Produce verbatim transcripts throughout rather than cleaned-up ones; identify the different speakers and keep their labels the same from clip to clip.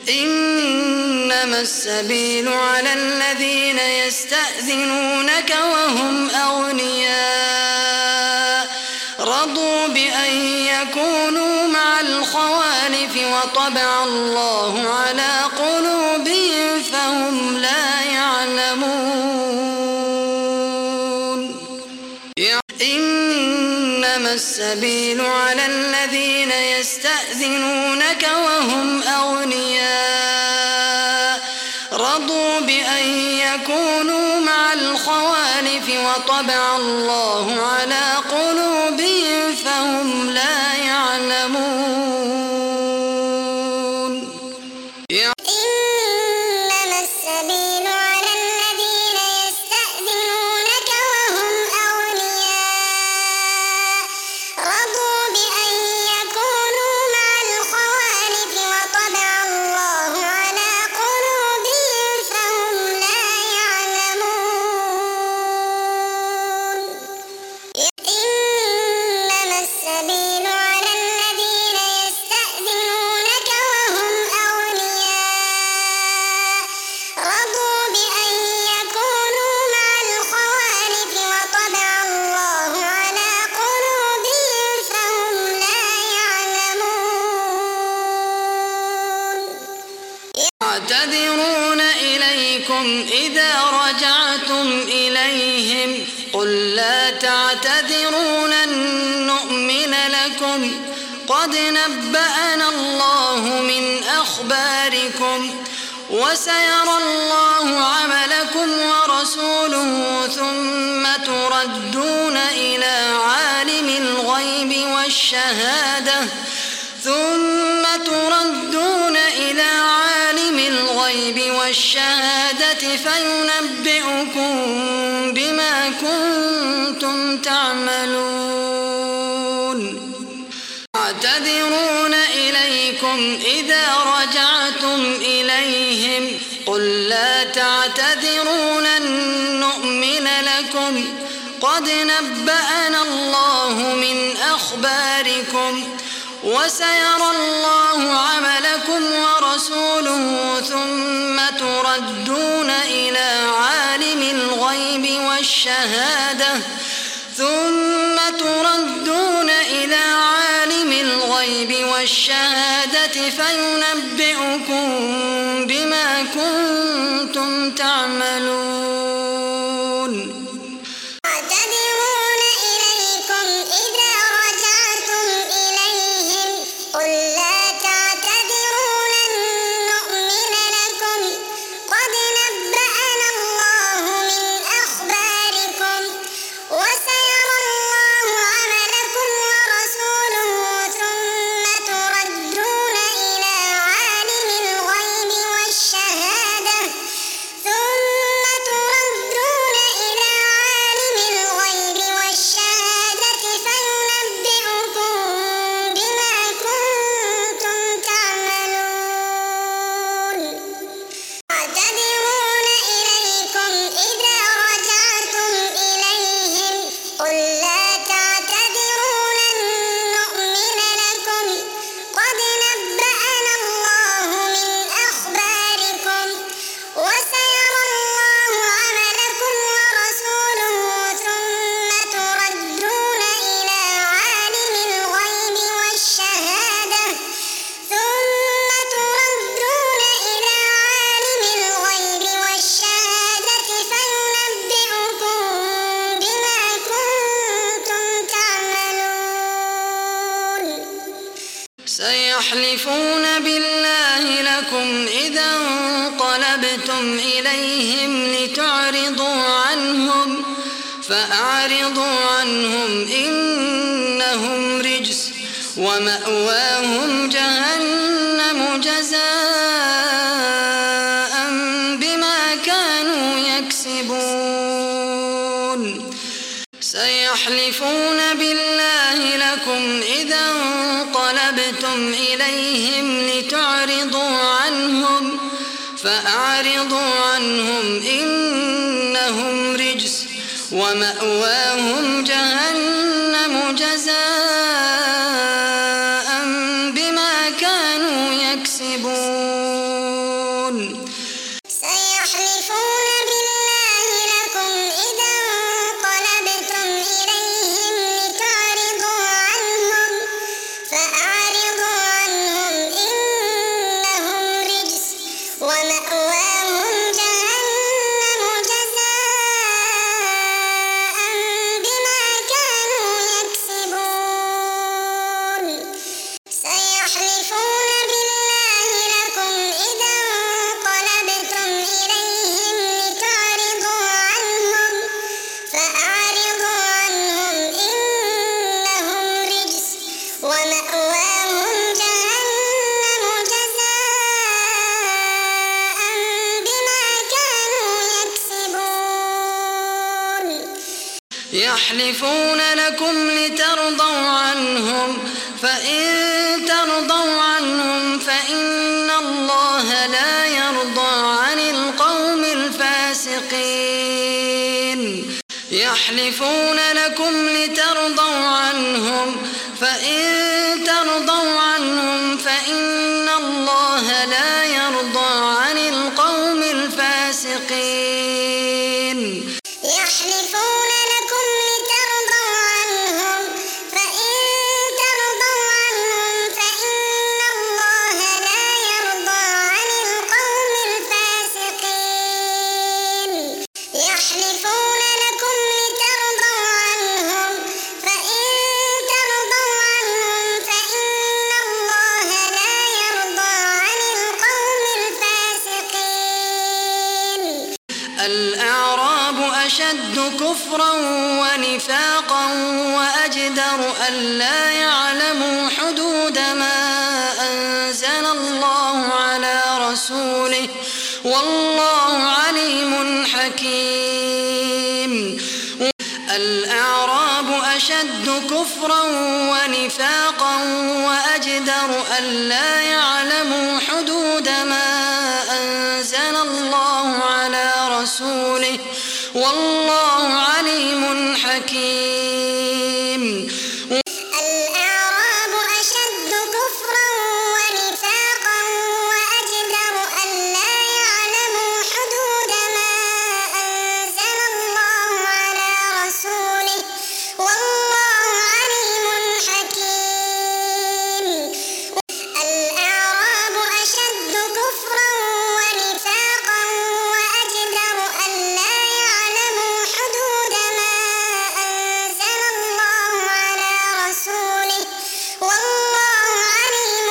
Speaker 1: إنما السبيل على الذين يستأذنونك وهم أغنياء رضوا بأن يكونوا مع الخوالف وطبع الله على قلوبهم فهم لا يعلمون. إنما السبيل على الذين يستأذنونك وهم أغنياء رضوا بأن يكونوا مع الخوالف وطبع الله على قلوبهم فهم لا يعلمون. إنما السبيل على الذين يستأذنونك وهم أغنياء رضوا بأن يكونوا مع الخوالف وطبع الله على قلوبهم فهم لا يعلمون. إنما السبيل على الذين يستأذنونك وهم أغنياء رضوا بأن يكونوا مع الخوالف وطبع الله على قلوبهم فهم لا يعلمون. يعتذرون إليكم إذا رجعتم إليهم قل لا تعتذروا لن نؤمن لكم قد نبأنا الله من أخباركم وسيرى الله عملكم ورسوله ثم تردون إلى عالم الغيب والشهادة ثم تردون إلى عالم الغيب والشهادة فينبئكم بما كنتم تعملون. يعتذرون إليكم إذا رجعتم إليهم قل لا تعتذروا لن نؤمن لكم قد نبأنا الله من أخباركم وسيرى الله عملكم ورسوله ثم تردون إلى عالم الغيب والشهادة ثم تردون إلى عالم الغيب والشهادة فينبئكم بما كنتم تعملون. يعتذرون إليكم إذا رجعتم إليهم قل لا تعتذروا لن نؤمن لكم قد نبأنا الله من أخباركم وسيرى الله عملكم ورسوله ثم تردون إلى عالم الغيب والشهادة ثم تردون إلى عالم الغيب والشهادة فينبئكم بما كنتم تعملون. يعتذرون إليكم إذا رجعتم إليهم قل لا تعتذروا لن نؤمن لكم قد نبأنا الله من أخباركم وسيرى الله عملكم ورسوله ثم تردون إلى عالم الغيب والشهادة ثم تردون إلى عالم الغيب والشهادة فينبئكم بما كنتم تعملون. سيحلفون بالله لكم إذا انقلبتم إليهم لتعرضوا عنهم فأعرضوا عنهم إنهم رجس ومأواهم جهنم جزاء بما كانوا يكسبون. سيحلفون بالله لكم إذا انقلبتم إليهم لتعرضوا عنهم فأعرضوا عنهم إنهم رجس ومأواهم جهنم جزاء بما كانوا يكسبون. يحلفون لكم لترضوا عنهم فإن ترضوا عنهم فإن الله لا يرضى عن القوم الفاسقين يحلفون لكم لترضوا عنهم فإن ترضوا عنهم فإن الله لا يرضى عن القوم الفاسقين يحلفون لكم لترضوا عنهم فإن ترضوا عنهم فإن الله لا يرضى عن القوم الفاسقين يحلفون لكم لترضوا عنهم فإن ترضوا عنهم فإن الله لا يرضى عن القوم الفاسقين الأعراب أشد كفرا ونفاقا وأجدر ألا يعلموا حدود ما أنزل الله على رسوله والله عليم حكيم الأعراب أشد كفرا ونفاقا وأجدر ألا يعلموا حدود ما أنزل الله على رسوله والله عليم حكيم الأعراب أشد كفرا ونفاقا وأجدر ألا يعلموا حدود ما أنزل الله على رسوله والله عليم حكيم الأعراب أشد كفرا ونفاقا وأجدر ألا يعلموا حدود ما أنزل الله على رسوله والله عليم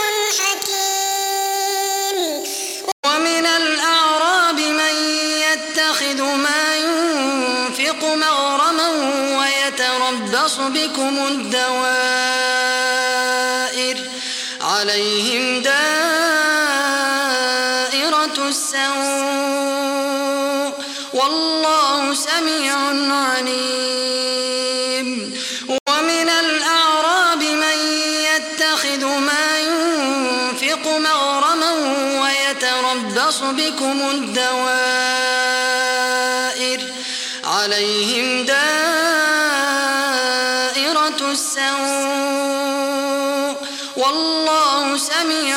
Speaker 1: حكيم ومن الأعراب من يتخذ ما ينفق مغرما ويتربص بكم الدوائر عليهم دائرة السوء والله سميع عليم ومن الأعراب من يتخذ ما ينفق مغرما ويتربص بكم الدوائر عليهم دائرة السوء والله سميع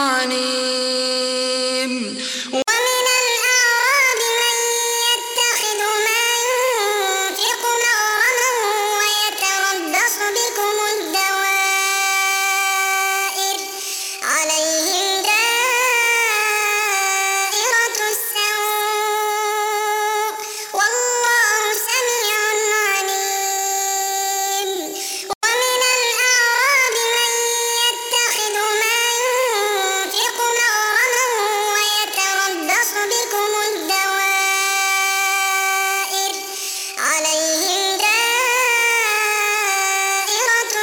Speaker 1: عليم ومن الأعراب من يتخذ ما ينفق مغرما ويتربص بكم الدوائر عليهم دائرة السوء والله سميع عليم ومن الأعراب من يتخذ ما ينفق مغرما ويتربص بكم الدوائر عليهم دائرة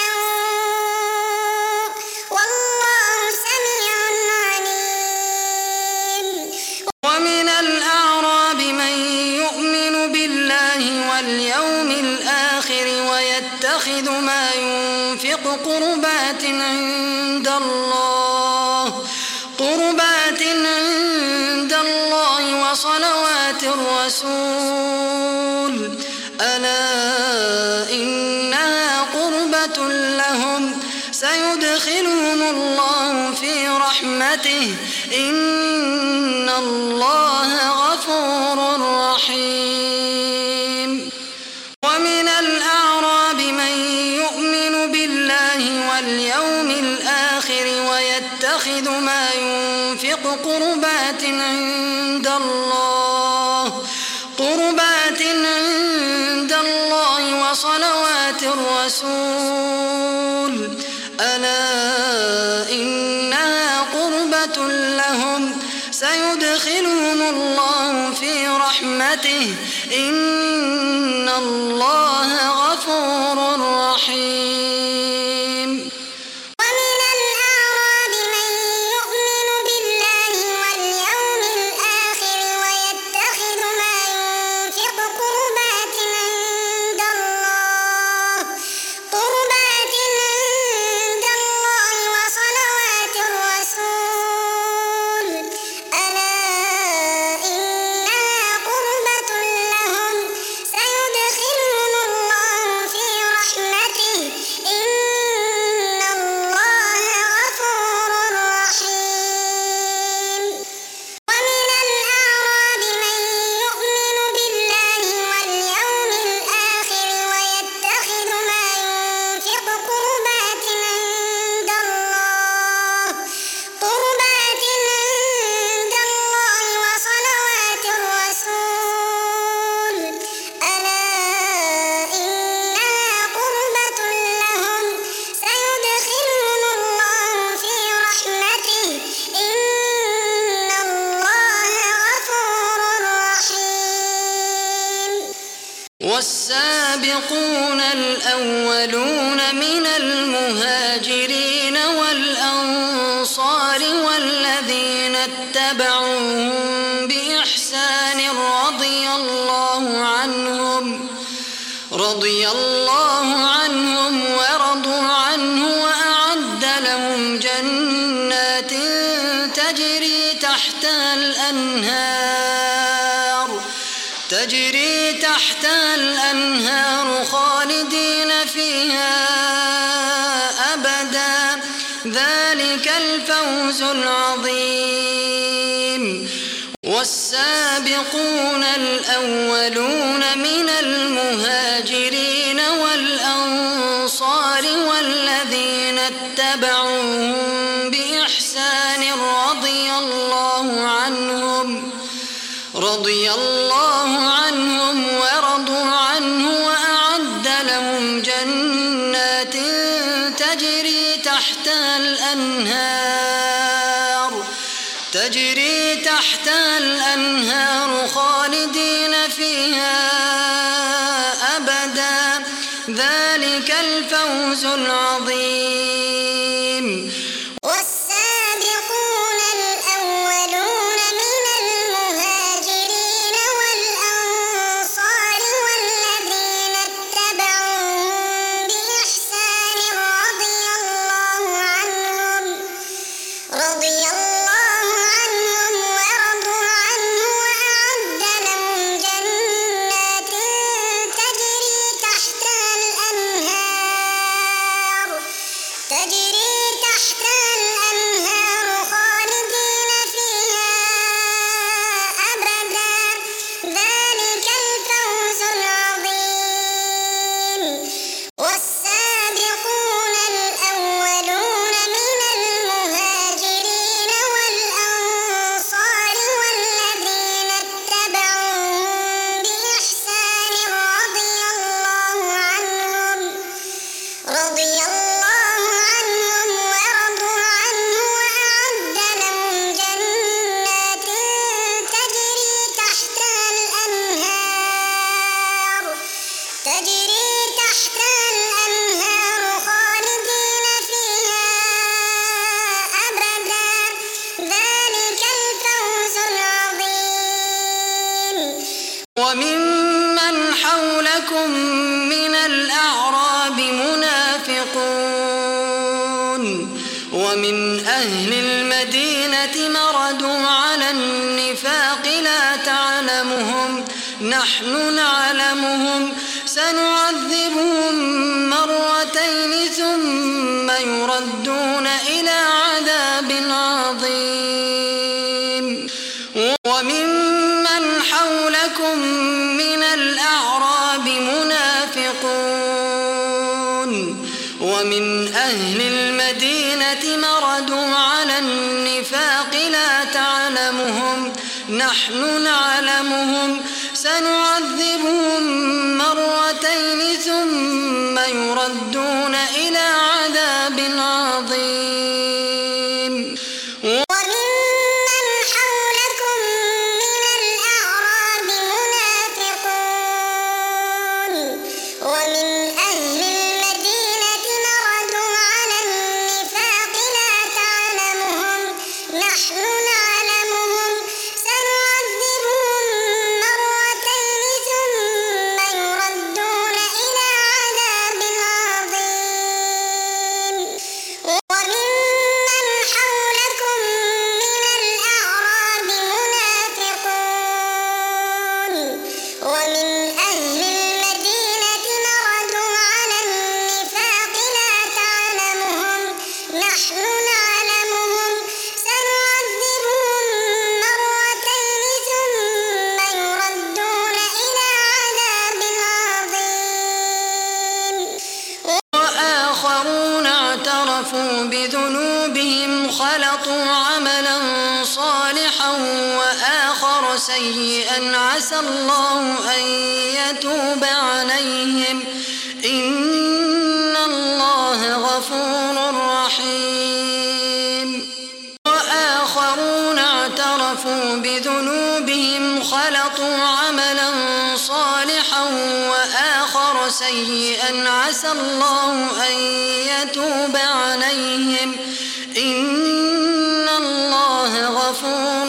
Speaker 1: السوء والله سميع عليم ومن الأعراب من يؤمن بالله واليوم الآخر ويتخذ ما ينفق قربات عند الله قربات عند الله وصلوات الرسول ألا إنها قربة لهم سيدخلهم الله في رحمته إن الله غفور رحيم ومن الأعراب من يؤمن بالله واليوم الآخر ويتخذ ما ينفق قربات عند الله قربات عند الله وصلوات الرسول ألا إنها قربة لهم سيدخلهم الله في رحمته إن الله غفور رحيم ومن الأعراب من يؤمن بالله واليوم الآخر ويتخذ ما ينفق قربات عند والسابقون الأولون من المهاجرين والأنصار والذين اتبعوهم بإحسان رضي الله عنهم رضي الله عنهم ورضوا عنه وأعد لهم جنات تجري تحتها الأنهار تجري تحتها الأنهار خالدين فيها أبدا ذلك الفوز العظيم. والسابقون الأولون من المهاجرين والأنصار والذين اتبعوهم بإحسان رضي الله عنهم رضي الله عنهم ورضوا عنه وأعد لهم جنات تجري تحتها الأنهار تجري تحتها الأنهار خالدين فيها أبدا ذلك الفوز العظيم. والسابقون الأولون من المهاجرين والأنصار والذين اتبعوهم بإحسان رضي الله عنهم رضي الله عنهم ورضوا عنه وأعد لهم جنات تجري تحتها الأنهار تجري تحتها الأنهار خالدين فيها أبدا ذلك الفوز العظيم. والسابقون الأولون من المهاجرين والأنصار والذين اتبعوهم بإحسان رضي الله عنهم رضي الله عنهم ورضوا عنه وأعد لهم جنات تجري تحتها الأنهار تجري تحتها الأنهار خالدين فيها أبدا ذلك الفوز العظيم. وممن حولكم من الأعراب منافقون ومن أهل المدينة مردوا على النفاق لا تعلمهم نحن نعلمهم سنعذبهم مرتين ثم يردون إلى عذاب عظيم. وممن حولكم من الأعراب منافقون ومن أهل المدينة مردوا على النفاق لا تعلمهم نحن نعلمهم سنعذبهم مرتين ثم يردون إلى عذاب عظيم. وممن حولكم من الأعراب منافقون ومن أهل المدينة مردوا على النفاق لا تعلمهم نحن نعلمهم سنعذبهم مرتين ثم يردون إلى عذاب عظيم. وممن حولكم من الأعراب منافقون ومن أهل المدينة مردوا على النفاق لا تعلمهم نحن نعلمهم سنعذبهم مرتين ثم يردون إلى عذاب عظيم. وآخرون اعترفوا بذنوبهم خلطوا عملا صالحا وآخر سيئا عسى الله أن يتوب عليهم إن الله غفور رحيم. وآخرون اعترفوا بذنوبهم خلطوا عملا صالحا وآخر سيئا عسى الله أن يتوب عليهم إن الله غفور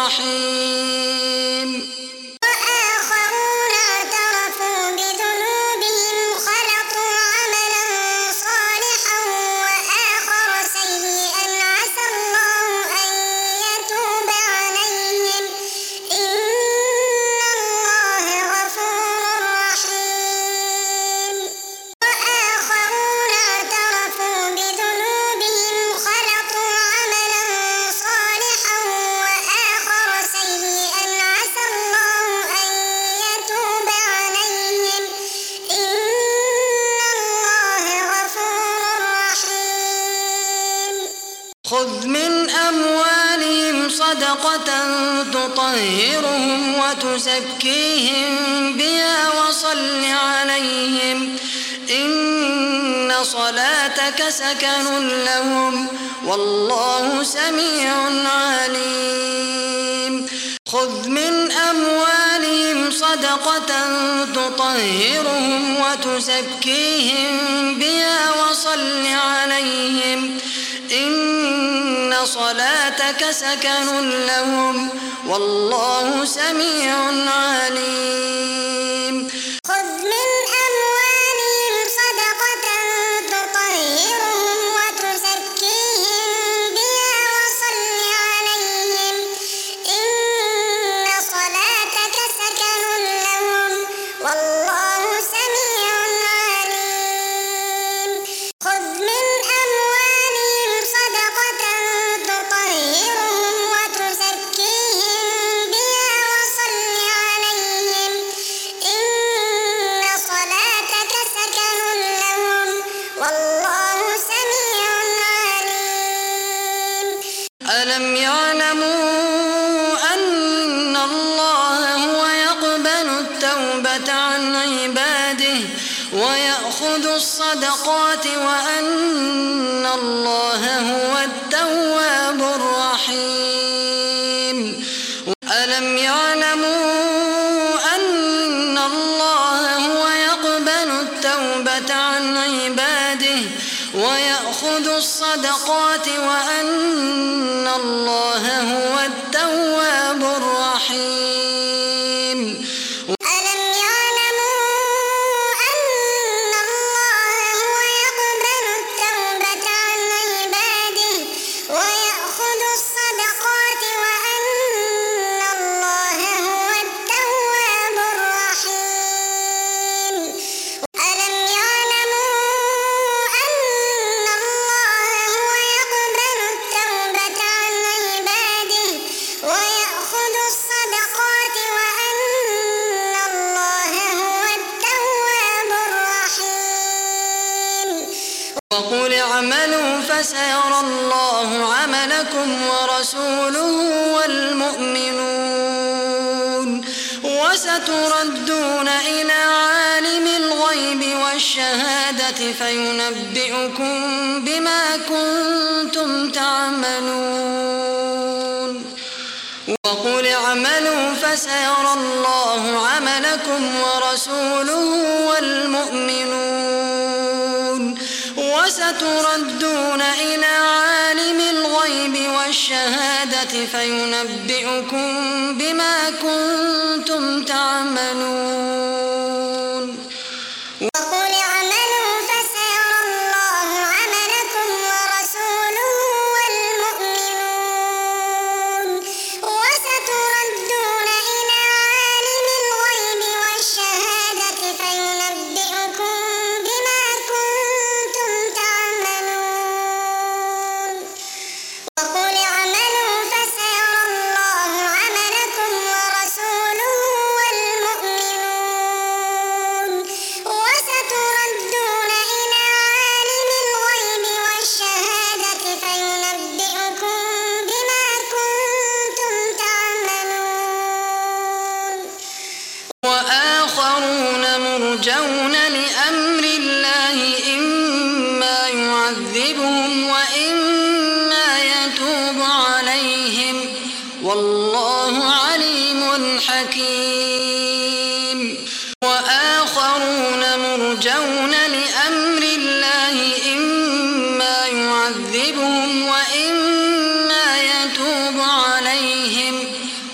Speaker 1: رحيم.
Speaker 2: وآخرون اعترفوا بذنوبهم خلطوا عملا صالحا وآخر سيئا عسى الله أن يتوب عليهم إن الله غفور رحيم. وآخرون اعترفوا بذنوبهم خلطوا عملا صالحا وآخر سيئا عسى الله أن يتوب عليهم إن الله غفور رحيم.
Speaker 1: خذ من أموالهم صدقة تطهرهم وتزكيهم بها وصل عليهم إن صلاتك سكن لهم والله سميع عليم. خذ من أموالهم صدقة تطهرهم وتزكيهم بها وصل عليهم إن صلاتك سكن لهم والله سميع عليم.
Speaker 2: خذ من أموالهم صدقة تطهرهم وتزكيهم بها وصل عليهم إن صلاتك سكن لهم والله سميع عليم. خذ من أموالهم صدقة تطهرهم وتزكيهم بها وصل عليهم إن صلاتك سكن لهم والله سميع عليم.
Speaker 1: ألم يعلموا أن الله هو يقبل التوبة عن عباده ويأخذ الصدقات وأن الله هو التواب الرحيم. ألم يعلموا أن الله هو يقبل التوبة عن عباده ويأخذ الصدقات وأن الله هو التواب الرحيم.
Speaker 2: ألم يعلموا أن الله هو يقبل التوبة عن عباده ويأخذ الصدقات وأن الله هو التواب الرحيم. ألم يعلموا أن الله هو يقبل التوبة عن عباده ويأخذ الصدقات وأن الله هو التواب الرحيم.
Speaker 1: وقل اعملوا فسيرى الله عملكم ورسوله والمؤمنون وستردون إلى عالم الغيب والشهادة فينبئكم بما كنتم تعملون. وقل اعملوا فسيرى الله عملكم ورسوله والمؤمنون وستردون إلى عالم الغيب والشهادة فينبئكم بما كنتم تعملون.
Speaker 2: وقل اعملوا فسيرى الله عملكم ورسوله والمؤمنون وستردون إلى عالم الغيب والشهادة فينبئكم بما كنتم تعملون. وقل اعملوا فسيرى الله عملكم ورسوله
Speaker 1: مرجون لأمر الله إما يعذبهم وإما يتوب عليهم والله عليم حكيم. وآخرون مرجون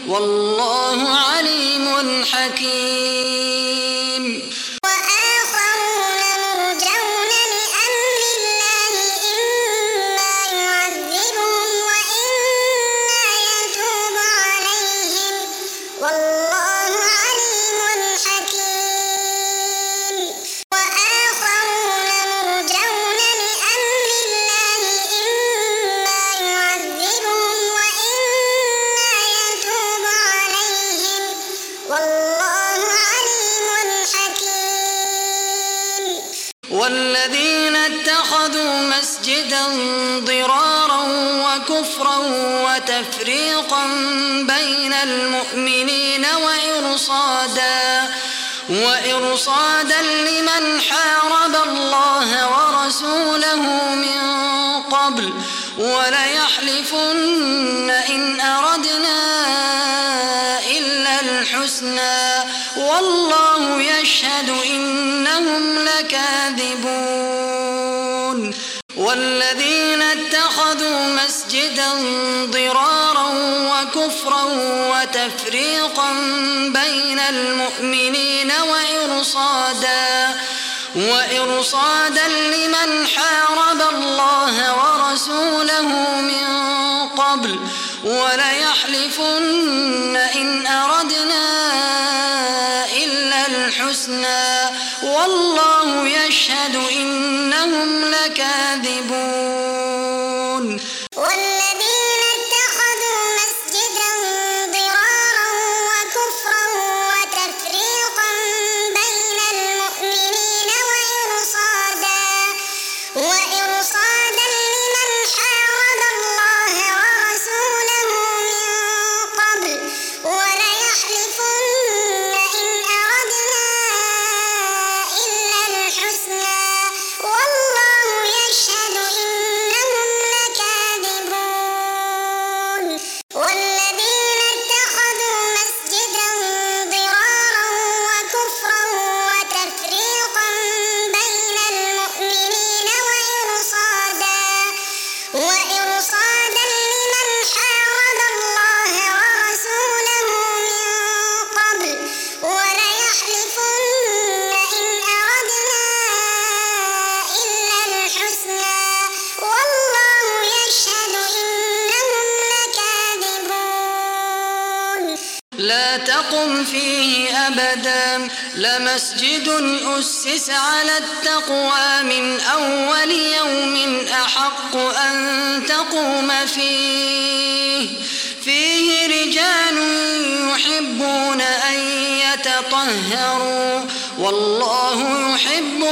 Speaker 1: والله عليم حكيم.
Speaker 2: وآخرون مرجون لأمر الله إما يعذبهم وإما يتوب عليهم والله عليم حكيم. وآخرون مرجون لأمر الله إما يعذبهم وإما يتوب عليهم والله عليم حكيم.
Speaker 1: والذين اتخذوا مسجدا ضرارا وكفرا وتفريقا بين المؤمنين وإرصادا وإرصادا لمن حارب الله ورسوله من قبل وليحلفن إن أردنا إلا الحسنى والله يشهد إنهم لكاذبون. والذين اتخذوا مسجدا ضرارا وكفرا وتفريقا بين المؤمنين وإرصادا وإرصادا لمن حارب الله ورسوله من قبل وليحلفن إن أردنا إلا الحسنى والله يشهد إنهم لكاذبون.
Speaker 2: والذين اتخذوا مسجدا ضرارا وكفرا وتفريقا بين المؤمنين وإرصادا وإرصادا لمن حارب الله ورسوله من قبل وليحلفن إن أردنا إلا الحسنى والله يشهد إنهم لكاذبون. والذين اتخذوا مسجدا ضرارا وكفرا وتفريقا بين المؤمنين وإرصادا وإرصادا لمن حارب الله ورسوله من قبل وليحلفن إن أردنا إلا الحسنى والله يشهد إنهم لكاذبون.
Speaker 1: لا تقم فيه أبدا لمسجد أسس على التقوى من أول يوم أحق أن تقوم فيه فيه رجال يحبون أن يتطهروا والله يحب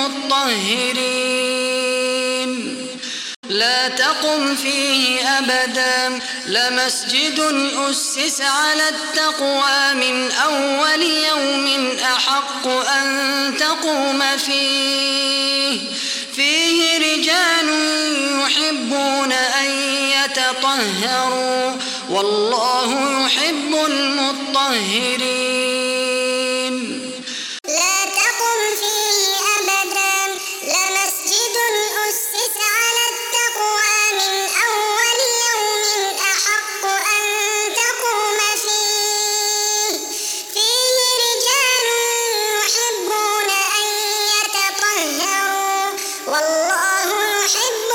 Speaker 1: المطهرين. لا تقم فيه أبدا لمسجد أسس على التقوى من أول يوم أحق أن تقوم فيه فيه رجال يحبون أن يتطهروا والله يحب المطهرين.
Speaker 2: لا تقم فيه أبدا لمسجد أسس على التقوى من أول يوم أحق أن تقوم فيه فيه رجال يحبون أن يتطهروا والله يحب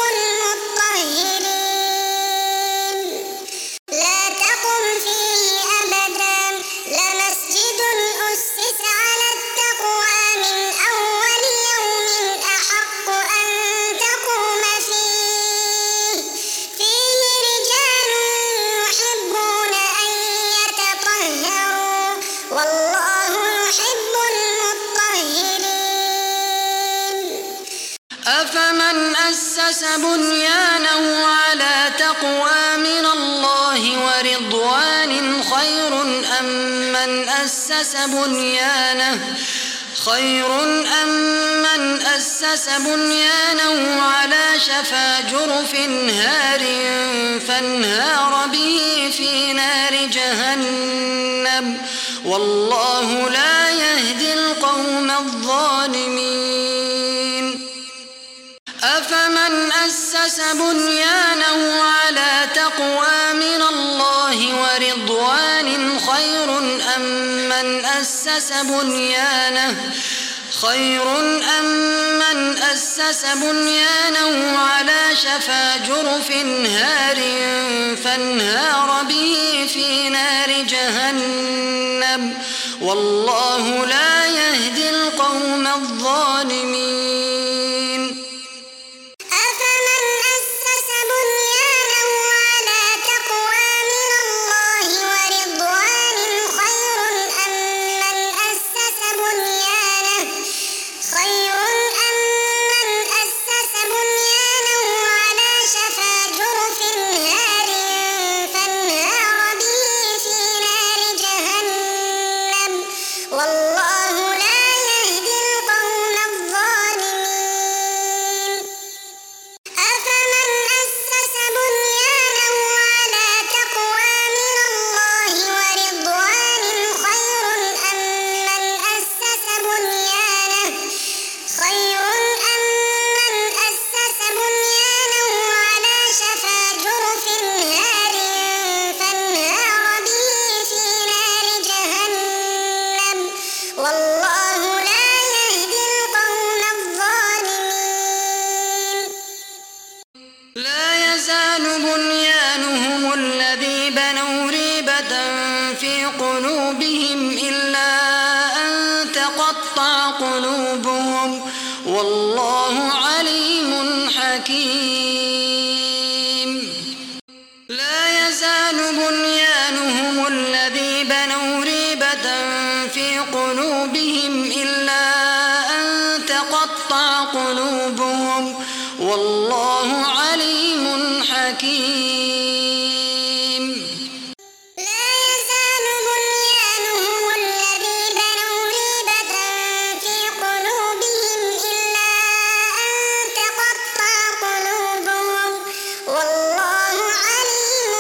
Speaker 2: المطهرين. لا تقم فيه أبدا لمسجد أسس على التقوى من أول يوم أحق أن تقوم فيه فيه رجال يحبون أن يتطهروا والله يحب المطهرين.
Speaker 1: أفمن أسس بنيانه على تقوى من الله ورضوان خير أم من أسس بنيانه خير أم من أسس بنيانه على شفا جرف هار فانهار به في نار جهنم والله لا يهدي القوم الظالمين. أفمن أسس بنيانه على تقوى من الله ورضوان رضوان خير أم من أسس بنيانه خير أم من أسس بنيانه على شفا جرف هار فانهار به في نار جهنم والله لا يهدي القوم الظالمين.
Speaker 2: أفمن أسس بنيانه على تقوى من الله ورضوان خير أم من أسس بنيانه خير أم من أسس بنيانه على شفا جرف هار فانهار به في نار جهنم والله لا يهدي القوم الظالمين. أفمن أسس بنيانه على تقوى من الله ورضوان خير أم من أسس بنيانه خير أم من أسس بنيانه على شفا جرف هار فانهار به في نار جهنم والله لا يهدي القوم الظالمين.
Speaker 1: لا يزال بنيانهم الذي بنوا ريبة في قلوبهم إلا أن تقطع قلوبهم والله عليم حكيم. لا يزال بنيانهم الذي بنوا ريبة في قلوبهم إلا أن تقطع قلوبهم والله عليم حكيم.
Speaker 2: لا يزال بنيانهم الذي بنوا ريبة في قلوبهم إلا أن تقطع قلوبهم والله عليم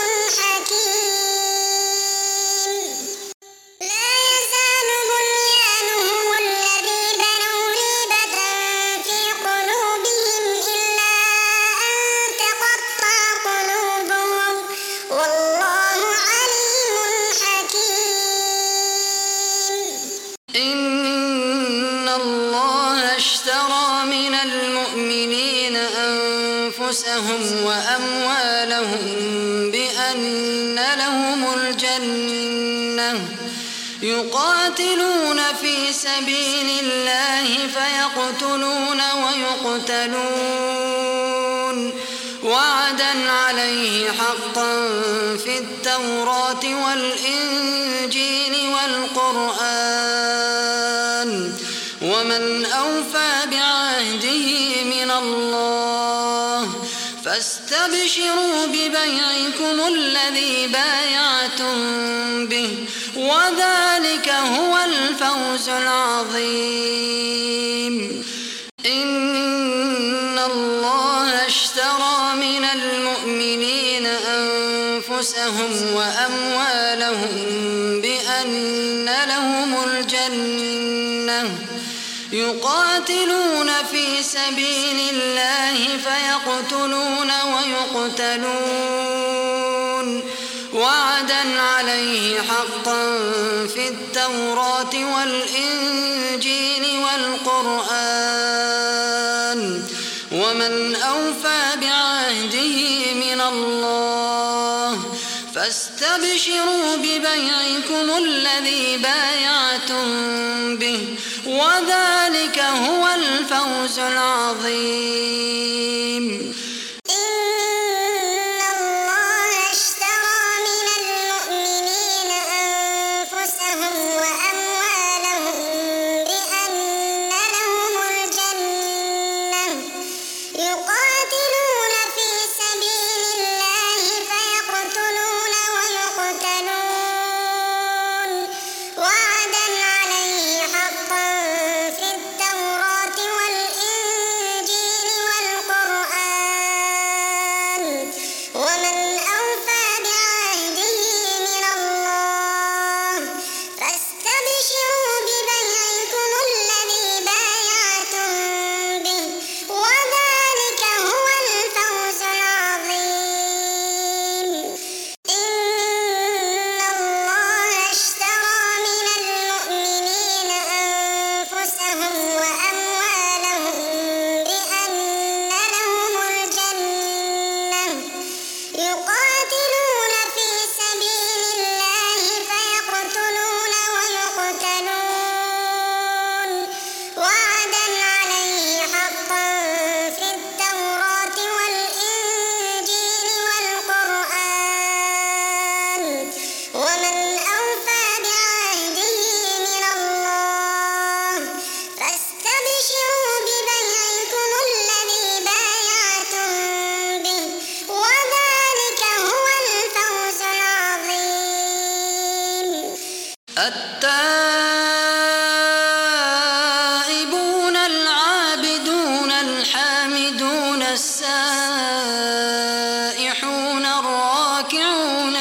Speaker 2: حكيم. لا يزال بنيانهم الذي بنوا ريبة في قلوبهم إلا أن تقطع قلوبهم والله عليم حكيم.
Speaker 1: إن الله اشترى من المؤمنين أنفسهم وأموالهم بأن لهم الجنة يقاتلون في سبيل الله فيقتلون ويقتلون وعدا عليه حقا في التوراة والإنجيل والقرآن ومن أوفى بعهده من الله فاستبشروا ببيعكم الذي بايعتم به وذلك هو الفوز العظيم. إن الله اشترى من المؤمنين أنفسهم وأموالهم بأن لهم الجنة يقاتلون في سبيل الله فيقتلون ويقتلون وعدا عليه حقا في التوراة والإنجيل والقرآن ومن أوفى بعهده من الله فاستبشروا ببيعكم الذي بايعتم به وذلك هو الفوز العظيم.
Speaker 2: إن الله اشترى من المؤمنين أنفسهم وأموالهم بأن لهم الجنة يقاتلون في سبيل الله فيقتلون ويقتلون وعدا عليه حقا في التوراة والإنجيل والقرآن
Speaker 1: التائبون العابدون الحامدون السائحون الراكعون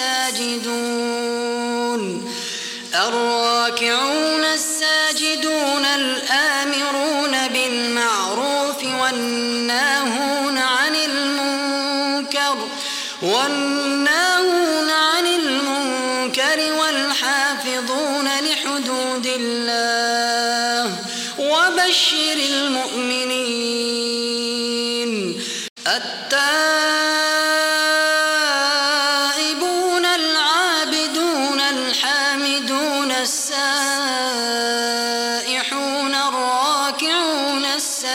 Speaker 1: الساجدون الراكعون الساجدون الآمرون بالمعروف والناهون عن المنكر والناهون عن المنكر والحافظون لحدود الله وبشر المؤمنين. التائبون العابدون الحامدون السائحون الراكعون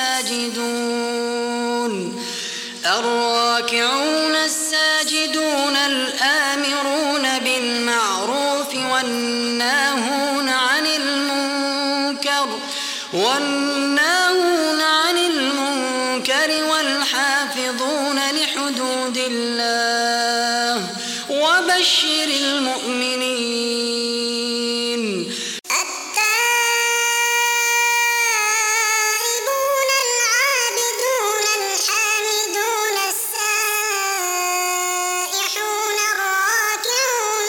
Speaker 1: الساجدون الراكعون الساجدون الآمرون بالمعروف والناهون عن المنكر والناهون عن المنكر والحافظون لحدود الله وبشر المؤمنين.
Speaker 2: التائبون العابدون الحامدون السائحون الراكعون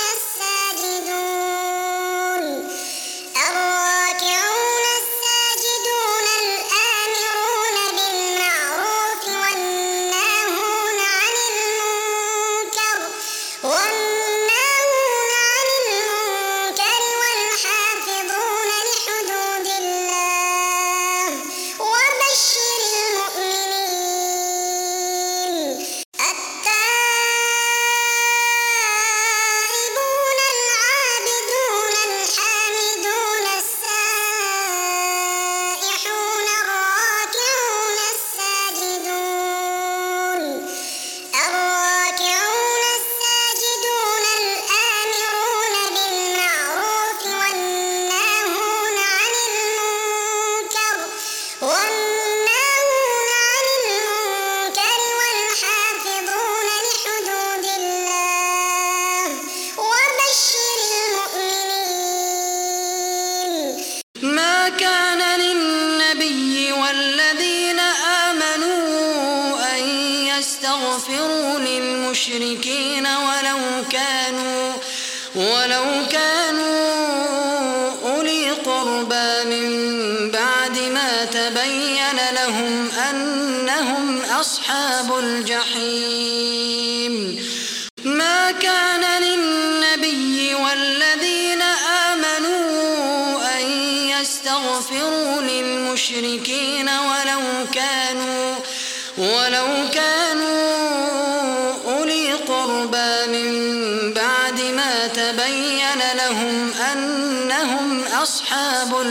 Speaker 2: الساجدون الراكعون الساجدون الآمرون بالمعروف والناهون عن المنكر والناهون عن المنكر والحافظون لحدود الله وبشر المؤمنين. التائبون العابدون الحامدون السائحون الراكعون الساجدون الراكعون الساجدون الآمرون بالمعروف والناهون عن المنكر والناهون عن المنكر والحافظون لحدود الله وبشر المؤمنين.
Speaker 1: ما كان للنبي والذين آمنوا أن يستغفروا للمشركين ولو كانوا ولو كانوا أولي قربى من بعد ما تبين لهم أنهم أصحاب الجحيم. ما كان للنبي والذين آمنوا أن يستغفروا للمشركين ولو كانوا ولو كانوا أولي قربى من بعد ما تبين لهم أنهم أصحاب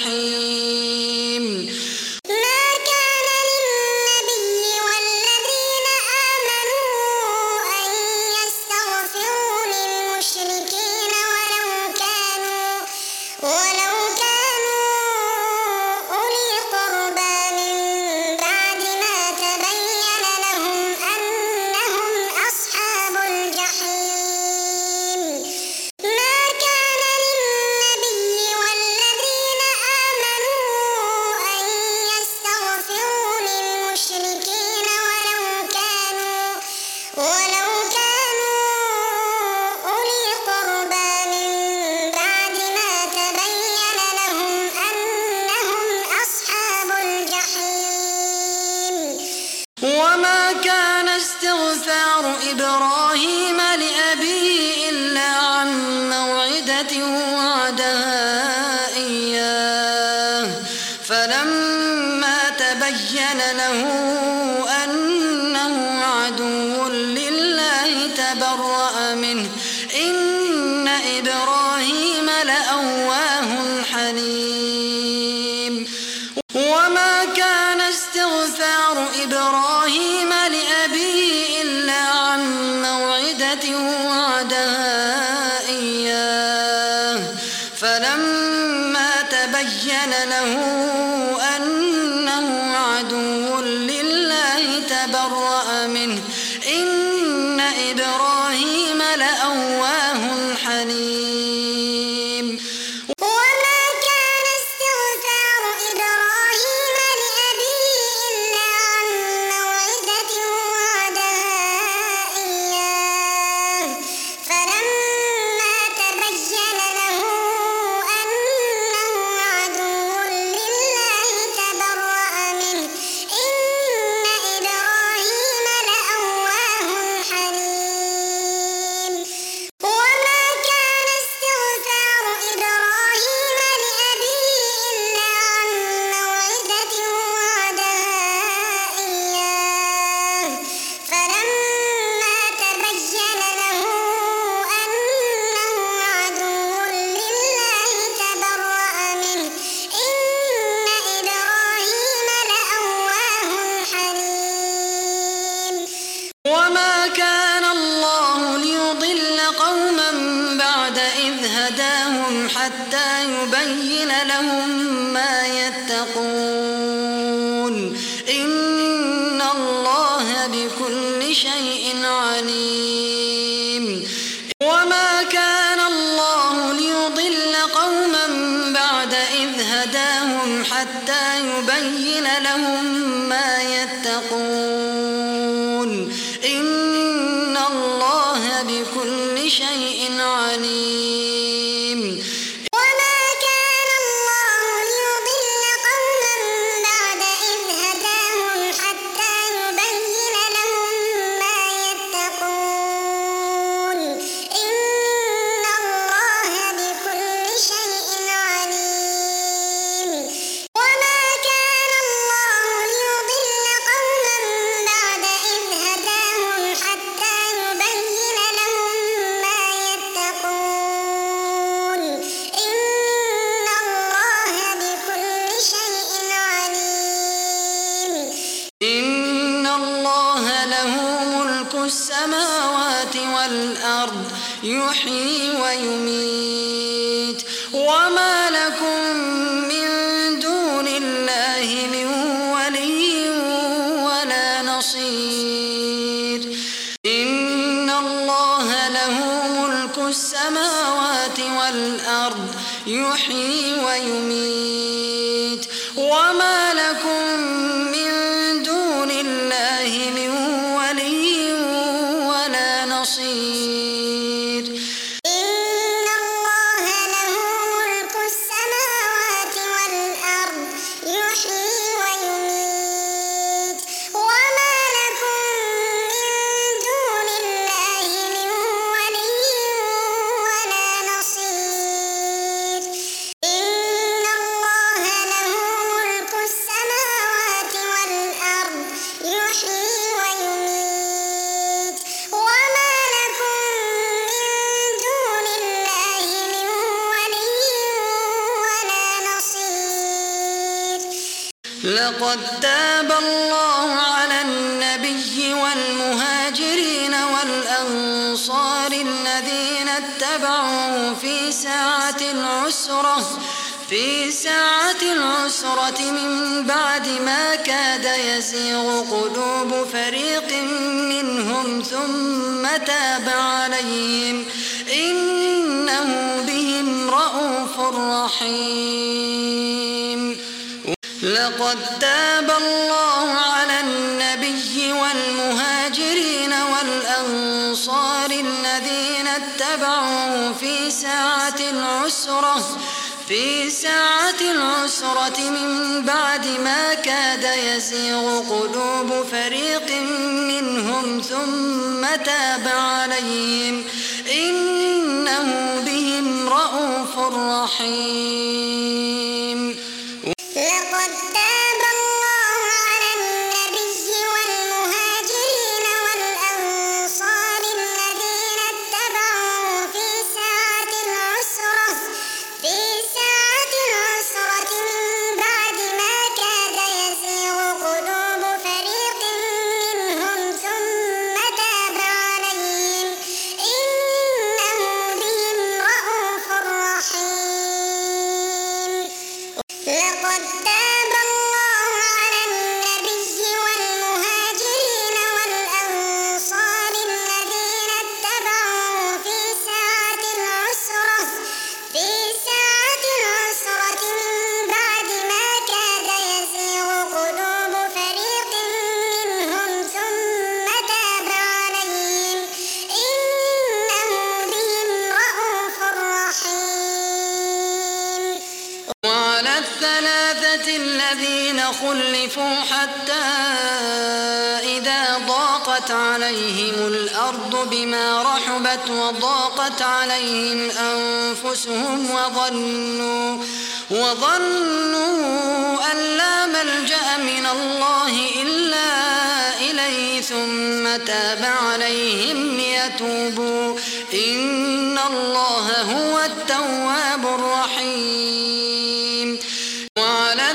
Speaker 1: الجحيم.
Speaker 2: ما كان للنبي والذين آمنوا أن يستغفروا للمشركين ولو كانوا ولو كانوا أولي قربى من بعد ما تبين لهم أنهم أصحاب الجحيم. ما كان للنبي والذين آمنوا أن يستغفروا للمشركين ولو كانوا ولو كانوا أولي قربى من بعد ما تبين لهم أنهم أصحاب الجحيم.
Speaker 1: وما كان استغفار إبراهيم لأبيه إلا عن موعدة وعدها إياه فلما تبين له أنه عدو لله تبرأ منه إن إبراهيم لأواه حليم. وما كان استغفار إبراهيم لأبيه إلا عن موعدة وعدها إياه فلما تبين له أنه عدو لله تبرأ منه إن إبراهيم لأواه حليم. إذ هداهم حتى يبين لهم ما يتقون إن الله بكل شيء عليم وما كان الله ليضل قوما بعد إذ هداهم حتى يبين لهم ما يتقون إن الله بكل شيء عليم
Speaker 2: وما كان الله ليضل قوما بعد إذ هداهم حتى يبين لهم ما يتقون إن الله بكل شيء عليم وما كان الله ليضل قوما بعد إذ هداهم حتى يبين لهم ما يتقون إن الله بكل شيء عليم
Speaker 1: إن الله له ملك السماوات والأرض يحيي ويميت وما لكم من دون الله من ولي ولا نصير إن الله له ملك السماوات والأرض يحيي ويميت وما لكم من دون الله من ولي ولا نصير
Speaker 2: إن الله له ملك السماوات والأرض يحيي ويميت وما لكم من دون الله من ولي ولا نصير إن الله له ملك السماوات والأرض يحيي ويميت وما لكم من دون الله من ولي ولا نصير
Speaker 1: لقد تاب الله على النبي والمهاجرين والأنصار الذين اتبعوه في ساعة العسرة في ساعة العسرة من بعد ما كاد يزيغ قلوب فريق منهم ثم تاب عليهم إنه بهم رءوف رحيم لقد تاب الله على النبي والمهاجرين والأنصار الذين اتبعوه في ساعة العسرة في ساعة العسرة من بعد ما كاد يزيغ قلوب فريق منهم ثم تاب عليهم إنه بهم رءوف رحيم
Speaker 2: لقد تاب الله على النبي والمهاجرين والأنصار الذين اتبعوه في ساعة العسرة في ساعة العسرة من بعد ما كاد يزيغ قلوب فريق منهم ثم تاب عليهم إنه بهم رءوف رحيم لقد تاب الله على النبي والمهاجرين والأنصار الذين اتبعوه في ساعة العسرة في ساعة العسرة من بعد ما كاد يزيغ قلوب فريق منهم ثم تاب عليهم إنه بهم رءوف رحيم
Speaker 1: وعلى الثلاثة الذين خلفوا حتى إذا ضاقت عليهم الأرض بما رحبت وضاقت عليهم أنفسهم وظنوا وظنوا أن لا ملجأ من الله إلا إليه ثم تاب عليهم ليتوبوا إن الله هو التواب الرحيم وعلى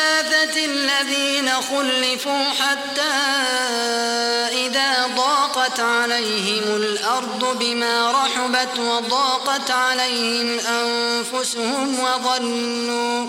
Speaker 1: الثلاثة الذين خلفوا حتى إذا ضاقت وضاقت عليهم الأرض بما رحبت وضاقت عليهم أنفسهم وظنوا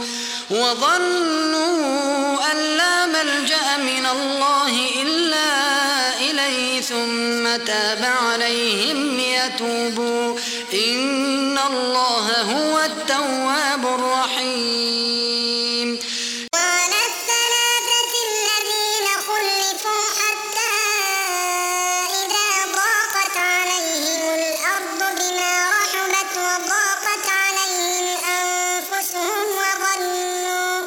Speaker 1: وظنوا أن لا ملجأ من الله إلا إليه ثم تاب عليهم ليتوبوا إن الله هو التواب الرحيم.
Speaker 2: وعلى الثلاثة الذين خلفوا حتى إذا ضاقت عليهم الأرض بما رحبت وضاقت عليهم أنفسهم وظنوا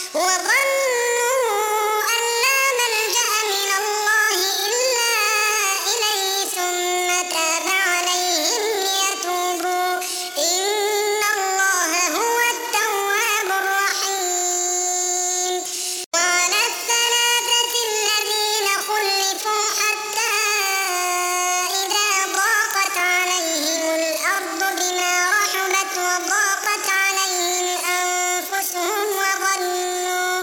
Speaker 2: وظنوا أن لا ملجأ من الله إلا إليه ثم تاب عليهم ليتوبوا إن الله هو التواب الرحيم. وعلى الثلاثة الذين خلفوا حتى إذا ضاقت عليهم الأرض بما رحبت وضاقت عليهم أنفسهم وظنوا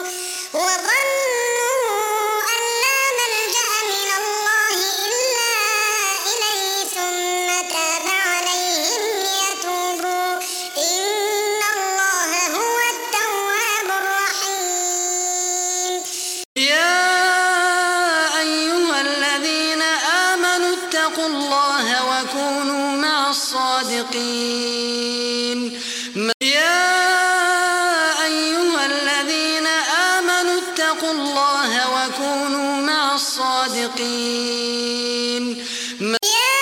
Speaker 2: وظنوا أن لا ملجأ من الله إلا إليه ثم تاب عليهم ليتوبوا إن الله هو التواب الرحيم.
Speaker 1: يا أيها الذين آمنوا اتقوا الله وكونوا مع الصادقين. يا أيها الذين آمنوا اتقوا الله وكونوا مع الصادقين.
Speaker 2: يا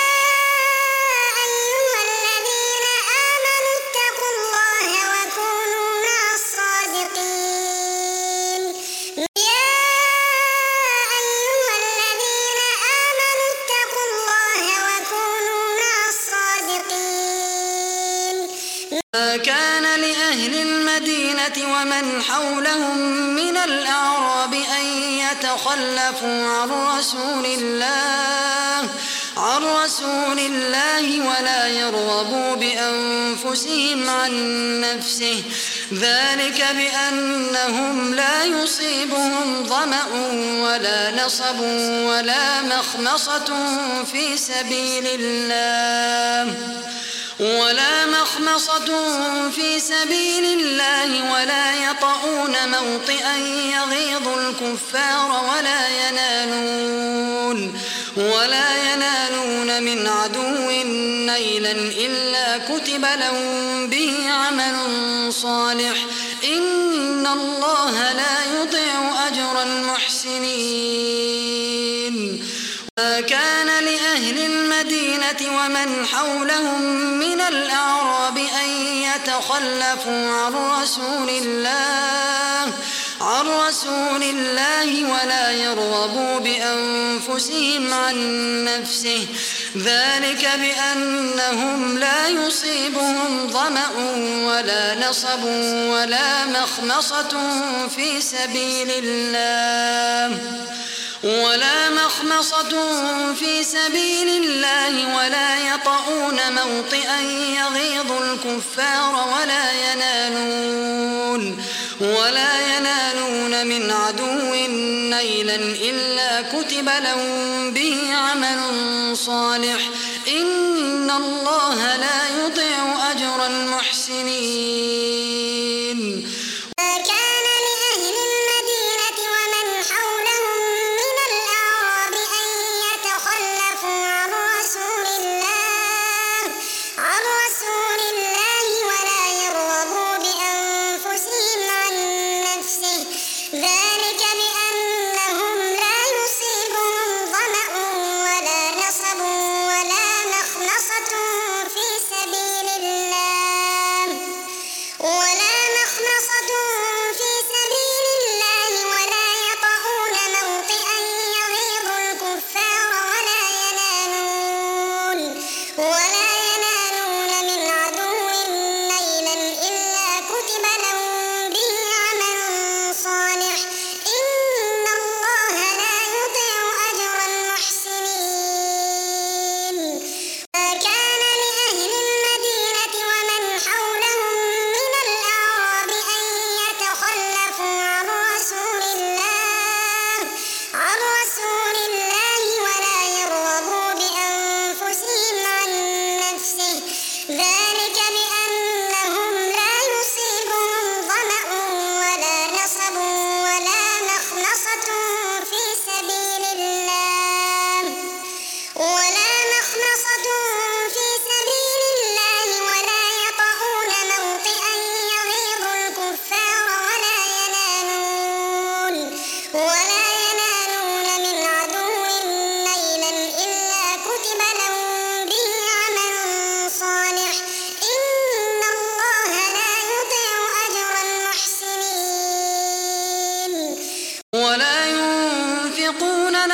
Speaker 2: أيها الذين آمنوا اتقوا الله وكونوا مع الصادقين. يا أيها الذين آمنوا اتقوا الله وكونوا مع الصادقين.
Speaker 1: ما كان لأهل المدينة ومن حولهم من الأعراب أن يتخلفوا عن رسول الله عن رسول الله ولا يرغبوا بأنفسهم عن نفسه ذلك بأنهم لا يصيبهم ظمأ ولا نصب ولا مخمصة في سبيل الله ولا مخمصة في سبيل الله ولا يطؤون موطئا يغيظ الكفار ولا ينالون ولا ينالون من عدو نيلا إلا كتب لهم به عمل صالح إن الله لا يضيع أجر المحسنين. ما كان لأهل المدينة ومن حولهم من الأعراب أن يتخلفوا عن رسول الله عن رسول الله ولا يرغبوا بأنفسهم عن نفسه ذلك بأنهم لا يصيبهم ظمأ ولا نصب ولا مخمصة في سبيل الله ولا مخمصة في سبيل الله ولا يطؤون موطئا يغيظ الكفار ولا ينالون ولا ينالون من عدو نيلا إلا كتب لهم به عمل صالح إن الله لا يضيع أجر المحسنين.
Speaker 2: ما كان لأهل المدينة ومن حولهم من الأعراب أن يتخلفوا عن رسول الله عن رسول الله ولا يرغبوا بأنفسهم عن نفسه ذلك بأنهم لا يصيبهم ظمأ ولا نصب ولا مخمصة في سبيل الله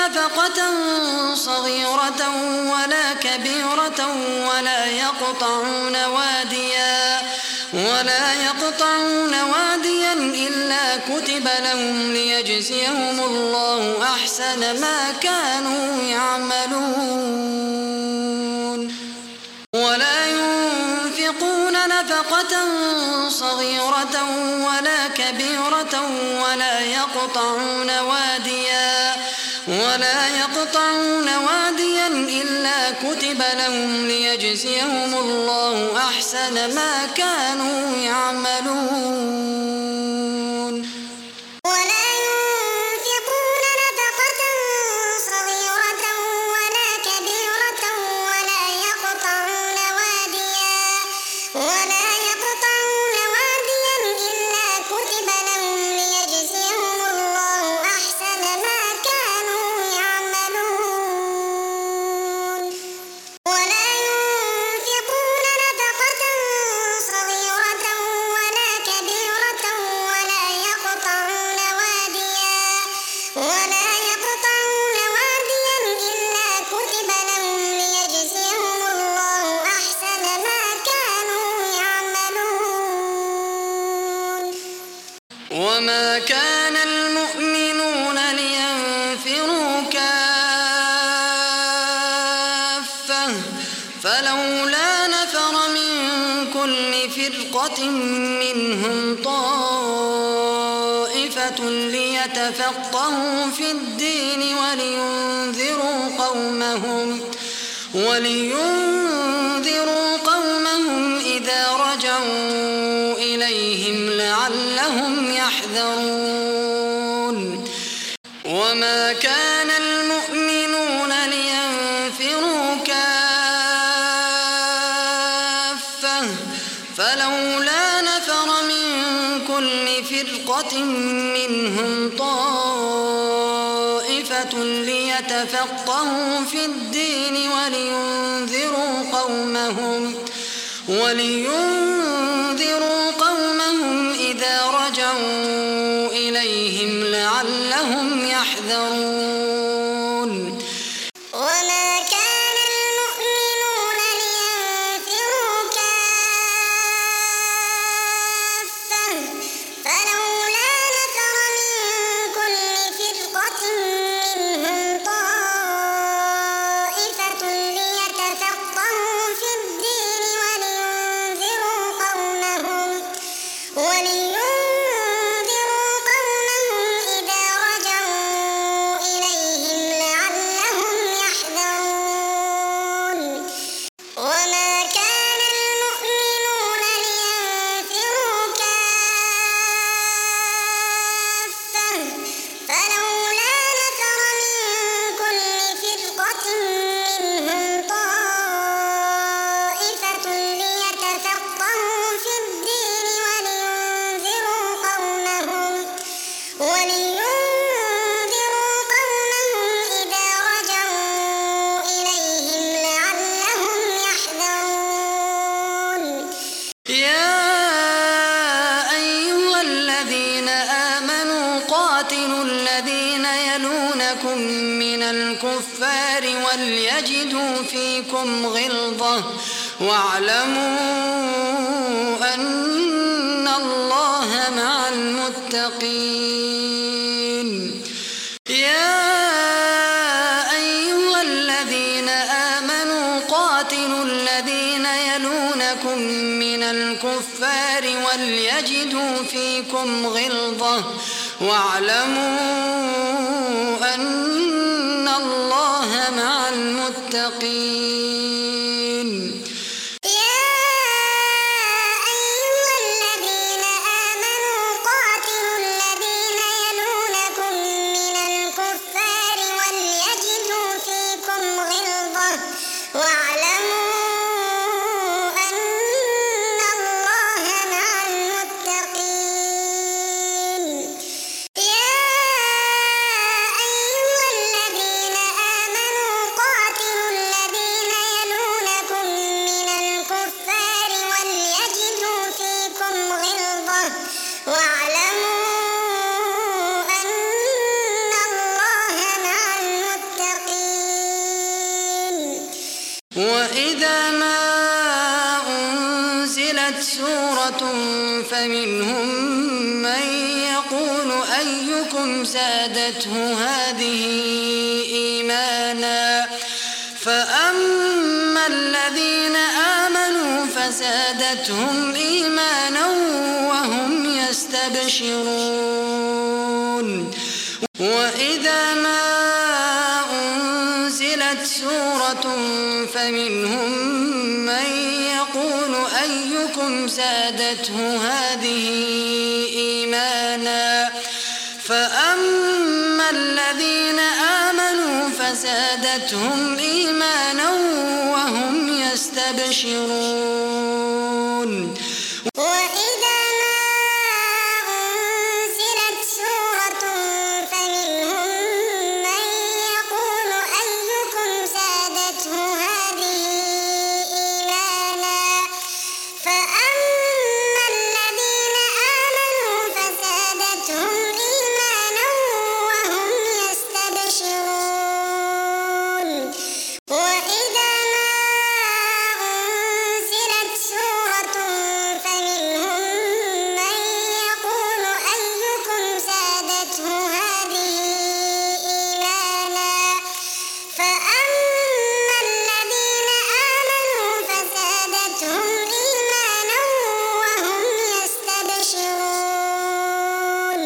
Speaker 1: نفقة صغيرة ولا كبيرة ولا يقطعون واديا ولا يقطعون واديا إلا كتب لهم ليجزيهم الله أحسن ما كانوا يعملون ولا ينفقون نفقة صغيرة ولا كبيرة ولا يقطعون واديا ولا يقطعون واديا إلا كتب لهم ليجزيهم الله أحسن ما كانوا يعملون
Speaker 2: ولا ينفقون نفقة صغيرة ولا كبيرة ولا يقطعون واديا ولا يقطعون واديا إلا كتب لهم ليجزيهم الله أحسن ما كانوا يعملون ولا ينفقون نفقة صغيرة ولا كبيرة ولا يقطعون واديا ولا يقطعون واديا إلا كتب لهم ليجزيهم الله أحسن ما كانوا يعملون
Speaker 1: وما كان المؤمنون لينفروا كافة فلولا نفر من كل فرقة منهم طائفة ليتفقهوا في الدين ولينذروا قومهم ولينذروا قومهم إذا رجعوا إليهم لعلهم يحذرون وما كان المؤمنون لينفروا كافة فلولا نفر من كل فرقة منهم طائفة ليتفقهوا في الدين ولينذروا قومهم ولينذروا قومهم إذا رجعوا إليهم لعلهم يحذرون
Speaker 2: وما كان المؤمنون لينفروا كافة فلولا نفر من كل فرقة منهم طائفة ليتفقهوا في الدين ولينذروا قومهم ولينذروا قومهم إذا رجعوا إليهم لعلهم يحذرون وما كان المؤمنون لينفروا كافة فلولا نفر من كل فرقة منهم طائفة ليتفقهوا في الدين ولينذروا قومهم ولينذروا قومهم إذا رجعوا إليهم لعلهم يحذرون
Speaker 1: يا أيها الذين آمنوا قاتلوا الذين يلونكم من الكفار وليجدوا فيكم غلظة واعلموا أن الله مع المتقين يا أيها الذين آمنوا قاتلوا الذين يلونكم من الكفار وليجدوا فيكم غلظة واعلموا أن الله مع المتقين
Speaker 2: يا أيها الذين آمنوا قاتلوا الذين يلونكم من الكفار وليجدوا فيكم غلظة واعلموا أن الله مع المتقين يا أيها الذين آمنوا
Speaker 1: أنزلت سورة فمنهم من يقول أيكم زادته هذه إيمانا فأما الذين آمنوا فزادتهم إيمانا وهم يستبشرون وإذا ما أنزلت سورة فمنهم من يقول أيكم زادته هذه إيمانا فأما الذين آمنوا فزادتهم إيمانا وهم يستبشرون
Speaker 2: وإذا ما أنزلت سورة فمنهم من يقول أيكم زادته هذه إيمانا فأما الذين آمنوا فزادتهم إيمانا وهم يستبشرون وإذا ما أنزلت سورة فمنهم من يقول أيكم زادته هذه إيمانا فأما الذين آمنوا فزادتهم إيمانا وهم يستبشرون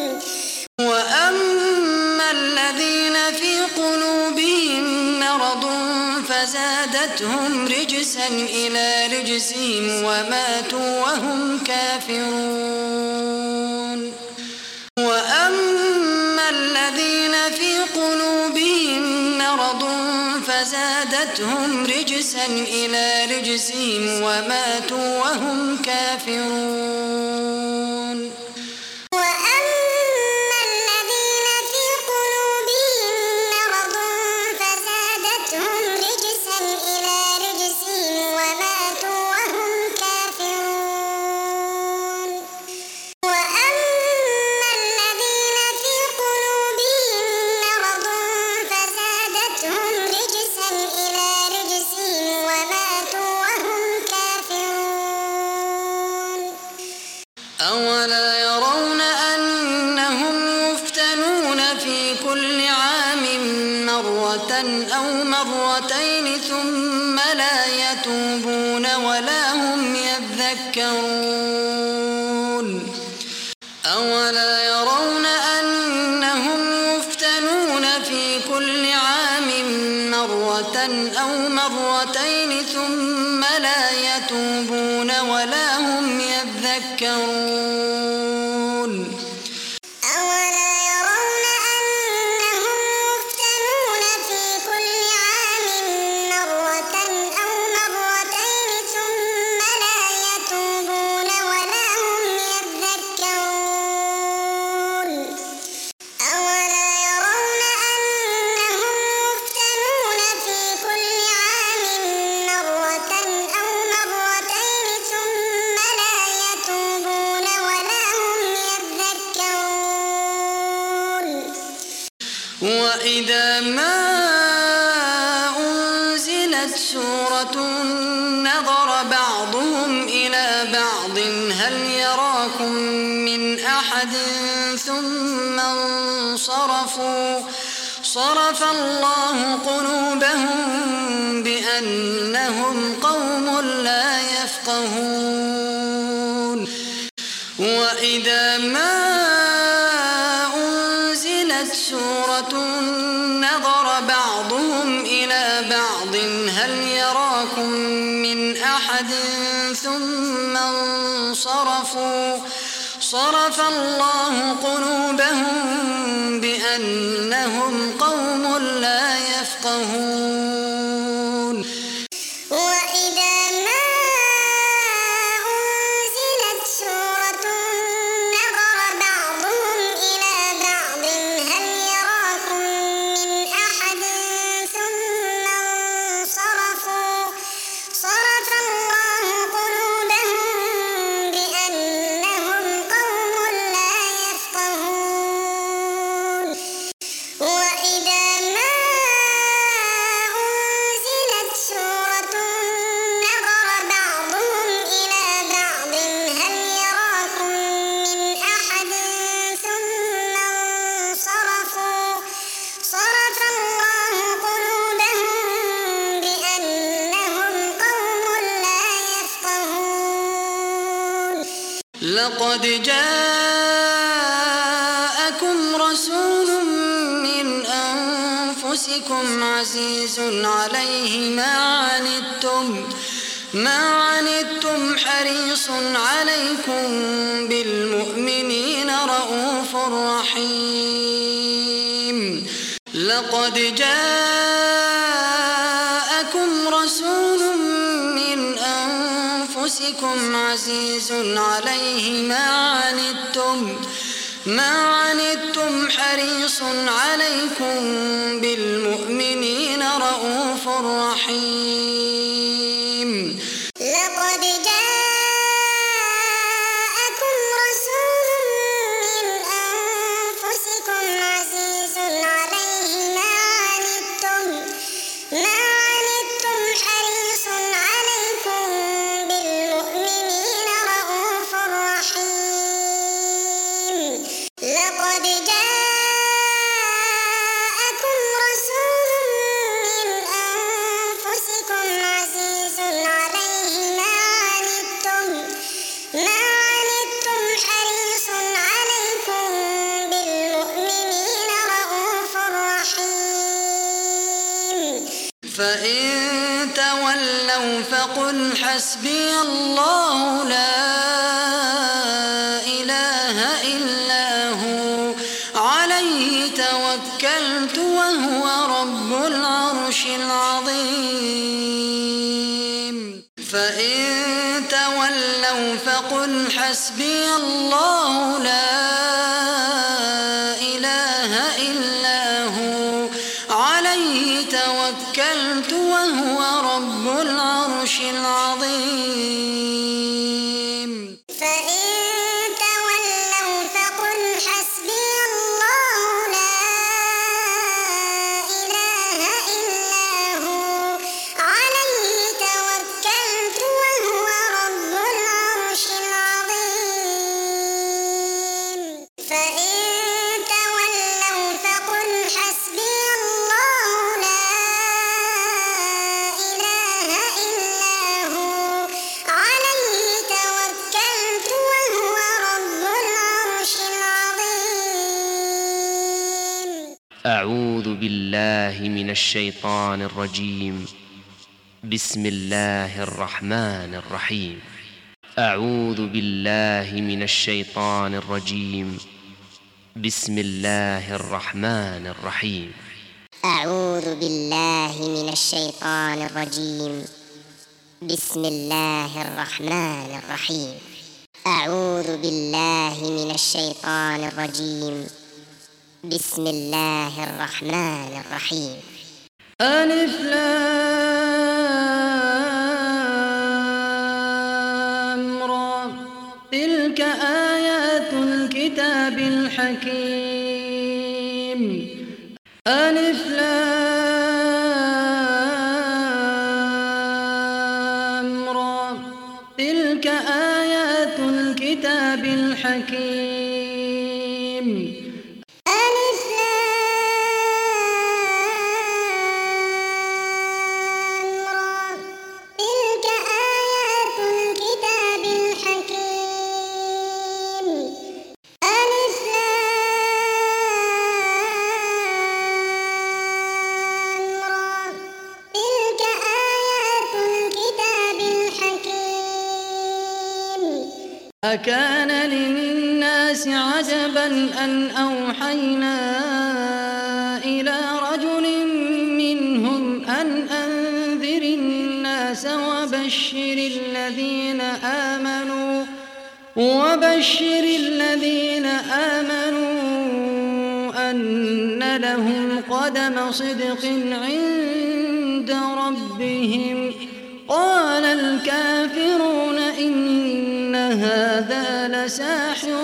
Speaker 1: وأما الذين في قلوبهم مرض فزادتهم رجسا إلى رجسهم وماتوا وهم كافرون وأما الذين في قلوبهم مرض فزادتهم رجسا إلى رجسهم وماتوا وهم كافرون
Speaker 2: وأما الذين في قلوبهم مرض فزادتهم رجسا إلى رجسهم وماتوا وهم كافرون وأما الذين في قلوبهم مرض فزادتهم رجسا إلى رجسهم وماتوا وهم كافرون
Speaker 1: أولا يرون أنهم يفتنون في كل عام مرة أو مرتين ثم لا يتوبون ولا هم يذكرون أولا يرون أنهم يفتنون في كل عام مرة أو مرتين ثم لا يتوبون ولا هم يذكرون
Speaker 2: أولا يرون أنهم يفتنون في كل عام مرة أو مرتين ثم لا يتوبون ولا هم يذكرون أولا يرون أنهم يفتنون في كل عام مرة أو مرتين ثم لا يتوبون ولا هم يذكرون
Speaker 1: وإذا ما أنزلت سورة نظر بعضهم إلى بعض هل يراكم من أحد ثم انصرفوا صرف الله قلوبهم بأنهم قوم لا يفقهون وإذا ما أنزلت سورة نظر بعضهم إلى بعض هل يراكم من أحد ثم انصرفوا صرف الله قلوبهم بأنهم قوم لا يفقهون
Speaker 2: وإذا ما أنزلت سورة نظر بعضهم إلى بعض هل يراكم من أحد ثم انصرفوا صرف الله قلوبهم بأنهم قوم لا يفقهون وإذا ما
Speaker 1: لقد جاءكم رسول من أنفسكم عزيز عليه ما عنتم ما عنتم حريص عليكم بالمؤمنين رءوف رحيم. لقد جاءكم رسول من أنفسكم عزيز عليه ما عنتم ما عنتم حريص عليكم بالمؤمنين رءوف رحيم.
Speaker 2: لقد جاءكم رسول من أنفسكم عزيز عليه ما عنتم ما عنتم حريص عليكم بالمؤمنين رءوف رحيم. لقد جاءكم رسول من أنفسكم عزيز عليه ما عنتم ما عنتم حريص عليكم بالمؤمنين رءوف رحيم.
Speaker 1: فإن تولوا فقل حسبي الله لا إله إلا هو عليه توكلت وهو رب العرش العظيم. فإن تولوا فقل حسبي الله لا إله إلا هو عليه توكلت وهو رب العرش العظيم.
Speaker 2: فإن تولوا فقل حسبي الله لا إله إلا هو عليه توكلت وهو رب العرش العظيم. فإن تولوا فقل حسبي الله لا إله إلا هو عليه توكلت وهو رب العرش العظيم.
Speaker 3: أعوذ بالله من الشيطان الرجيم. بسم الله الرحمن الرحيم. أعوذ بالله من الشيطان الرجيم. بسم الله الرحمن الرحيم.
Speaker 2: أعوذ بالله من الشيطان الرجيم. بسم الله الرحمن الرحيم. أعوذ بالله من الشيطان الرجيم. بسم الله الرحمن الرحيم.
Speaker 1: ألف لام را تلك آيات الكتاب الحكيم. ألف لام را تلك آيات الكتاب الحكيم.
Speaker 2: ألف لام را تلك آيات الكتاب الحكيم. ألف لام را تلك آيات الكتاب الحكيم.
Speaker 1: أكان للناس عجبا أن أوحينا إلى رجل منهم أن أنذر الناس وبشر الذين آمنوا وبشر الذين آمنوا أن لهم قدم صدق عند ربهم. قال الكافرون إن هذا لساحر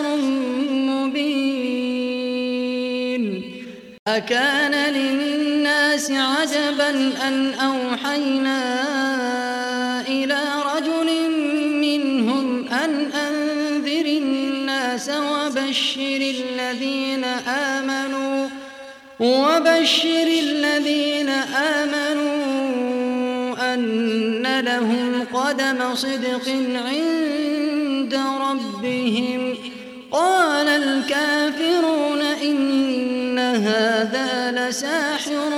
Speaker 1: مبين. أكان للناس عجبا أن أوحينا إلى رجل منهم أن أنذر الناس وبشر الذين آمنوا وبشر الذين آمنوا أن لهم قدم صدق عند عند ربهم قال الكافرون إن هذا لساحر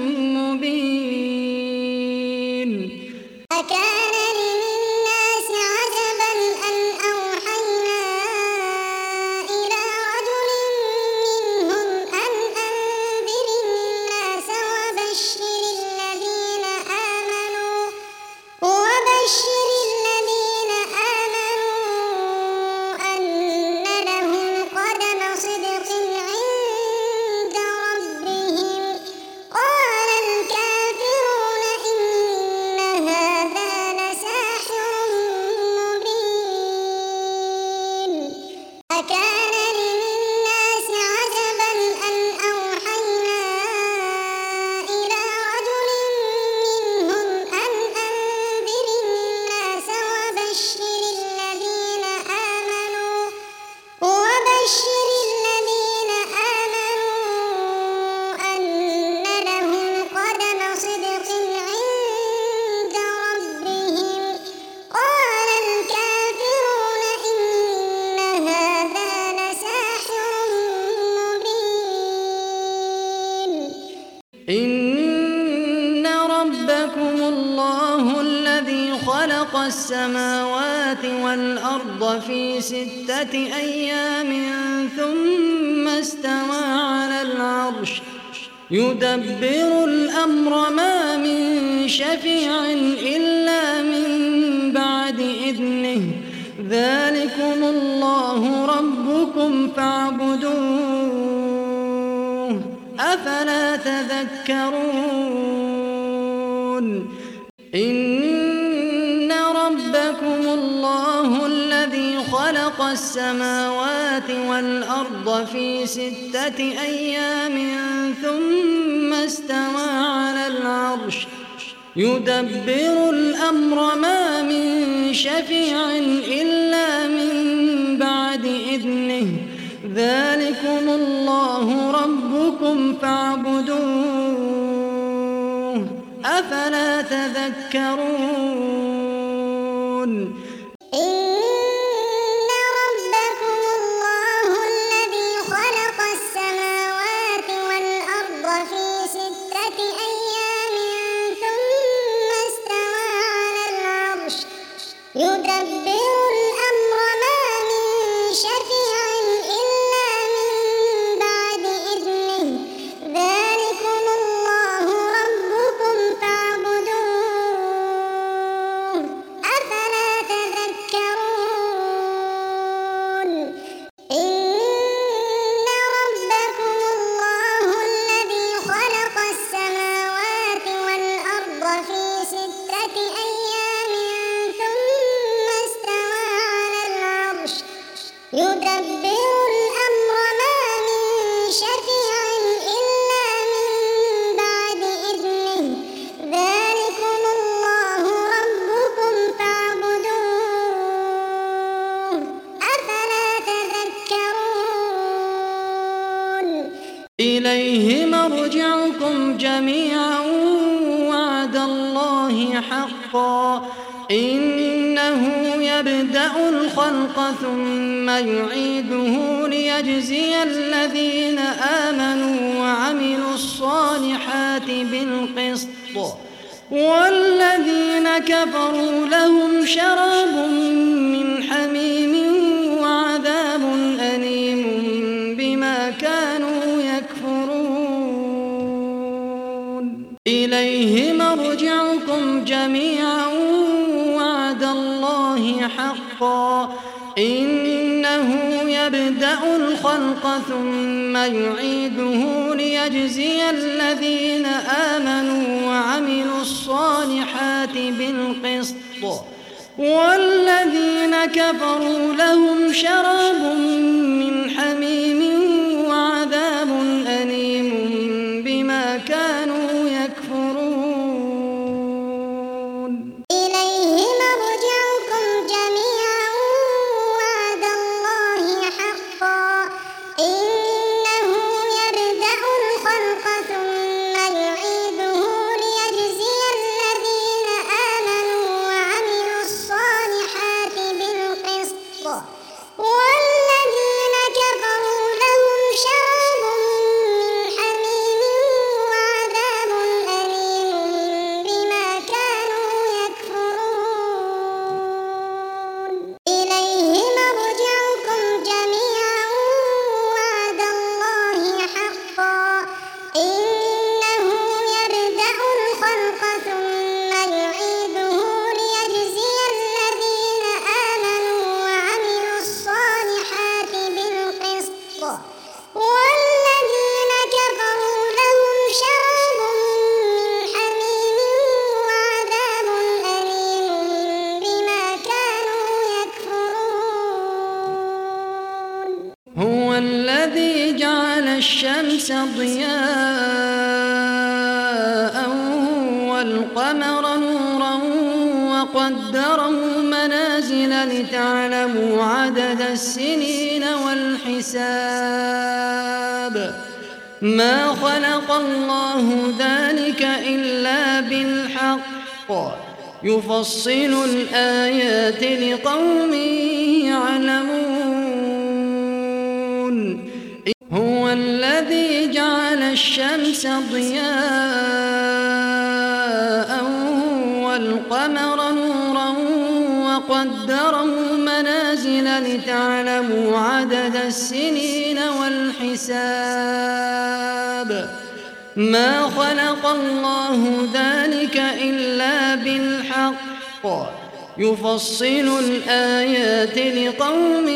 Speaker 1: مبين
Speaker 2: أكان للناس عجبا أن أوحينا إلى رجل منهم أن أنذر الناس وبشر الذين آمنوا وبشر الذين آمنوا أن لهم قدم صدق عند ربهم قال الكافرون إن هذا لساحر مبين أكان للناس عجبا أن أوحينا إلى رجل منهم أن أنذر الناس وبشر الذين آمنوا وبشر الذين آمنوا أن لهم قدم صدق عند ربهم قال الكافرون إن هذا لساحر مبين
Speaker 1: إن ربكم الله الذي خلق السماوات والأرض في ستة أيام ثم استوى على العرش يدبر الأمر ما من شفيع إلا من بعد إذنه ذلكم الله ربكم فاعبدوه أفلا تذكرون إن ربكم الله الذي خلق السماوات والأرض في ستة أيام ثم استوى على العرش يدبر الأمر ما من شفيع إلا من بعد إذنه ذلكم الله ربكم فاعبدوه أفلا تذكرون
Speaker 2: إن ربكم الله الذي خلق السماوات والأرض في ستة أيام ثم استوى على العرش يدبر الأمر ما من شفيع إلا من بعد إذنه ذلكم الله ربكم فاعبدوه أفلا تذكرون إن ربكم الله الذي خلق السماوات والأرض في ستة أيام ثم استوى على العرش يدبر الأمر ما من شفيع إلا من بعد إذنه ذلكم الله ربكم فاعبدوه أفلا تذكرون
Speaker 1: إليه مرجعكم جميعا وعد الله حقا إنه يبدأ الخلق ثم يعيده ليجزي الذين آمنوا وعملوا الصالحات بالقسط والذين كفروا لهم شراب من حميم وعذاب أليم بما كانوا يكفرون إليه مرجعكم جميعا وعد الله حقا إنه يبدأ الخلق ثم يعيده ليجزي الذين آمنوا وعملوا الصالحات بالقسط والذين كفروا لهم شراب من حميم وعذاب أليم بما كانوا يكفرون
Speaker 2: إليه مرجعكم جميعا وعد الله حقا إنه يبدأ الخلق ثم يعيده ليجزي الذين آمنوا وعملوا الصالحات بالقسط والذين كفروا لهم شراب من حميم وعذاب أليم بما كانوا يكفرون إليه مرجعكم جميعا وعد الله حقا إنه يبدأ الخلق ثم يعيده ليجزي الذين آمنوا وعملوا الصالحات بالقسط والذين كفروا لهم شراب من حميم وعذاب أليم بما كانوا يكفرون
Speaker 1: هو الذي جعل الشمس ضياء والقمر نورا وقدره منازل لتعلموا عدد السنين والحساب ما خلق الله ذلك إلا بالحق يفصل الآيات لقوم يعلمون هو الذي جعل الشمس ضياء والقمر نورا وقدره منازل لتعلموا عدد السنين والحساب ما خلق الله ذلك إلا بالحق يفصل الآيات لقوم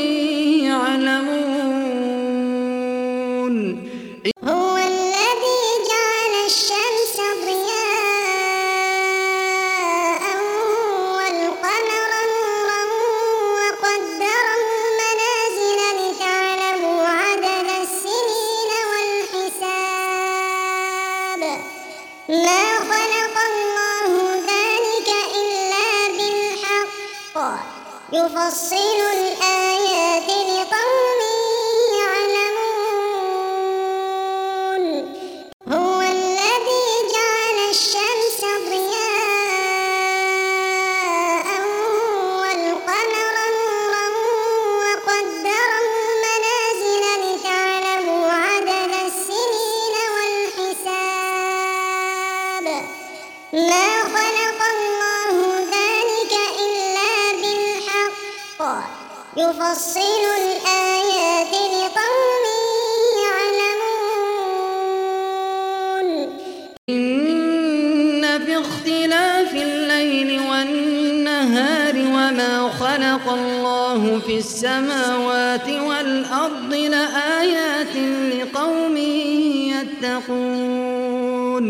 Speaker 1: يعلمون
Speaker 2: هو الذي جعل الشمس ضياء والقمر نورا وقدره منازل لتعلموا عدد السنين والحساب ما خلق الله ذلك إلا بالحق يفصل الآيات لقوم يعلمون هو الذي جعل الشمس ضياء والقمر نورا وقدره منازل لتعلموا عدد السنين والحساب ما خلق الله ذلك إلا بالحق يفصل الآيات لقوم يعلمون
Speaker 1: إن في اختلاف الليل والنهار وما خلق الله في السماوات والأرض لآيات لقوم يتقون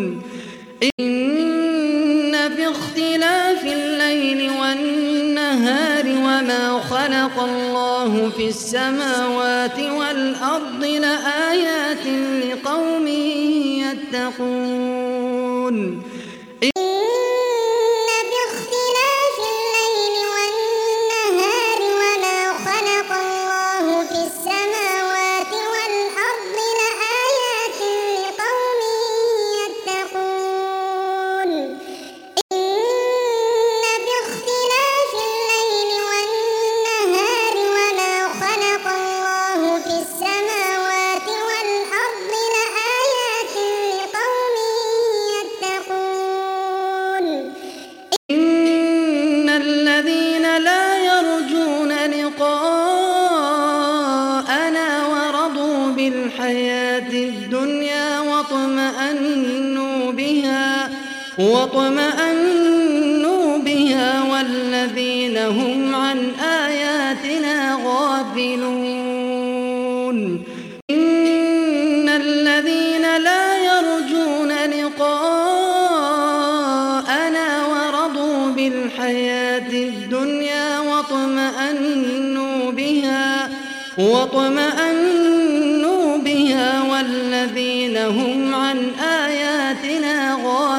Speaker 1: إن في اختلاف الليل والنهار وما خلق الله في السماوات والأرض لآيات لقوم يتقون
Speaker 2: إن في اختلاف الليل والنهار وما خلق الله في السماوات والأرض لآيات لقوم يتقون إن في اختلاف الليل والنهار وما خلق الله في السماوات والأرض لآيات لقوم يتقون
Speaker 1: إن الذين لا يرجون لقاءنا ورضوا بالحياة الدنيا واطمأنوا بها واطمأنوا بها والذين هم عن آياتنا غافلون إن الذين لا يرجون لقاءنا ورضوا بالحياة الدنيا واطمأنوا بها واطمأنوا بها والذين هم عن آياتنا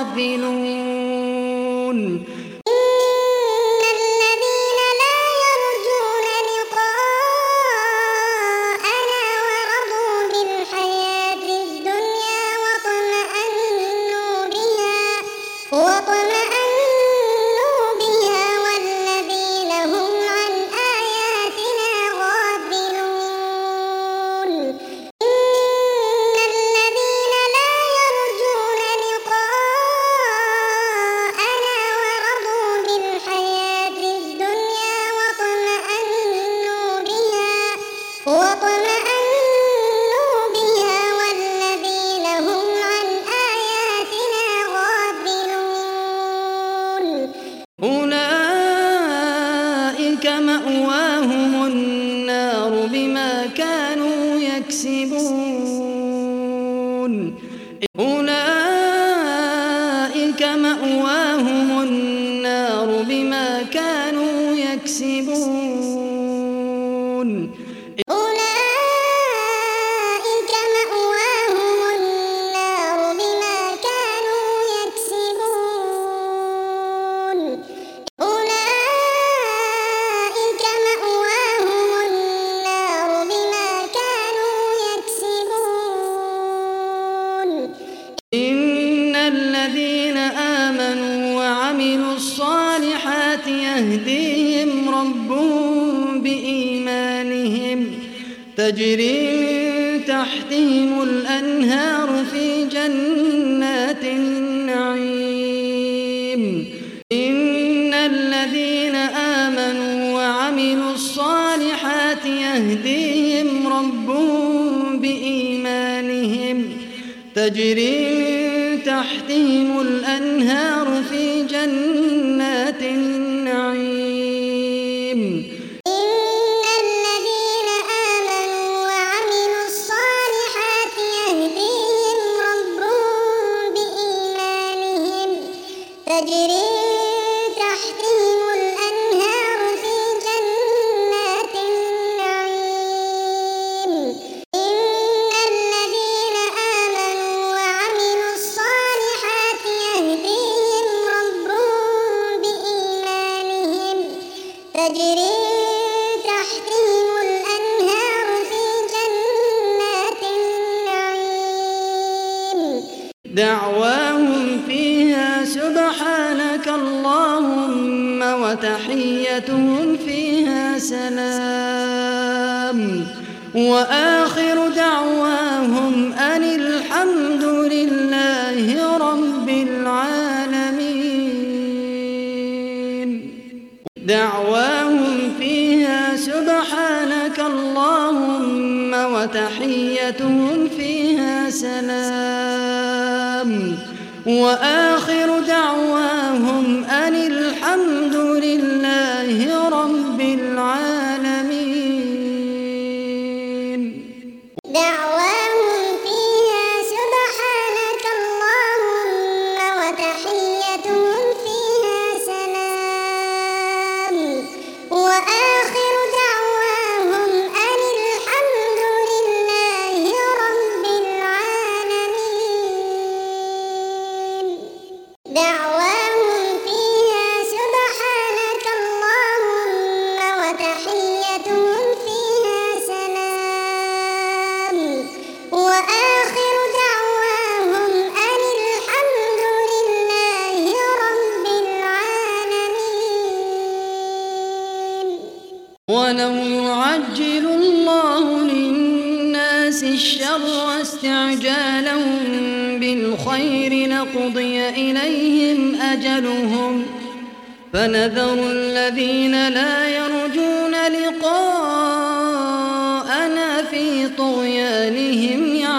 Speaker 1: غافلون
Speaker 2: إن الذين لا يرجون لقاءنا ورضوا بالحياة الدنيا واطمأنوا بها واطمأنوا بها والذين هم عن آياتنا غافلون واطمأنوا بها والذين هم عن آياتنا غافلون
Speaker 1: أولئك مأواهم النار بما كانوا يكسبون أولئك مأواهم النار بما كانوا يكسبون
Speaker 2: أولئك مأواهم النار بما كانوا يكسبون أولئك مأواهم النار بما كانوا يكسبون
Speaker 1: إن الذين آمنوا وعملوا الصالحات يهديهم ربهم بإيمانهم تجري من تحتهم الأنهار في جنات النعيم إن الذين آمنوا وعملوا الصالحات يهديهم ربهم بإيمانهم تجري من تحتهم الأنهار في جنات النعيم
Speaker 2: إن الذين آمنوا وعملوا الصالحات يهديهم ربهم بإيمانهم تجري من تحتهم الأنهار في جنات النعيم إن الذين آمنوا وعملوا الصالحات يهديهم ربهم بإيمانهم تجري من تحتهم الأنهار في جنات النعيم
Speaker 1: دعواهم فيها سبحانك اللهم وتحيتهم فيها سلام وآخر دعواهم أن الحمد لله رب العالمين دعواهم فيها سبحانك اللهم وتحيتهم فيها سلام وآخر دعواهم أن الحمد لله رب العالمين
Speaker 2: دعواهم فيها سبحانك اللهم وتحيتهم فيها سلام وآخر دعواهم أن الحمد لله رب العالمين دعواهم فيها سبحانك اللهم وتحيتهم فيها سلام وآخر دعواهم أن الحمد لله رب العالمين
Speaker 1: ولو يعجل الله للناس الشر استعجالهم بالخير لقضي إليهم أجلهم فنذر الذين لا يرجون لقاءنا في طغيانهم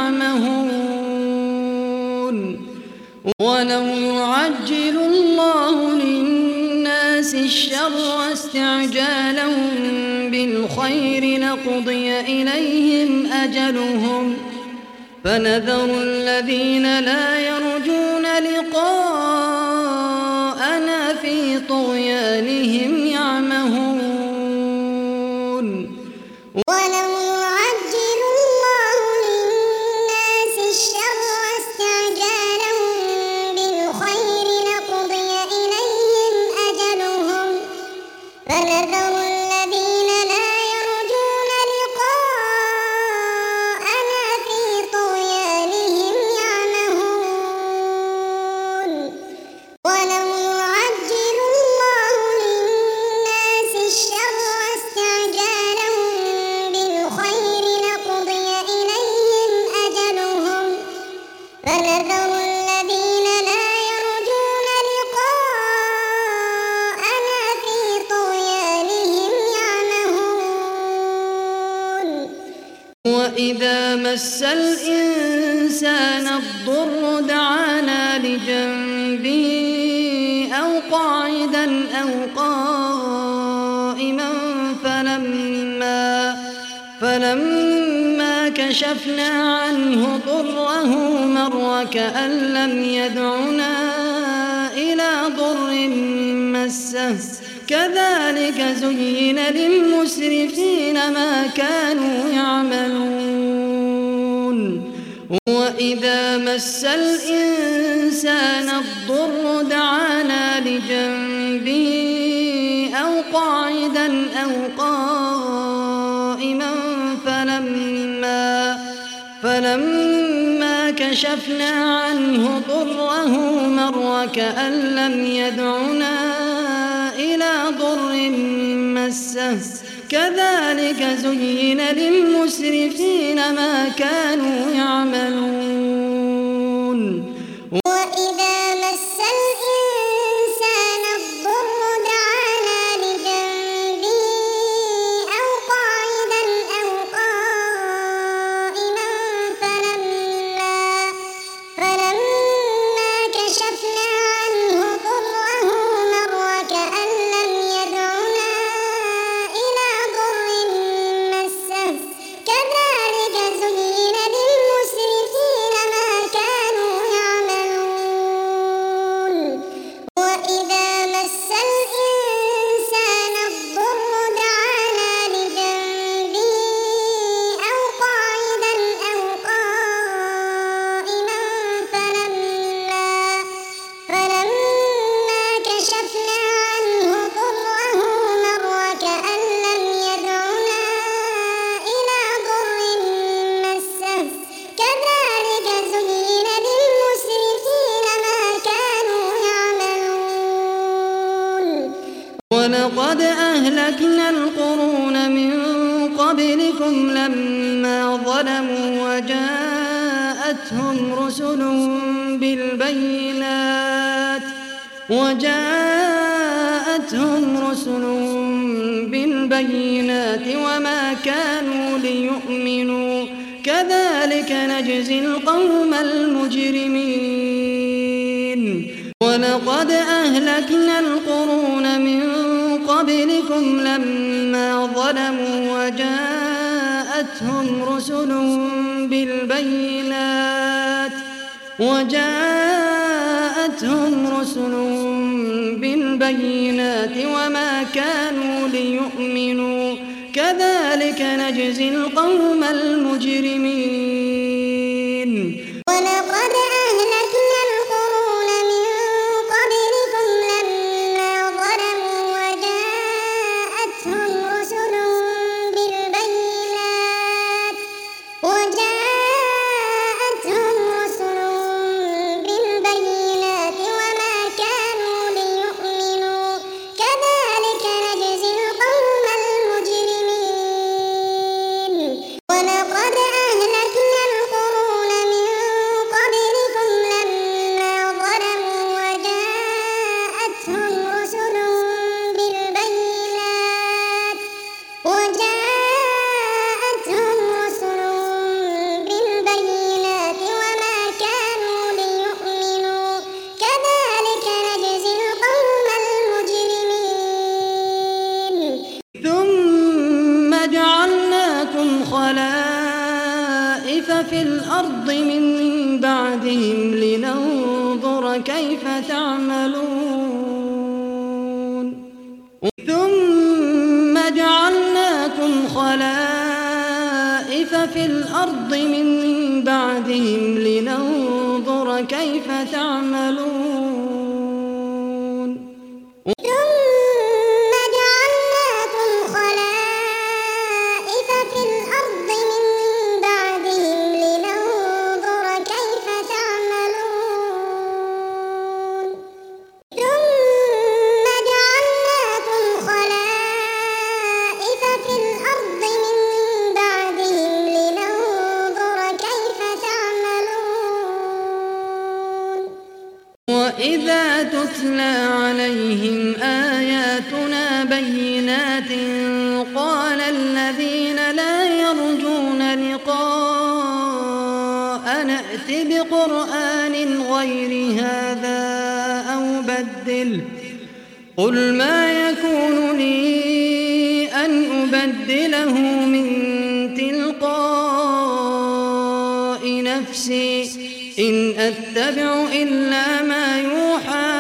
Speaker 1: يعمهون ولو يعجل الله للناس الشر استعجالهم بالخير لقضي إليهم أجلهم فنذر الذين لا يرجون لقاءنا في طغيانهم يعمهون
Speaker 2: ولو يعجل الله للناس الشر استعجالهم بالخير لقضي إليهم أجلهم فنذر الذين لا يرجون لقاءنا في طغيانهم يعمهون ولو يعجل الله للناس
Speaker 1: وإذا مس الإنسان الضر دعانا لجنبه أو قاعدا أو قائما فلما, فلما كشفنا عنه ضره مر كأن لم يدعنا إلى ضر مسه كذلك زين للمسرفين ما كانوا يعملون. وإذا مس الإنسان الضر دعانا لجنبه أو قاعدا أو قائما فلما, فلما كشفنا عنه ضره مر كأن لم يدعنا إلى ضر مسه كذلك زين للمسرفين ما كانوا يعملون.
Speaker 2: وإذا مس الإنسان الضر دعانا لجنبه أو قاعدا أو قائما فلما, فلما كشفنا عنه ضره مر كأن لم يدعنا إلى ضر مسه كذلك زين للمسرفين ما كانوا يعملون. وإذا مس الإنسان الضر دعانا لجنبه أو قاعدا أو قائما فلما, فلما كشفنا عنه ضره مر كأن لم يدعنا إلى ضر مسه كذلك زين للمسرفين ما كانوا يعملون.
Speaker 1: ولقد أهلكنا القرون من قبلكم لما ظلموا وجاءتهم رسلهم بالبينات وجاءتهم رسلهم بالبينات وما كانوا ليؤمنوا كذلك نجزي القوم المجرمين. ولقد أهلكنا القرون من قبلكم لما ظلموا وجاءتهم رسلهم بالبينات وجاءتهم رسلهم بالبينات وما كانوا ليؤمنوا كذلك نجزي القوم المجرمين.
Speaker 2: ولقد أهلكنا القرون من قبلكم لما ظلموا وجاءتهم رسلهم بالبينات وجاءتهم رسلهم بالبينات وما كانوا ليؤمنوا كذلك نجزي القوم المجرمين. ولقد أهلكنا القرون من قبلكم لما ظلموا وجاءتهم رسلهم بالبينات وجاءتهم رسلهم بالبينات وما كانوا ليؤمنوا كذلك نجزي القوم المجرمين.
Speaker 1: ثم جعلناكم خلائف في الأرض من بعدهم لننظر كيف تعملون. ثم جعلناكم خلائف في الأرض من بعدهم لننظر كيف تعملون.
Speaker 2: ثم جعلناكم خلائف في الأرض من بعدهم لننظر كيف تعملون. ثم جعلناكم خلائف في الأرض من بعدهم لننظر كيف تعملون.
Speaker 1: وإذا تتلى عليهم آياتنا بينات قال الذين لا يرجون لقاءنا ائت بقرآن غير هذا أو بدله قل ما يكون لي أن أبدله من تلقاء نفسي إن أتبع إلا ما يوحى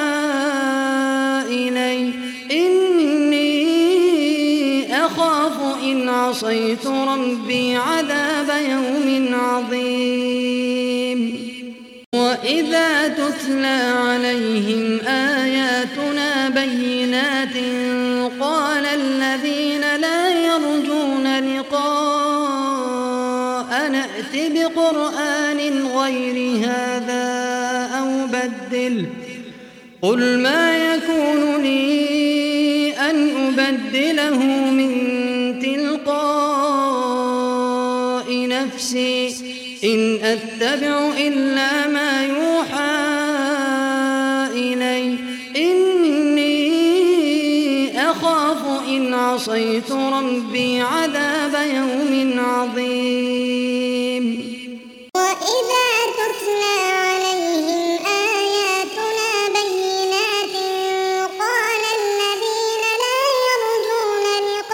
Speaker 1: إلي إني أخاف إن عصيت ربي عذاب يوم عظيم وإذا تتلى عليهم آياتنا بينات قال الذين لا يرجون لقاءنا ائت بقرآن غير هذا أو بدله قل ما يكون لي أن أبدله من تلقاء نفسي إن أتبع إلا ما يوحى إلي إني أخاف إن عصيت ربي عذاب يوم عظيم
Speaker 2: وإذا تتلى عليهم آياتنا بينات قال الذين لا يرجون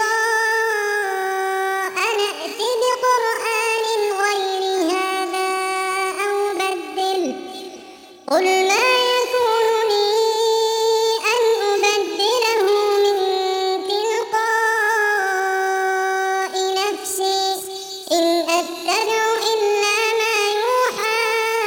Speaker 2: لقاءنا ائت بقرآن غير هذا أو بدله قل ما يكون لي أن أبدله من تلقاء نفسي إن أتبع إلا ما يوحى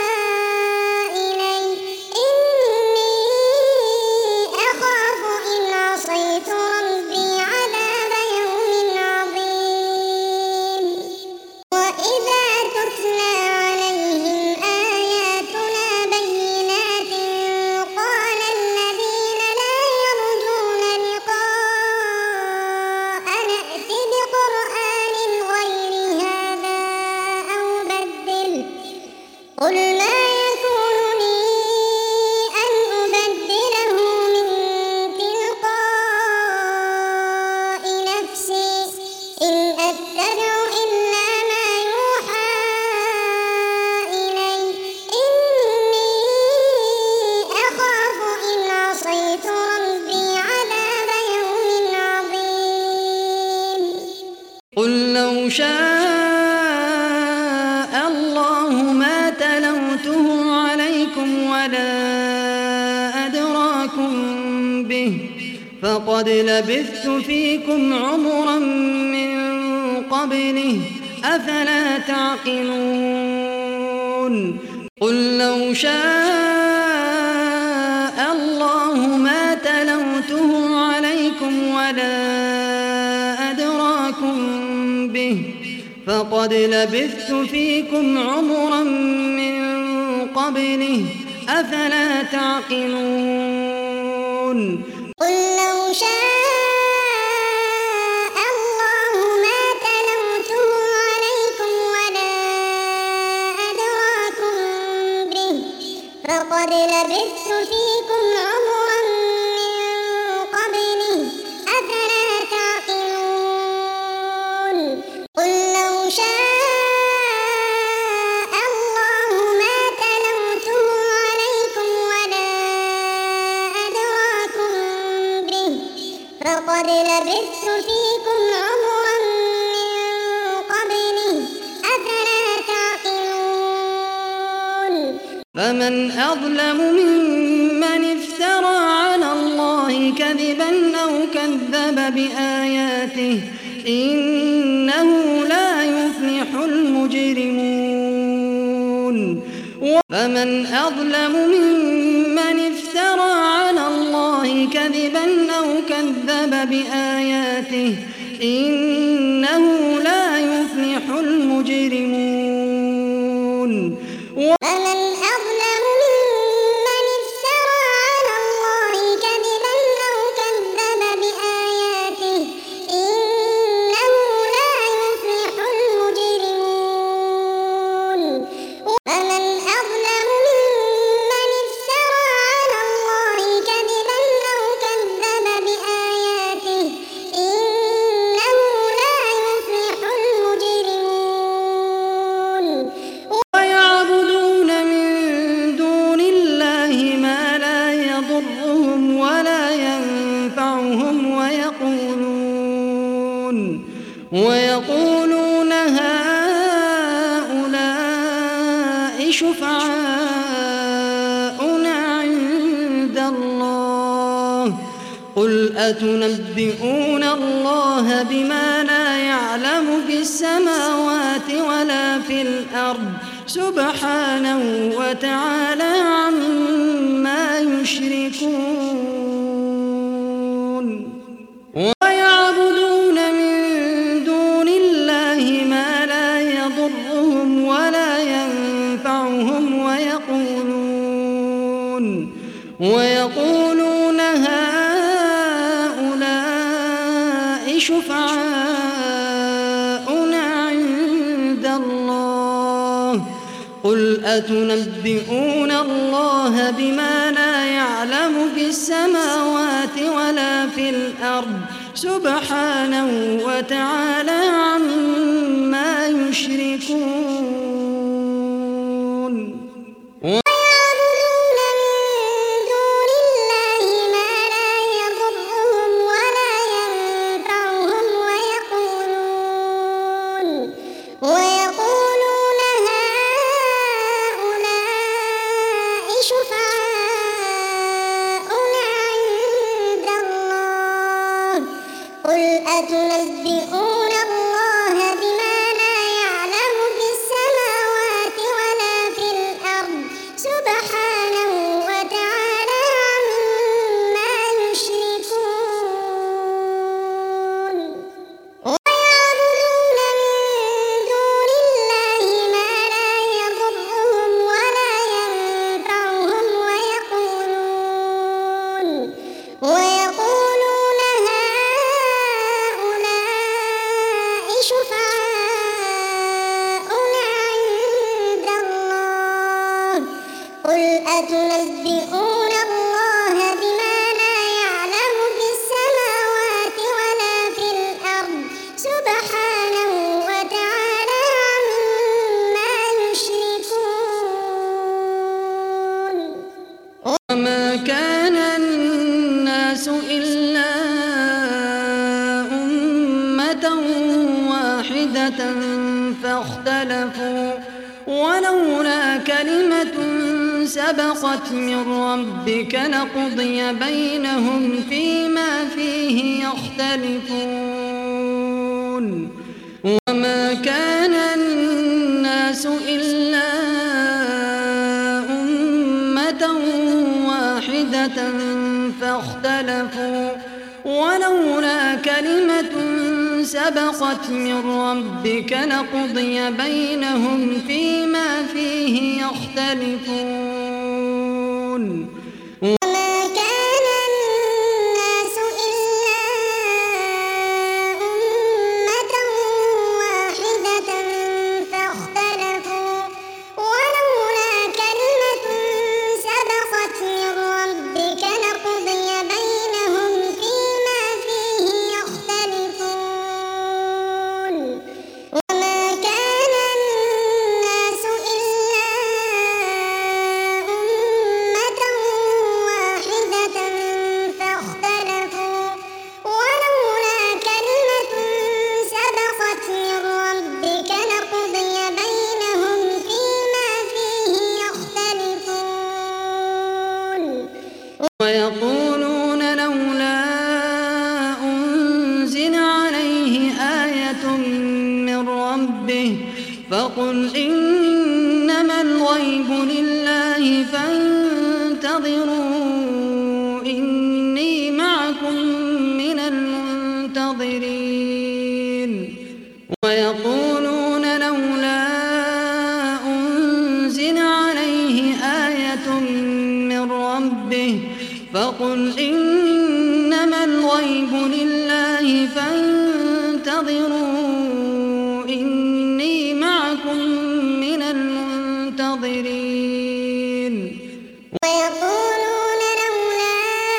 Speaker 2: إلي إني أخاف إن عصيت ربي عذاب يوم عظيم وإذا تتلى عليهم آياتنا بينات قال الذين لا يرجون لقاءنا ائت بقرآن غير هذا أو بدله قل ما يكون لي أن أبدله من تلقاء نفسي إن أتبع إلا ما يوحى إلي إني أخاف إن عصيت ربي عذاب يوم عظيم
Speaker 1: قل لو شاء الله ما تلوته عليكم ولا أدراكم به فقد لبثت فيكم عمرا من قبله أفلا تعقلون قل لو شاء الله ما تلوته عليكم ولا أدراكم به فقد لبثت فيكم عمرا من قبله أفلا تعقلون
Speaker 2: قل لو شاء الله ما تلوته عليكم ولا أدراكم به فقد لبثت فيكم عمرا من قبله أفلا تعقلون قل لو شاء الله ما تلوته عليكم ولا أدراكم به فقد لبثت فيكم عمرا من قبله أفلا تعقلون
Speaker 1: فمن أظلم ممن افترى على الله كذبا أو كذب بآياته إنه لا يفلح المجرمون فمن أظلم ممن افترى على الله كذبا أو كذب بآياته إنه لا يفلح المجرمون
Speaker 2: فمن أظلم ممن افترى على الله كذبا أو كذب بآياته إنه لا يفلح المجرمون فمن أظلم ممن افترى على الله كذبا أو كذب بآياته إنه لا يفلح
Speaker 1: شفعاؤنا عند الله قل أتنبئون الله بما لا يعلم في السماوات ولا في الأرض سبحانه وتعالى عما يشركون ويعبدون من دون الله ما لا يضرهم ولا ينفعهم ويقولون ويقولون هؤلاء شفعاؤنا عند الله قل أتنبئون الله بما لا يعلم في السماوات ولا في الأرض سبحانه وتعالى عما يشركون
Speaker 2: أتنبئون الله بما لا يعلم في السماوات ولا في الأرض سبحانه وتعالى عما يشركون ويعبدون من دون الله ما لا يضرهم ولا ينفعهم ويقولون ويقولون شفعاؤنا عند الله قل أتنبئون الله بما لا يعلم في السماوات ولا في الأرض سبحانه وتعالى عما يشركون
Speaker 1: وما كان الناس إلا واحدة فاختلفوا ولولا كلمة سبقت من ربك لقضي بينهم فيما فيه يختلفون وما كان الناس إلا أمة واحدة فاختلفوا ولولا كلمة سبقت من ربك لقضي بينهم فيما فيه يختلفون
Speaker 2: وما كان الناس إلا أمة واحدة فاختلفوا ولولا كلمة سبقت من ربك لقضي بينهم فيما فيه يختلفون وما كان الناس إلا أمة واحدة فاختلفوا ولولا كلمة سبقت من ربك لقضي بينهم فيما فيه يختلفون
Speaker 1: ويقولون لولا أنزل عليه آية من ربه فقل إنما الغيب لله فانتظروا إني معكم من المنتظرين ويقولون لولا أنزل عليه آية من ربه فقل إنما الغيب لله فانتظروا إني معكم من المنتظرين
Speaker 2: ويقولون لولا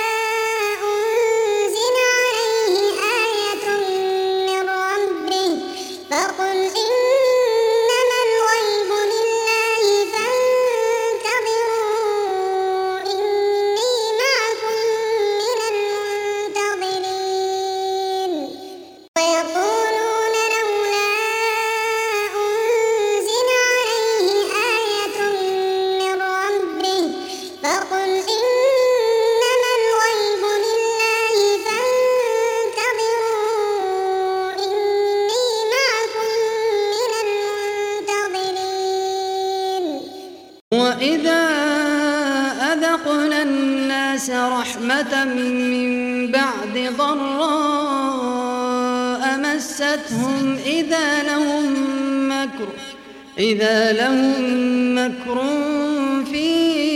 Speaker 2: أنزل عليه آية من ربه فقل إنما الغيب لله فانتظروا إني معكم من
Speaker 1: وإذا أذقنا الناس رحمة من بعد ضراء مستهم إذا لهم مكر إذا لهم مكر في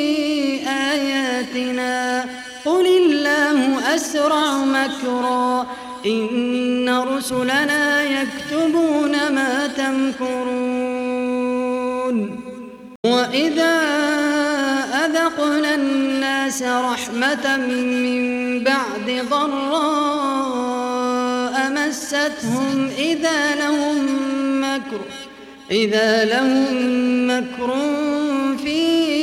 Speaker 1: آياتنا قل الله أسرع مكرا إن رسلنا يكتبون ما تمكرون وإذا أذقنا الناس رحمة من بعد ضراء مستهم إذا لهم مكر إذا لهم مكر في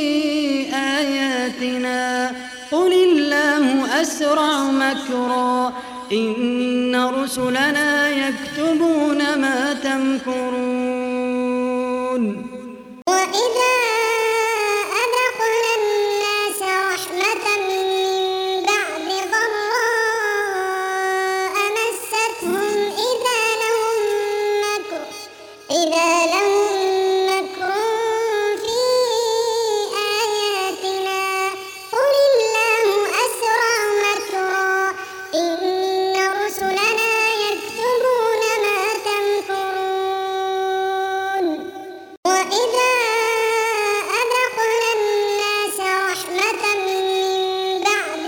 Speaker 1: آياتنا قل الله أسرع مكرا إن رسلنا يكتبون ما تمكرون
Speaker 2: وإذا أذقنا الناس رحمة من بعد ضراء مستهم إذا لهم مكر إذا لهم مكر في آياتنا قل الله أسرع مكرا إن رسلنا يكتبون ما تمكرون وإذا أذقنا الناس رحمة من بعد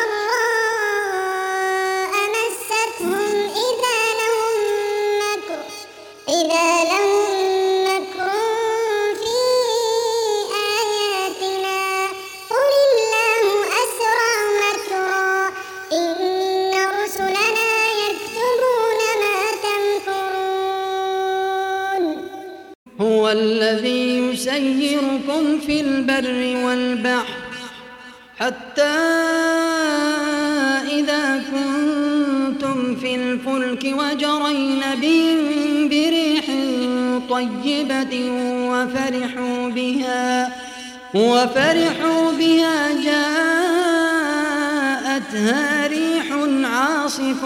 Speaker 2: ضراء مستهم إذا لهم مكر إذا لهم مكر في آياتنا قل الله أسرع مكرا إن رسلنا يكتبون ما تمكرون
Speaker 1: هو الذي يسيركم في البر والبحر حتى إذا كنتم في الفلك وجرين بهم بريح طيبة وفرحوا بها وفرحوا بها جاءتها ريح عاصف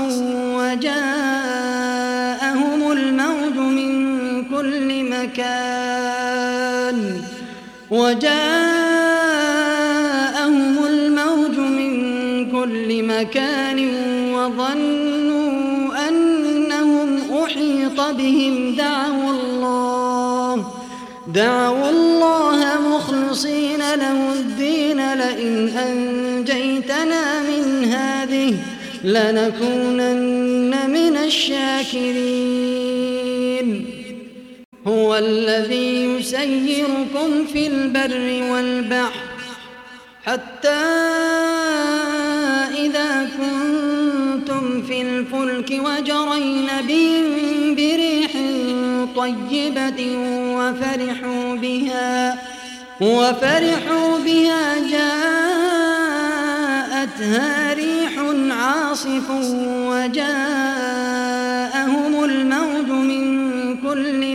Speaker 1: وجاءهم الموج من كل مكان وجاءهم الموج من كل مكان وظنوا أنهم أحيط بهم دعوا الله دعوا الله مخلصين له الدين لئن أنجيتنا من هذه لنكونن من الشاكرين هو الذي يسيركم في البر والبحر حتى إذا كنتم في الفلك وجرين بهم بريح طيبة وفرحوا بها وفرحوا بها جاءتها ريح عاصف وجاءهم الموج من كل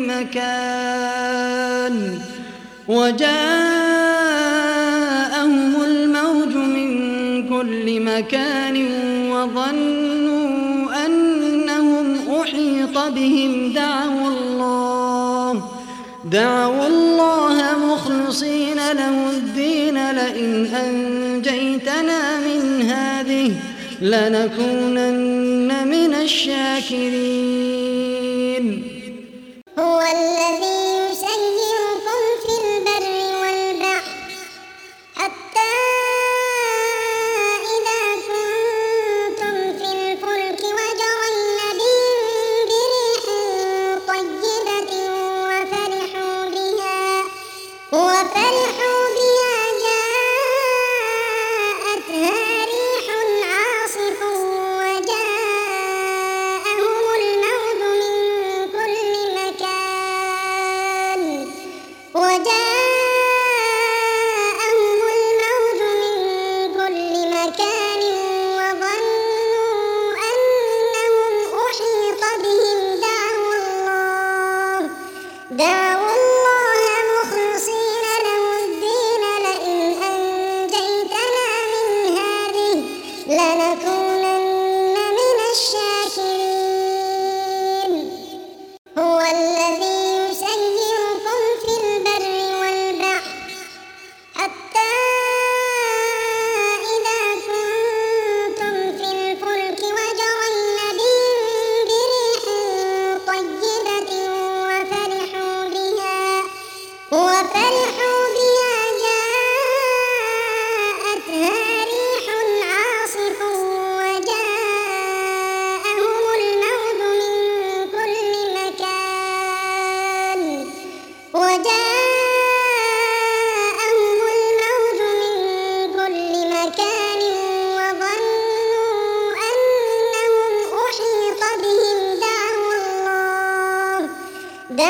Speaker 1: مكان وجاءهم الموج من كل مكان وظنوا أنهم أحيط بهم دعوا الله دعوا الله مخلصين له الدين لئن أنجيتنا من هذه لنكونن من الشاكرين
Speaker 2: هو الذي يسيركم في البر والبحر حتى إذا كنتم في الفلك وجرين بهم بريح طيبة وفرحوا بها وفرحوا بها جاءتها ريح عاصف وجاءهم الموج من كل مكان وجاءهم الموج من كل مكان وظنوا أنهم أحيط بهم دعوا الله دعوا الله مخلصين له الدين لئن أنجيتنا من هذه لنكونن من الشاكرين هو الذي يسيركم في البر والبحر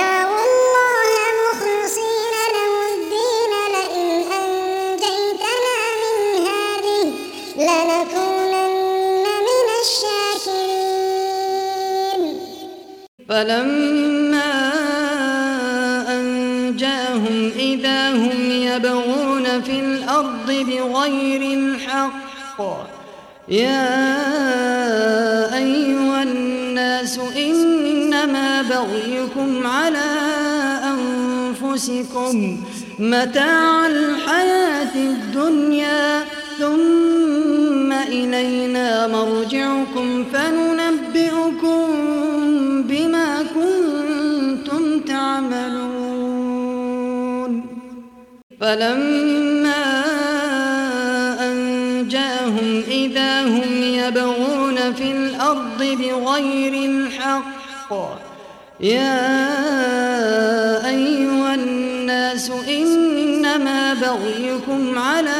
Speaker 2: دعوا الله مخلصين له الدين لئن أنجيتنا من هذه لنكونن من الشاكرين.
Speaker 1: فلما أنجاهم إذا هم يبغون في الأرض بغير الحق يا أيها الناس إنما بغيكم على أنفسكم متاع الحياة الدنيا ثم إلينا مرجعكم فننبئكم بما كنتم تعملون. فلما أنجاهم إذا هم يبغون في الأرض بغير الحق يا أيها الناس إنما بغيكم على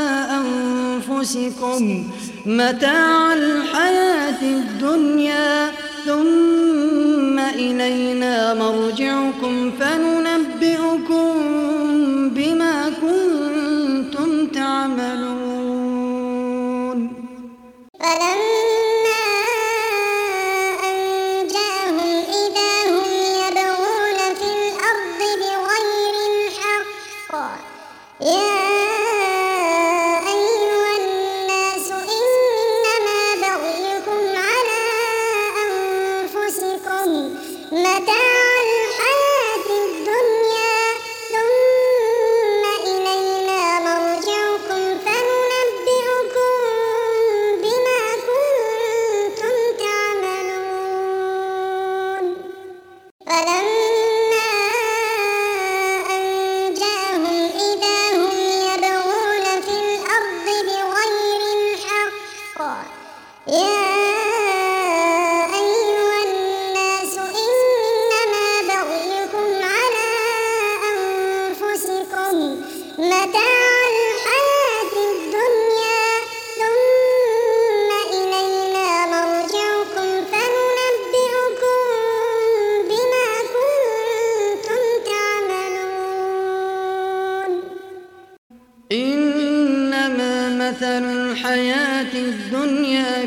Speaker 1: أنفسكم متاع الحياة الدنيا ثم إلينا مرجعكم فننبئكم بما كنتم تعملون.
Speaker 2: فلما أنجاهم إذا هم يبغون في الأرض بغير الحق يا أيها الناس إنما بغيكم على أنفسكم متاع الحياة الدنيا ثم إلينا مرجعكم فننبئكم بما كنتم تعملون. فلما أنجاهم إذا هم يبغون في الأرض بغير الحق يا أيها الناس إنما بغيكم على أنفسكم متاع الحياة الدنيا ثم إلينا مرجعكم فننبئكم بما كنتم تعملون.
Speaker 1: إنما مثل الحياة الدنيا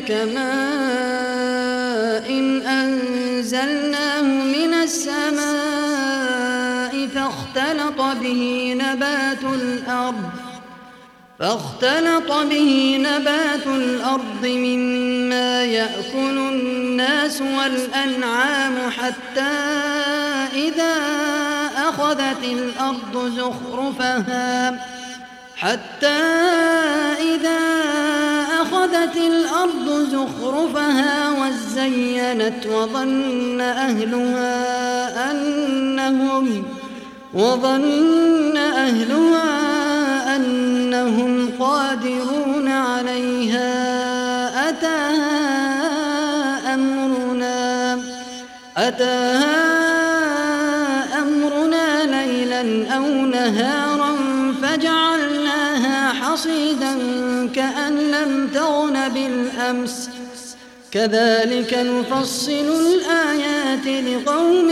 Speaker 1: كماء أنزلناه من السماء فاختلط به نبات الأرض فاختلط به نبات الأرض مما يأكل الناس والأنعام حتى إذا أخذت الأرض زخرفها حتى إذا أخذت الأرض زخرفها وزينت وظن أهلها أنهم وظن أهلها أنهم قادرون عليها أتاها أمرنا أتاها أمرنا ليلا أو نهارا فجعلناها حصيدا كأن لم تغن بالأمس كذلك نفصل الآيات لقوم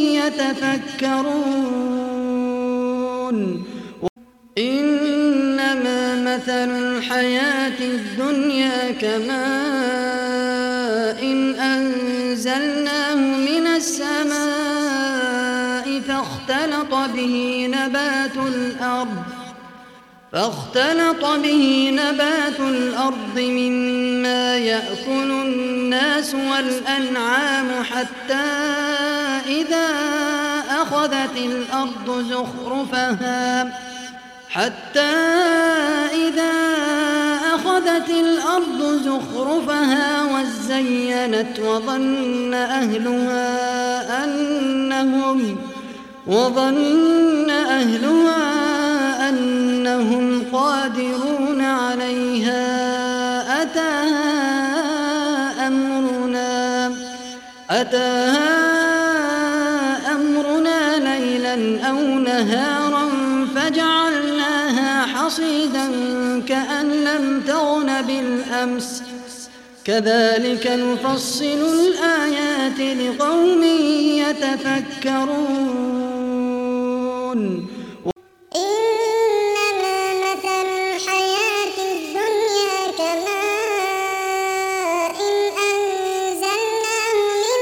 Speaker 1: يتفكرون. إنما مثل الحياة الدنيا كماء أنزلناه من السماء فاختلط به نبات الأرض فاختلط به نبات الأرض مما يأكل الناس والأنعام حتى إذا أخذت الأرض زخرفها حتى إذا أخذت الأرض زخرفها وزينت وظن أهلها أنهم وظن أهلها أنهم قادرون عليها أتاها أمرنا أتاها أمرنا ليلا أو نهارا فجعلناها حصيدا كأن لم تغن بالأمس كذلك نفصل الآيات لقوم يتفكرون
Speaker 2: إنما مثل الحياة الدنيا كماء أنزلناه من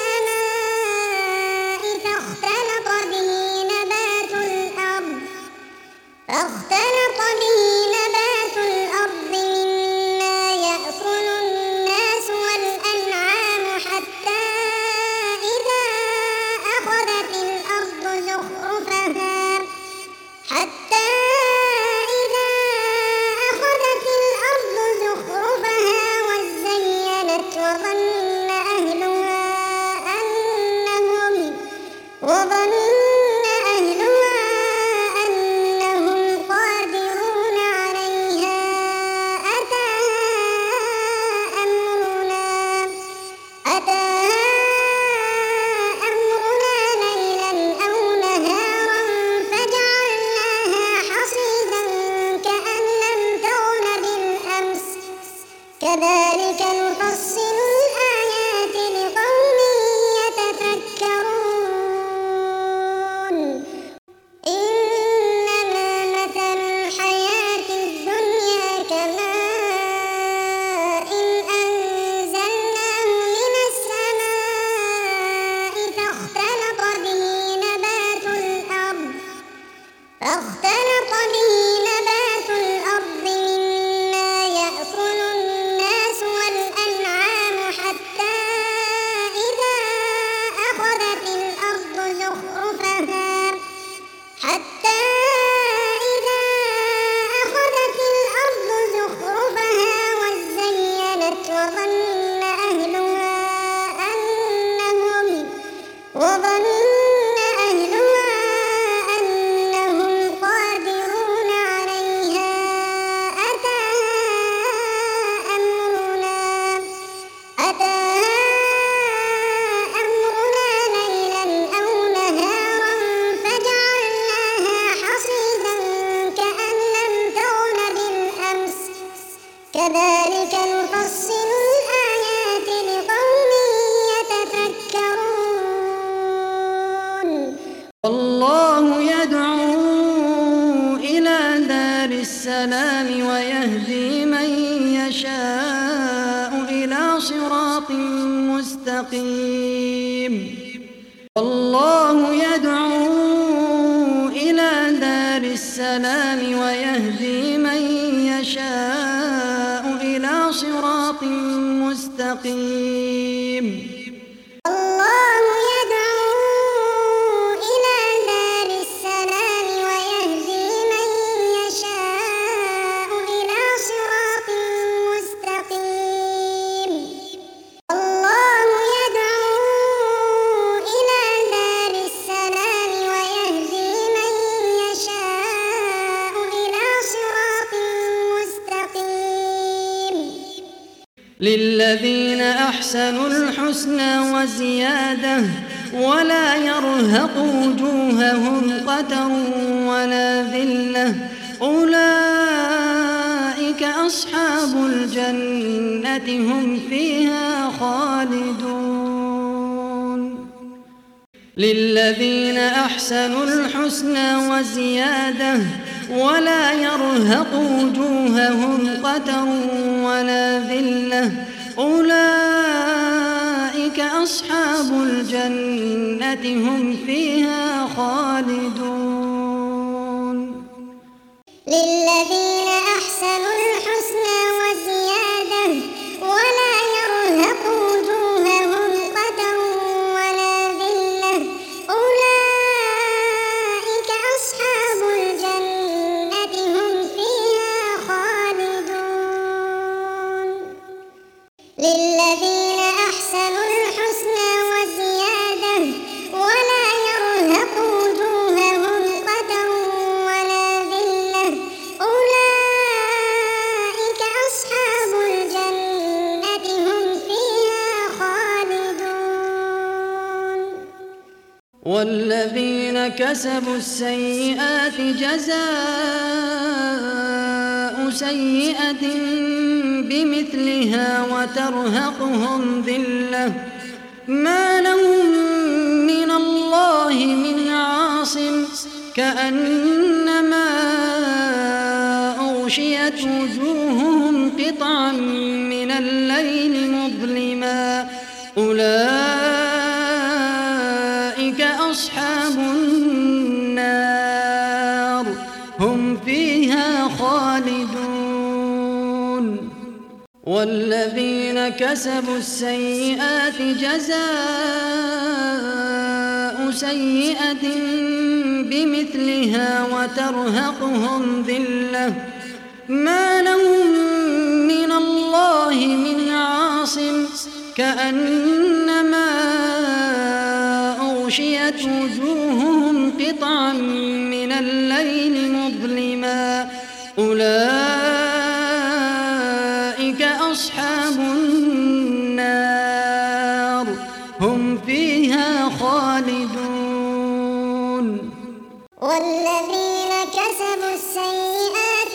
Speaker 2: السماء فاختلط به نبات الأرض فاختلط به نبات الأرض مما يأكل الناس والأنعام حتى إذا أخذت الأرض زخرفها حتى إذا أخذت الأرض زخرفها وزينت وظن أهلها أنهم وظن أهلها أنهم قادرون عليها أتاها أمرنا أتاها أمرنا ليلا أو نهارا فجعلناها حصيدا كأن لم تغن بالأمس كذلك نفصل الآيات لقوم يتفكرون إنما مثل الحياة الدنيا كماء أنزلناه من السماء فاختلط به نبات الأرض فاختلط به نبات الأرض مما يأكل الناس والأنعام حتى إذا أخذت الأرض زخرفها حتى إذا أخذت الأرض زخرفها وزينت وظن أهلها أنهم وظن أهلها أنهم قادرون عليها أتاها أمرنا أتاها أمرنا ليلا أو نهارا فجعلناها حصيدا كأن لم تغن بالأمس كذلك نفصل الآيات لقوم يتفكرون
Speaker 1: والله يدعو إلى دار السلام ويهدي من يشاء إلى صراط مستقيم والله يدعو إلى دار السلام ويهدي من يشاء إلى صراط مستقيم
Speaker 2: الله يدعو إلى دار السلام ويهدي من يشاء إلى صراط مستقيم الله يدعو إلى دار السلام ويهدي من يشاء إلى صراط مستقيم
Speaker 1: للذين أحسنوا الحسنى وزيادة ولا يرهق وجوههم قتر ولا ذلة أولئك أصحاب الجنة هم فيها خالدون للذين أحسنوا الحسنى وزيادة ولا يرهق وجوههم قتر ولا ذلة أولئك أصحاب الجنة هم فيها خالدون
Speaker 2: للذين أحسنوا الحسنى وزيادة ولا يرهق وجوههم قتر ولا ذلة أولئك أصحاب الجنة هم فيها خالدون للذين أحسنوا الحسنى وزيادة ولا يرهق وجوههم قتر ولا ذلة أولئك أصحاب الجنة هم فيها خالدون
Speaker 1: والذين كسبوا السيئات جزاء سيئة بمثلها وترهقهم ذلة ما لهم من الله من عاصم كأنما أغشيت وجوههم قطعا من الليل مظلما أولئك أصحاب النار هم فيها خالدون والذين كسبوا السيئات جزاء سيئة بمثلها وترهقهم ذلة ما لهم من الله من عاصم كأنما أغشيت وجوههم قطعا من الليل مظلما أولئك أصحاب النار هم فيها خالدون
Speaker 2: والذين كسبوا السيئات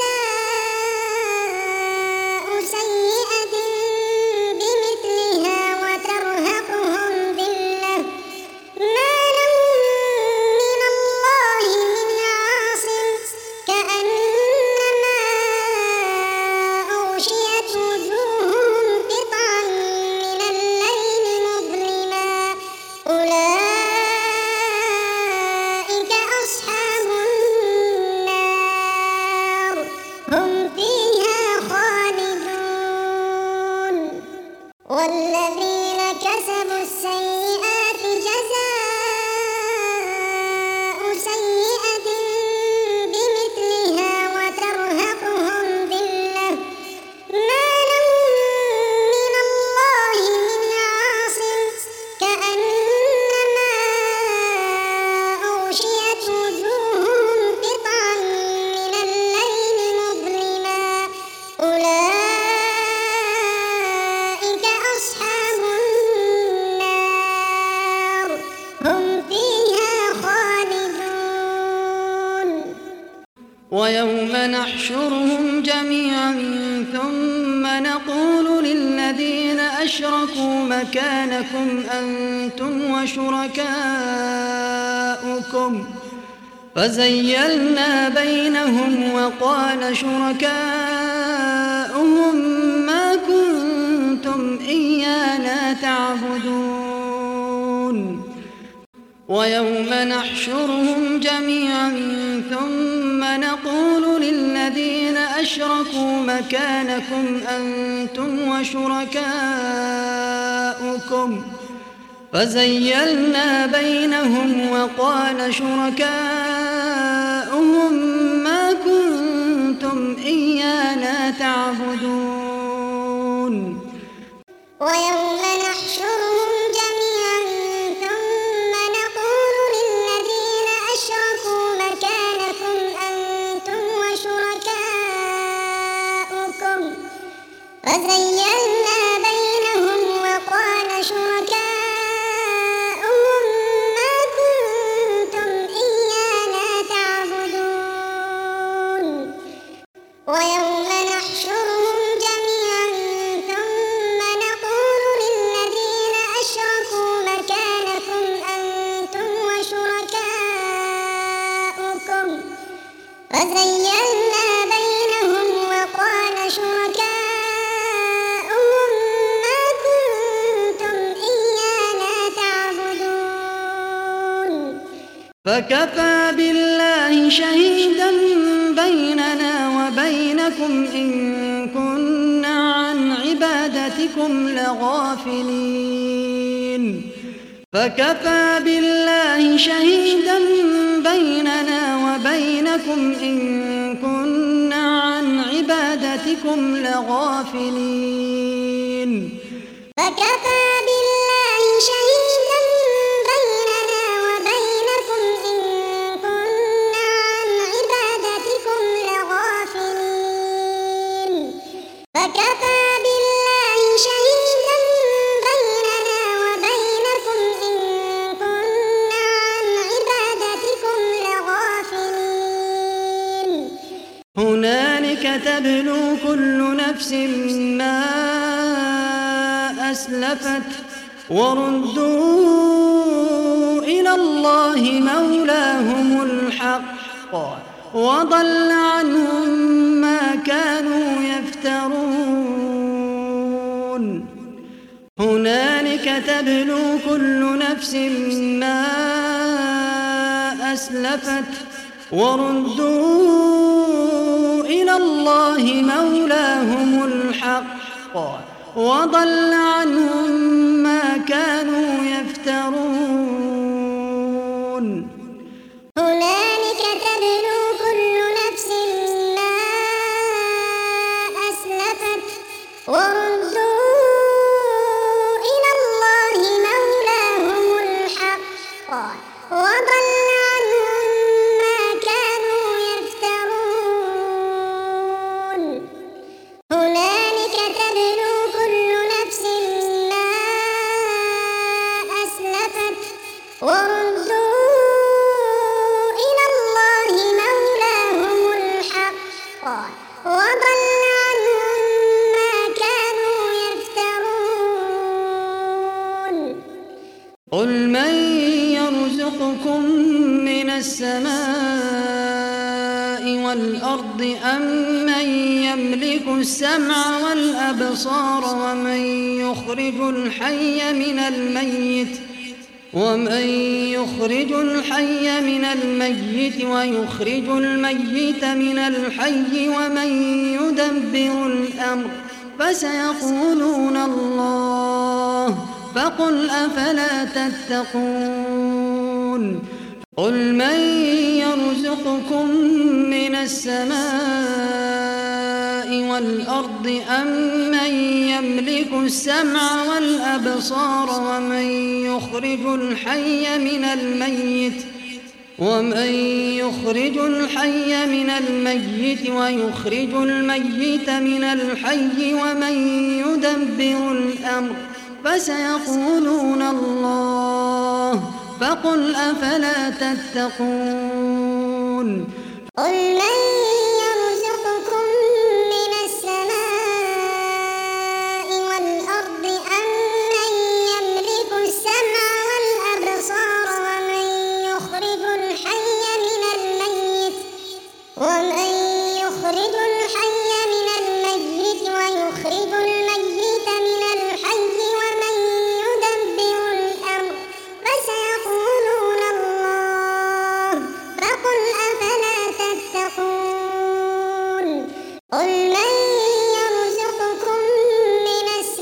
Speaker 2: جزاء سيئة بمثلها وترهقهم ذلة ما لهم من الله من عاصم كأنما أغشيت وجوههم قطعا من الليل مظلما أولئك أصحاب النار هم فيها خالدون والذين كسبوا السيئات جزاء سيئة بمثلها وترهقهم ذلة ما لهم من الله من عاصم كأنما أغشيت وجوههم قطعا من الليل مظلما أولئك أصحاب النار هم فيها خالدون
Speaker 1: ويوم نحشرهم جميعا ثم نقول للذين أشركوا مكانكم أنتم وشركاؤكم فزيلنا بينهم وقال شركاؤهم ما كنتم إيانا تعبدون ويوم نحشرهم جميعا ثم نقول للذين أشركوا مكانكم أنتم وشركاؤكم فزيلنا بينهم وقال شركاؤهم ما كنتم إيانا تعبدون
Speaker 2: ويوم نحشرهم جميعا ثم نقول للذين أشركوا مكانكم أنتم وشركاؤكم فزيلنا بينهم وقال شركاؤهم ما كنتم إيانا تعبدون ويوم نحشرهم جميعا ثم نقول للذين أشركوا مكانكم أنتم وشركاؤكم فزيلنا بينهم وقال شركاؤهم ما كنتم إيانا تعبدون
Speaker 1: فكفى بالله شهيدا بيننا وبينكم إن كنا عن عبادتكم لغافلين فكفى بالله شهيدا بيننا وبينكم إن كنا عن عبادتكم لغافلين
Speaker 2: فكفى بالله شهيدا بيننا وبينكم إن كنا عن عبادتكم لغافلين فكفى بالله شهيدا بيننا وبينكم إن كنا عن عبادتكم لغافلين
Speaker 1: هنالك هنالك تبلو كل نفس ما أسلفت وردوا إلى الله مولاهم الحق وضل عنهم ما كانوا يفترون هنالك تبلو كل نفس ما أسلفت وردوا إلى الله مولاهم الحق وضل عنهم ما كانوا يفترون
Speaker 2: هنالك تبلو كل نفس ما أسلفت وردوا إلى الله مولاهم الحق وضل عنهم ما كانوا يفترون هنالك تبلو كل نفس ما أسلفت وردوا إلى الله مولاهم الحق وضل عنهم ما كانوا يفترون
Speaker 1: قل من يرزقكم من السماء والأرض أم من يملك السمع والأبصار ومن يخرج الحي من الميت ومن يخرج الحي من الميت ويخرج الميت من الحي ومن يدبر الأمر فسيقولون الله فقل أفلا تتقون قل من يرزقكم من السماء والأرض أم من يملك السمع والأبصار ومن يخرج الحي من الميت ومن يخرج الحي من الميت ويخرج الميت من الحي ومن يدبر الأمر فسيقولون الله فقل أفلا تتقون
Speaker 2: قل من يرزقكم من السماء والأرض أم من يملك السمع والأبصار ومن يخرج الحي من الميت ومن يخرج الحي من الميت ويخرج الميت من الحي ومن يدبر الأمر فسيقولون الله فقل أفلا تتقون قل من يرزقكم من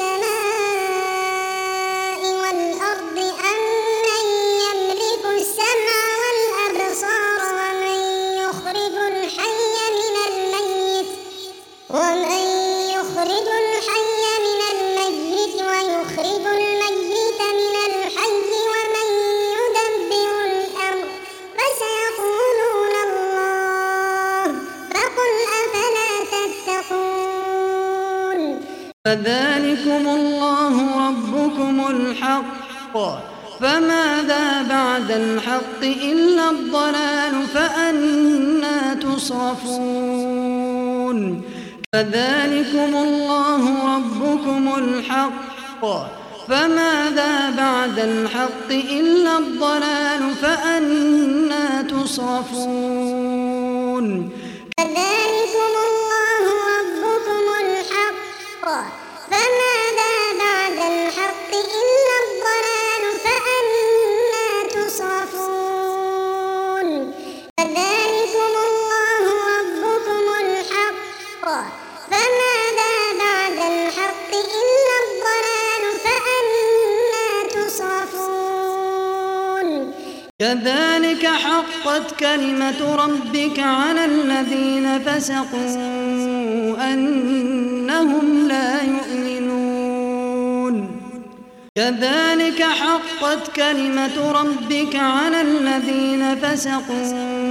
Speaker 2: السماء والأرض أم من يملك السمع والأبصار ومن يخرج الحي من الميت ومن يخرج الحي من الميت ويخرج الميت من الحي ومن يدبر الأمر فسيقولون الله فقل أفلا تتقون
Speaker 1: فذلكم الله ربكم الحق فماذا بعد الحق إلا الضلال فأنى تصرفون فذلكم الله ربكم الحق فماذا بعد الحق إلا الضلال فأنى تصرفون
Speaker 2: فذلكم الله ربكم الحق فماذا بعد الحق إلا الضلال فأنى تصرفون فذلكم الله ربكم الحق فماذا بعد الحق إلا الضلال فأنى تصرفون
Speaker 1: كذلك حقت كلمة ربك على الذين فسقوا أنهم لا يؤمنون كذلك حقت كلمة ربك على الذين فسقوا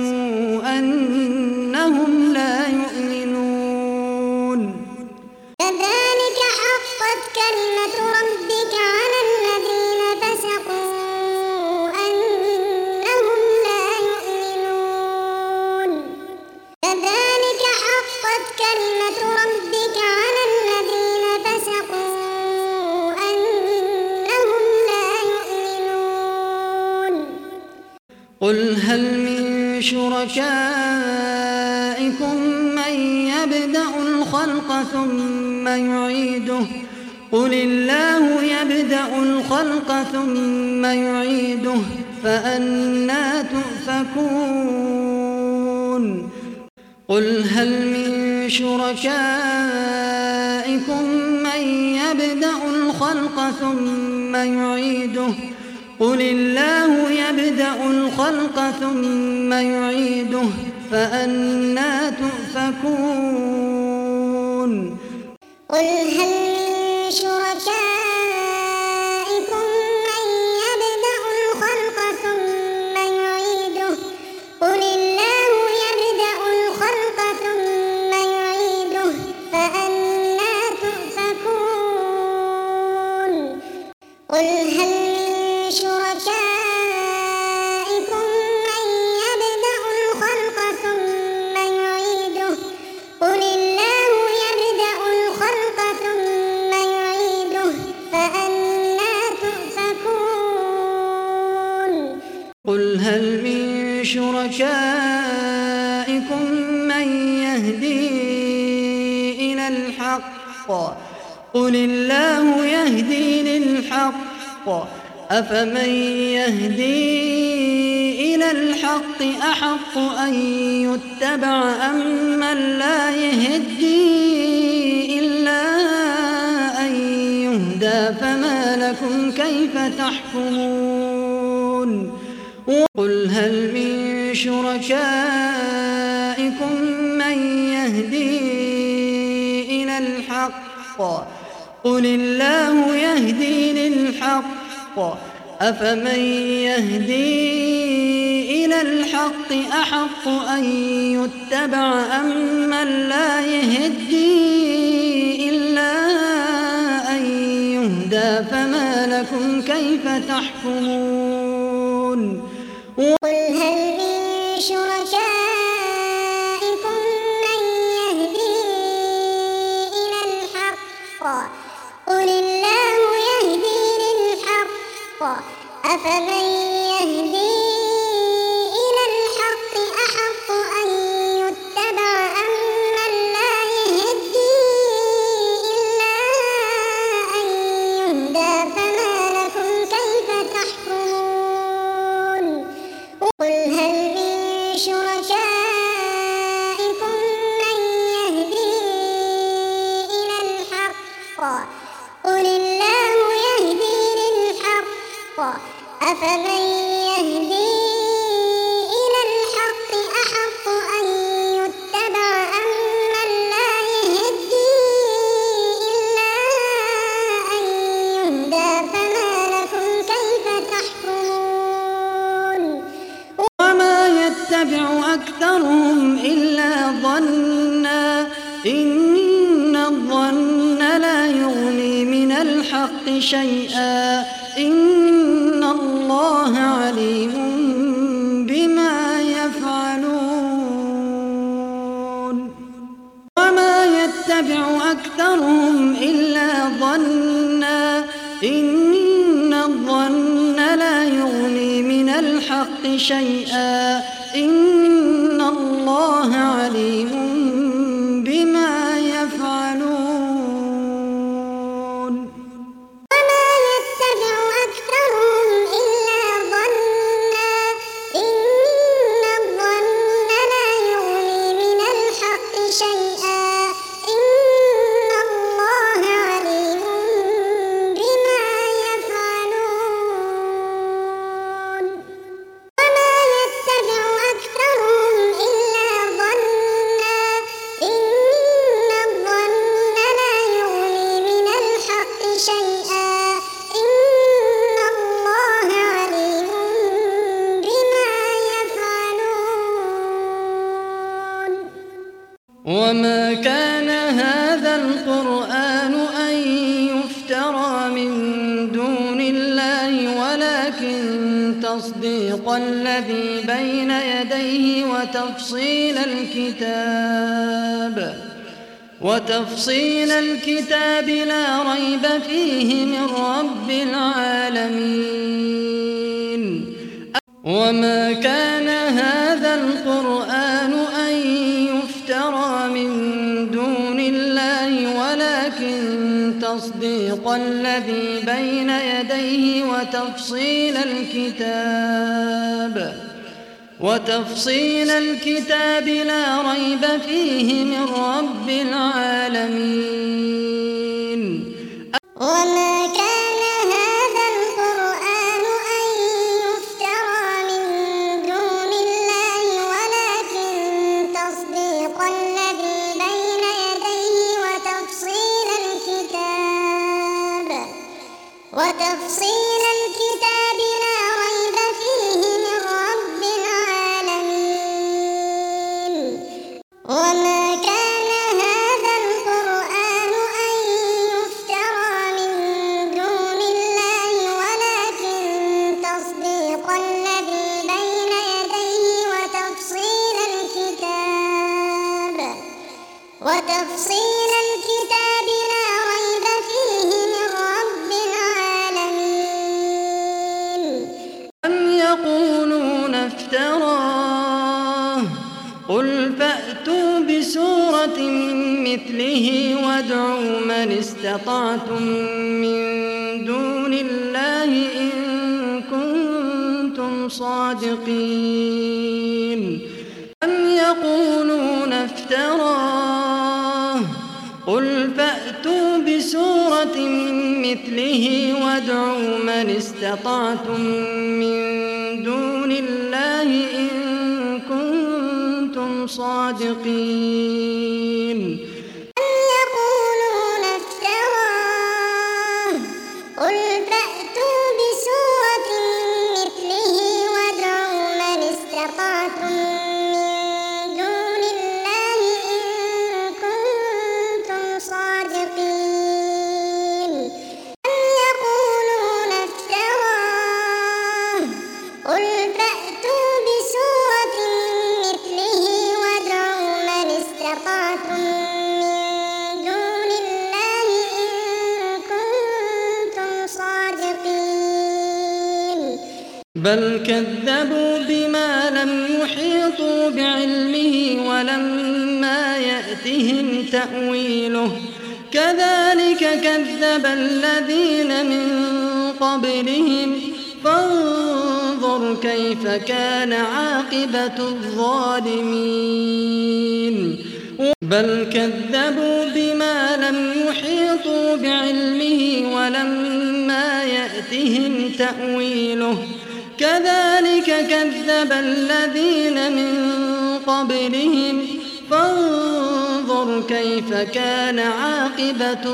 Speaker 1: أنهم لا يؤمنون
Speaker 2: كذلك حقت كلمة ربك على الذين فسقوا أنهم لا يؤمنون كذلك حقت كلمة
Speaker 1: قل هل من شركائكم من يبدأ الخلق ثم يعيده قل الله يبدأ الخلق ثم يعيده فأنى تؤفكون قل هل من شركائكم من يبدأ الخلق ثم يعيده قل الله يبدأ الخلق ثم يعيده فأنى تؤفكون
Speaker 2: قل هل من شركائكم من يبدأ الخلق ثم يعيده قل الله يبدأ الخلق ثم يعيده فأنى تؤفكون قل هل من شركائكم من يبدأ الخلق ثم يعيده قل الله يبدأ الخلق ثم يعيده فأنى تؤفكون
Speaker 1: قل هل من شركائكم من يهدي إلى الحق قل الله يهدي للحق أفمن يهدي إلى الحق أحق أن يتبع أم من لا يهدي إلا أن يهدى فما لكم كيف تحكمون قل هل من شركائكم من يهدي إلى الحق قل الله يهدي للحق أفمن يهدي إلى الحق أحق أن يتبع أم من لا يهدي إلا أن يهدى فما لكم كيف تحكمون
Speaker 2: قل هل من شركائكم من يهدي إلى الحق قل الله يهدي للحق أفمن يهدي إلى الحق أحق أن يتبع أم من لا يهدي إلا أن يهدى فما لكم كيف تحكمون قل هل من شركائكم من يهدي إلى الحق قل الله يهدي للحق أفمن يهدي إلى الحق أحق أن يتبع أم من لا يهدي إلا أن يهدى فما لكم كيف تحكمون
Speaker 1: وما يتبع أكثرهم إلا ظنا إن الظن لا يغني من الحق شيئا إن الله عليم بما يفعلون وما يتبع أكثرهم إلا ظنا إن الظن لا يغني من الحق شيئا إن الله عليم بما يفعلون
Speaker 2: وما يتبع أكثرهم إلا ظنا إن الظن لا يغني من الحق شيئا إن الله عليم بما يفعلون وما يتبع أكثرهم إلا ظنا إن الظن لا يغني من الحق شيئا إن الله عليم بما يفعلون
Speaker 1: وما كان هذا القرآن أن يفترى من دون الله ولكن تصديق الذي بين يديه وتفصيل الكتاب وتفصيل الكتاب لا ريب فيه من رب العالمين وما كان هذا القرآن أن يفترى من دون الله ولكن تصديق الذي بين يديه وتفصيل الكتاب وتفصيل الكتاب لا ريب فيه من رب العالمين.
Speaker 2: وما كان هذا القرآن أن يفترى من دون الله ولكن تصديق الذي بين يديه وتفصيل الكتاب وتفصيل الكتاب لا ريب فيه من رب العالمين. وما كان هذا القرآن أن يفترى من دون الله ولكن تصديق الذي بين يديه وتفصيل الكتاب وتفصيل الكتاب لا ريب فيه من رب العالمين.
Speaker 1: أم يقولون افتراه قل فأتوا بسورة مثله وادعوا من استطعتم من دون الله إن كنتم صادقين. أم يقولون افتراه قل فأتوا بسورة مثله وادعوا من استطعتم من دون الله إن كنتم صادقين.
Speaker 2: أم يقولون افتراه قل فأتوا بسورة مثله وادعوا من استطعتم من دون الله إن كنتم صادقين. أم يقولون افتراه قل فأتوا بسورة مثله وادعوا من استطعتم من دون الله إن كنتم صادقين.
Speaker 1: بل كذبوا بما لم يحيطوا بعلمه ولما يأتهم تأويله كذلك كذب الذين من قبلهم فانظر كيف كان عاقبة الظالمين. بل كذبوا بما لم يحيطوا بعلمه ولما يأتهم تأويله كذلك كذب الذين من قبلهم فانظر كيف كان عاقبة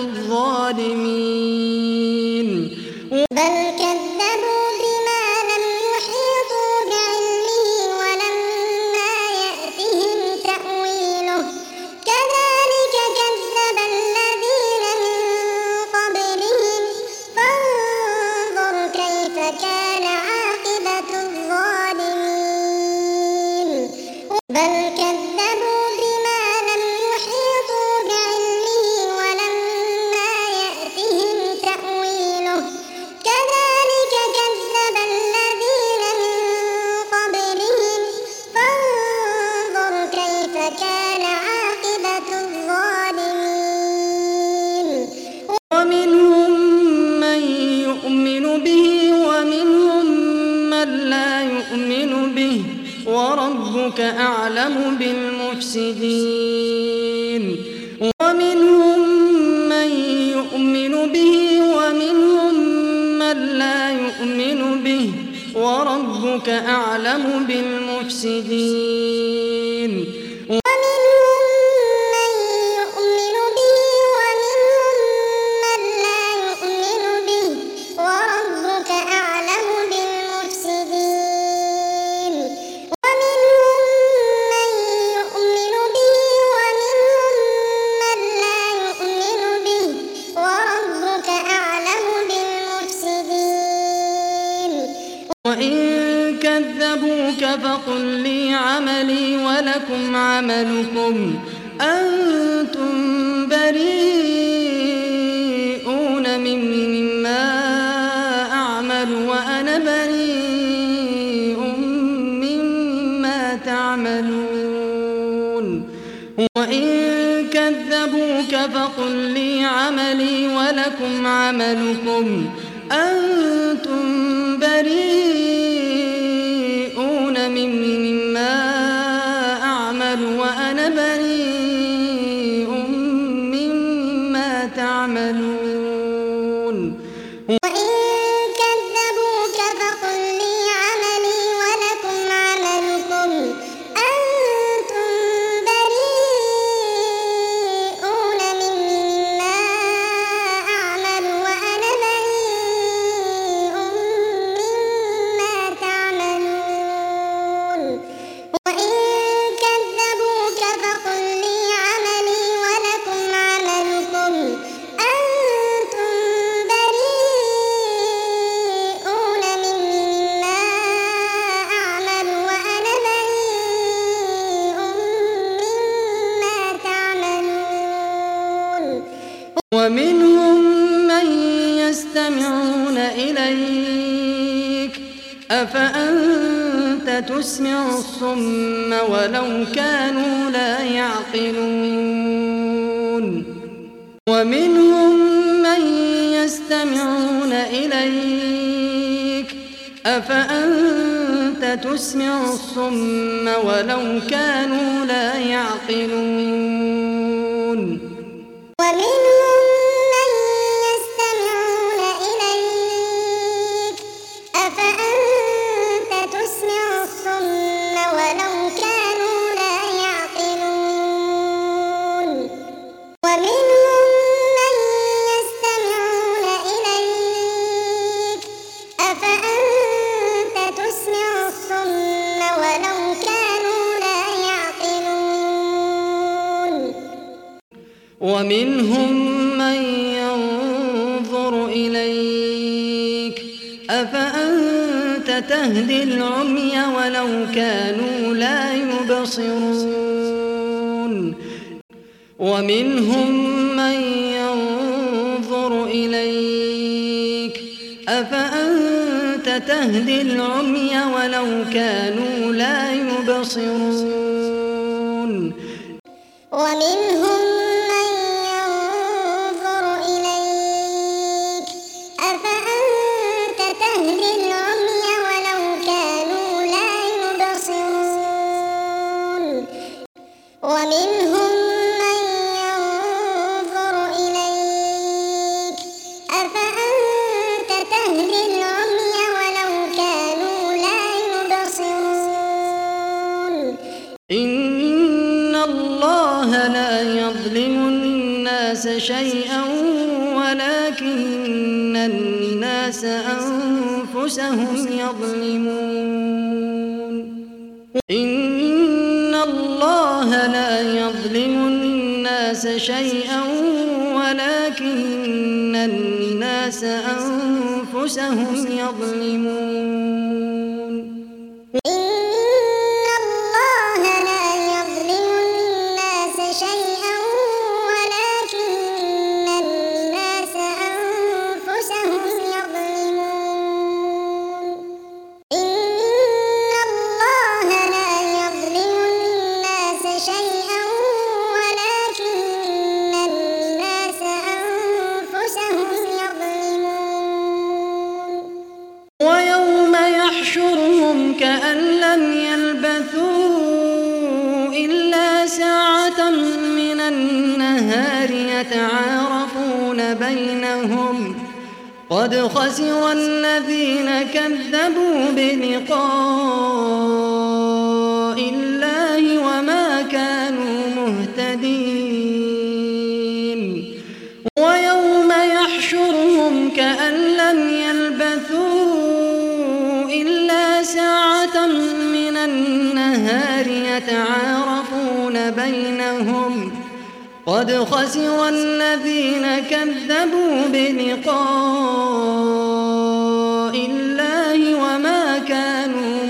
Speaker 1: الظالمين.
Speaker 2: بل كذبوا بما لم يحيطوا بعلمه ولما يأتهم تأويله كذلك كذب الذين من قبلهم فانظر كيف كان عاقبة الظالمين. بل كذبوا بما لم يحيطوا بعلمه ولما يأتهم تأويله كذلك كذب الذين من قبلهم فانظر كيف كان عاقبة الظالمين.
Speaker 1: ومنهم من يؤمن به ومنهم من لا يؤمن به وربك أعلم بالمفسدين. ومنهم من يؤمن به ومنهم من لا يؤمن به وربك أعلم بالمفسدين.
Speaker 2: ومنهم من يؤمن به ومنهم من لا يؤمن به وربك أعلم بالمفسدين. ومنهم من يؤمن به ومنهم من لا يؤمن به وربك أعلم بالمفسدين.
Speaker 1: وإن كذبوك فقل لي عملي ولكم عملكم أنتم بريئون مما أعمل وأنا بريء تعملون وإن كذبوك فقل لي عملي ولكم عملكم أنتم بريئون مما أعمل وأنا بريء مما تعملون
Speaker 2: وإن كذبوك فقل لي عملي ولكم عملكم أنتم بريئون مما أعمل وأنا بريء مما تعملون وإن كذبوك فقل لي عملي ولكم عملكم أنتم بريئون مما أعمل وأنا بريء مما تعملون
Speaker 1: ومنهم من يستمعون إليك أفأنت تسمع الصم ولو كانوا لا يعقلون ومنهم من يستمعون إليك أفأنت تسمع الصم ولو كانوا لا يعقلون
Speaker 2: ومنهم من يستمعون إليك أفأنت تسمع الصم ولو كانوا لا يعقلون ومنهم من يستمعون إليك أفأنت تسمع الصم ولو كانوا لا يعقلون
Speaker 1: ومنهم من ينظر إليك أفأنت تهدي العمي ولو كانوا لا يبصرون ومنهم من ينظر إليك أفأنت تهدي العمي ولو كانوا لا يبصرون
Speaker 2: ومنهم من ينظر إليك أفأنت تهدي العمي ولو كانوا لا يبصرون ومنهم من ينظر إليك أفأنت تهدي العمي ولو كانوا لا يبصرون
Speaker 1: إن الله لا يظلم الناس شيئا ولكن الناس أنفسهم يظلمون إن الله لا يظلم الناس شيئا ولكن الناس أنفسهم يظلمون
Speaker 2: إن الله لا يظلم الناس شيئا ولكن الناس أنفسهم يظلمون إن الله لا يظلم الناس شيئا ولكن الناس أنفسهم يظلمون
Speaker 1: ويوم يحشرهم كأن لم يلبثوا إلا ساعة من النهار يتعارفون بينهم قد خسر الذين كذبوا بلقاء الله وما كانوا مهتدين ويوم يحشرهم كأن لم يلبثوا إلا ساعة من النهار يتعارفون بينهم قد خسر الذين كذبوا بلقاء الله وما كانوا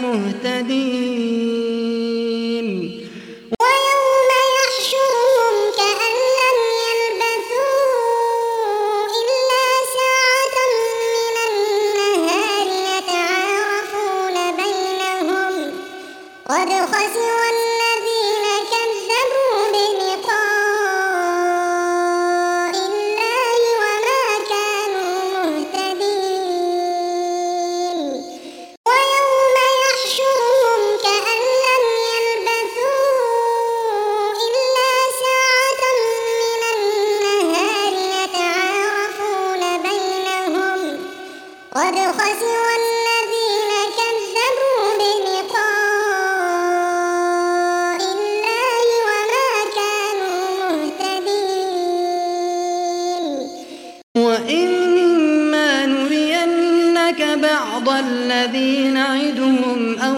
Speaker 1: مهتدين
Speaker 2: ويوم يحشرهم كأن لم يلبثوا إلا ساعة من النهار يتعارفون بينهم قد خسر الذين كذبوا بلقاء الله وما كانوا مهتدين ويوم يحشرهم كأن لم يلبثوا إلا ساعة من النهار يتعارفون بينهم قد خسر الذين كذبوا بلقاء الله وما كانوا مهتدين
Speaker 1: وإما نرينك بعض الذي نعدهم أو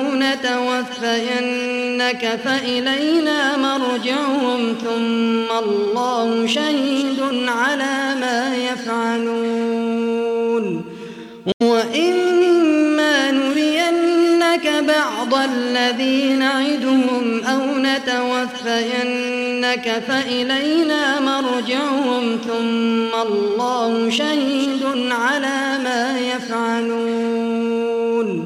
Speaker 1: نتوفينك فإلينا مرجعهم ثم الله شهيد على ما يفعلون وإما نرينك بعض الذي نعدهم أو نتوفينك فإلينا مرجعهم ثم الله شهيد على ما يفعلون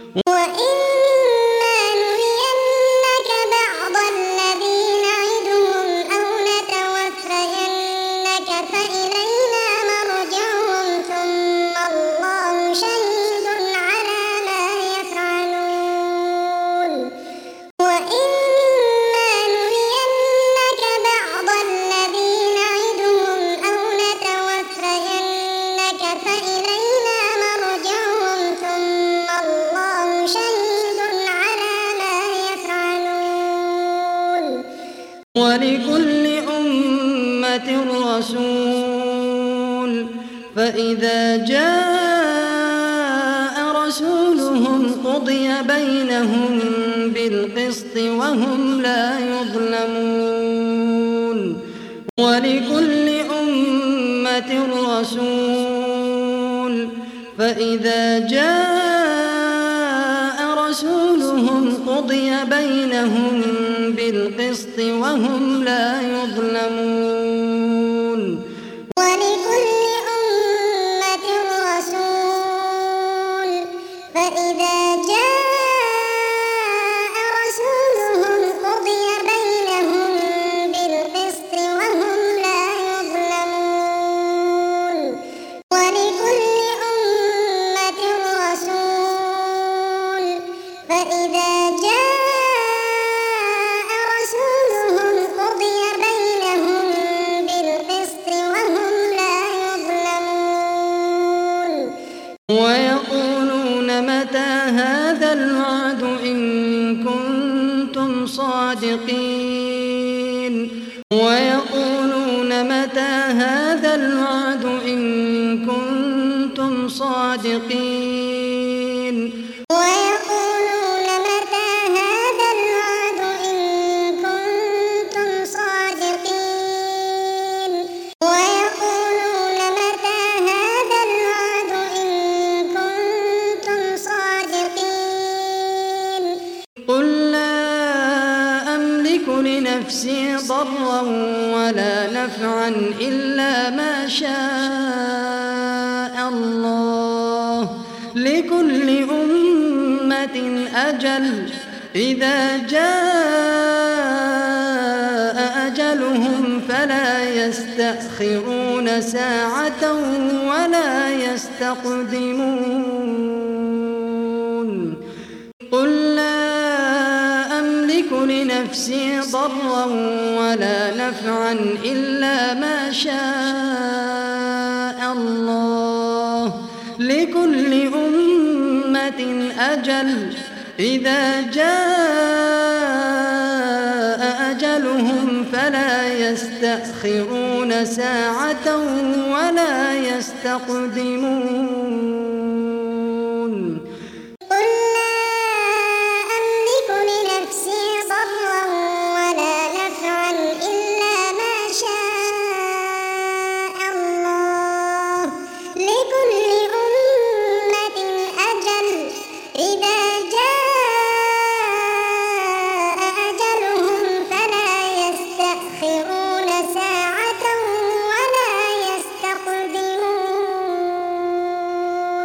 Speaker 2: وإما نرينك بعض الذي نعدهم أو نتوفينك فإلينا مرجعهم ثم الله شهيد على ما يفعلون وإما نرينك بعض الذي نعدهم أو نتوفينك فإلينا مرجعهم ثم الله شهيد على ما يفعلون
Speaker 1: ولكل أمة رسول فإذا جاء رسولهم قضي بينهم بالقسط وهم لا يظلمون ولكل أمة رسول فإذا جاء رسولهم قضي بينهم بالقسط وهم لا يظلمون
Speaker 2: ولكل أمة رسول فإذا جاء رسولهم قضي بينهم بالقسط وهم لا يظلمون ولكل أمة رسول فإذا جاء رسولهم قضي بينهم بالقسط وهم لا يظلمون
Speaker 1: ويقولون متى هذا الوعد إن كنتم صادقين ويقولون متى هذا الوعد إن كنتم صادقين
Speaker 2: ويقولون متى هذا الوعد إن كنتم صادقين ويقولون متى هذا الوعد إن كنتم صادقين
Speaker 1: قل لا أملك لنفسي ضرا ولا نفعا إلا ما شاء الله لكل أمة أجل إذا جاء أجلهم فلا يستأخرون ساعة ولا يستقدمون قل لا أملك لنفسي ضرا ولا نفعا إلا ما شاء الله لكل أمة أجل إذا جاء أجلهم فلا يستأخرون ساعة ولا يستقدمون
Speaker 2: قل لا أملك لنفسي ضرا ولا نفعا إلا ما شاء الله لكل أمة أجل إذا جاء أجلهم فلا يستأخرون ساعة ولا يستقدمون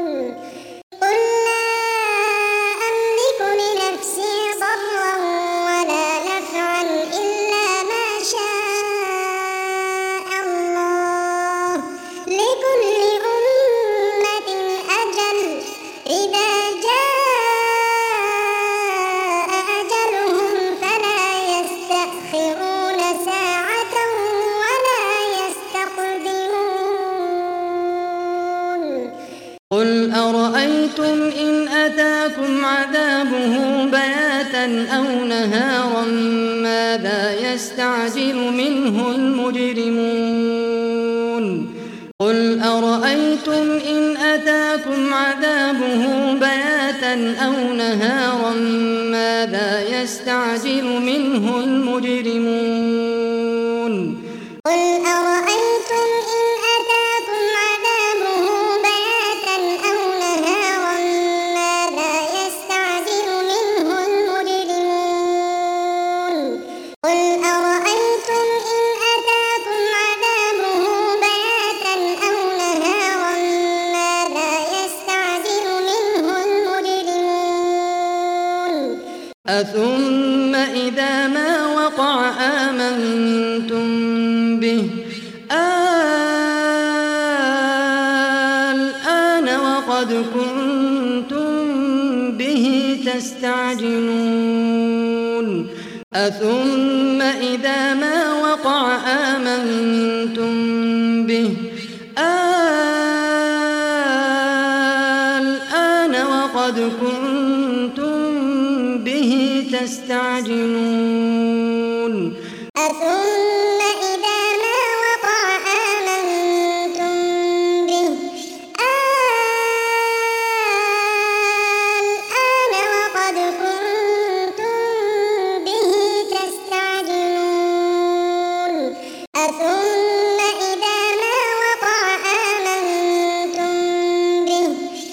Speaker 1: أو نهارا ماذا يستعجل منه المجرمون قل أرأيتم إن أتاكم عذابه بياتا أو نهارا ماذا يستعجل منه المجرمون
Speaker 2: قل أرأيتم إن أتاكم عذابه بياتا أو نهارا ماذا يستعجل منه المجرمون قل أرأيتم إن أتاكم عذابه بياتا أو نهارا ماذا يستعجل منه المجرمون أثم
Speaker 1: إذا ما وقع آمنتم به الآن وقد كنتم به تستعجلون أثم إذا ما وقع آمنتم به الآن وقد كنتم به تستعجلون
Speaker 2: أثم إذا ما وقع آمنتم به الآن وقد كنتم به تستعجلون أثم إذا ما وقع آمنتم به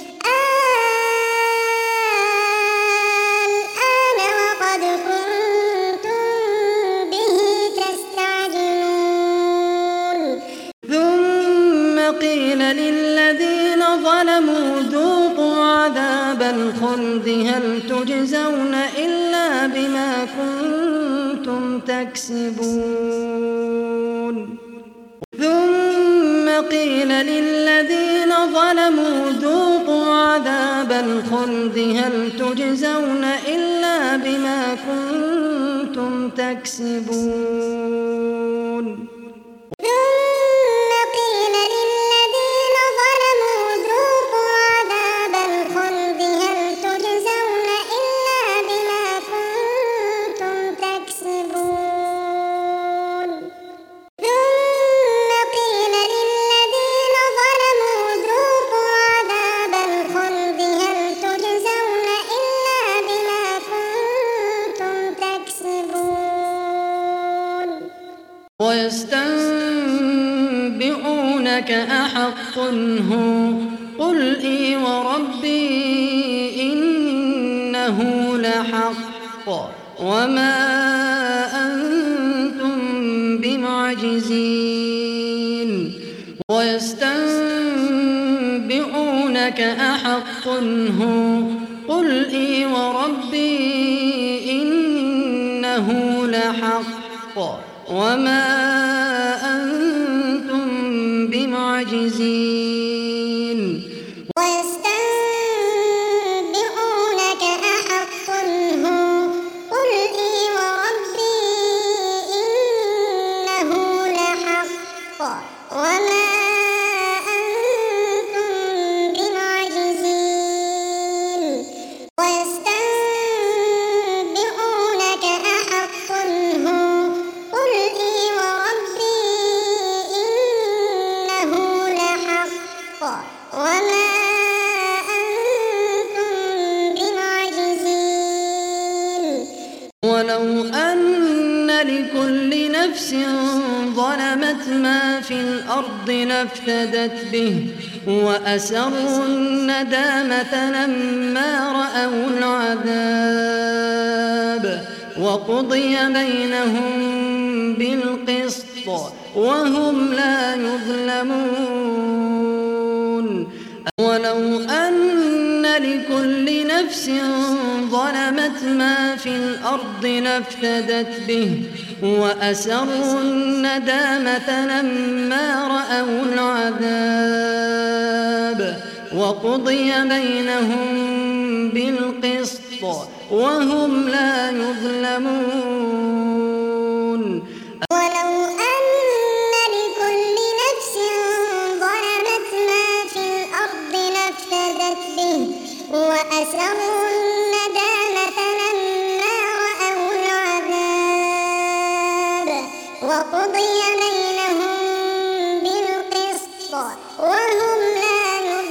Speaker 2: الآن وقد كنتم به تستعجلون
Speaker 1: ثم قيل للذين ظلموا ذوقوا عذاب الخلد هل تجزون إلا بما كنتم تكسبون ثم قيل للذين ظلموا ذوقوا عذاب الخلد هل تجزون إلا بما كنتم تكسبون
Speaker 2: ثم قيل للذين ظلموا ذوقوا عذاب الخلد هل تجزون إلا بما كنتم تكسبون ثم قيل للذين ظلموا ذوقوا عذاب الخلد هل تجزون إلا بما كنتم تكسبون
Speaker 1: ويستنبئونك أحق هو قل إي وربي إنه لحق وما أنتم بمعجزين ويستنبئونك أحق هو قل إي وربي إنه لحق وما أنتم بمعجزين
Speaker 2: ويستنبئونك أحق هو قل إي وربي إنه لحق وما أنتم بمعجزين ويستنبئونك أحق هو قل إي وربي إنه لحق وما أنتم بمعجزين
Speaker 1: ولو أن لكل نفس ظلمت ما في الأرض لافتدت به وأسروا الندامة لما رأوا العذاب وقضي بينهم بالقسط وهم لا يظلمون ولو أن لكل نفس ظلمت ما في الأرض لافتدت به وأسروا الندامة لما رأوا العذاب وقضي بينهم بالقسط وهم لا يظلمون
Speaker 2: ولو أن لكل نفس ظلمت ما في الأرض لافتدت به وأسروا الندامة لما وقضي بينهم بالقسط وهم لا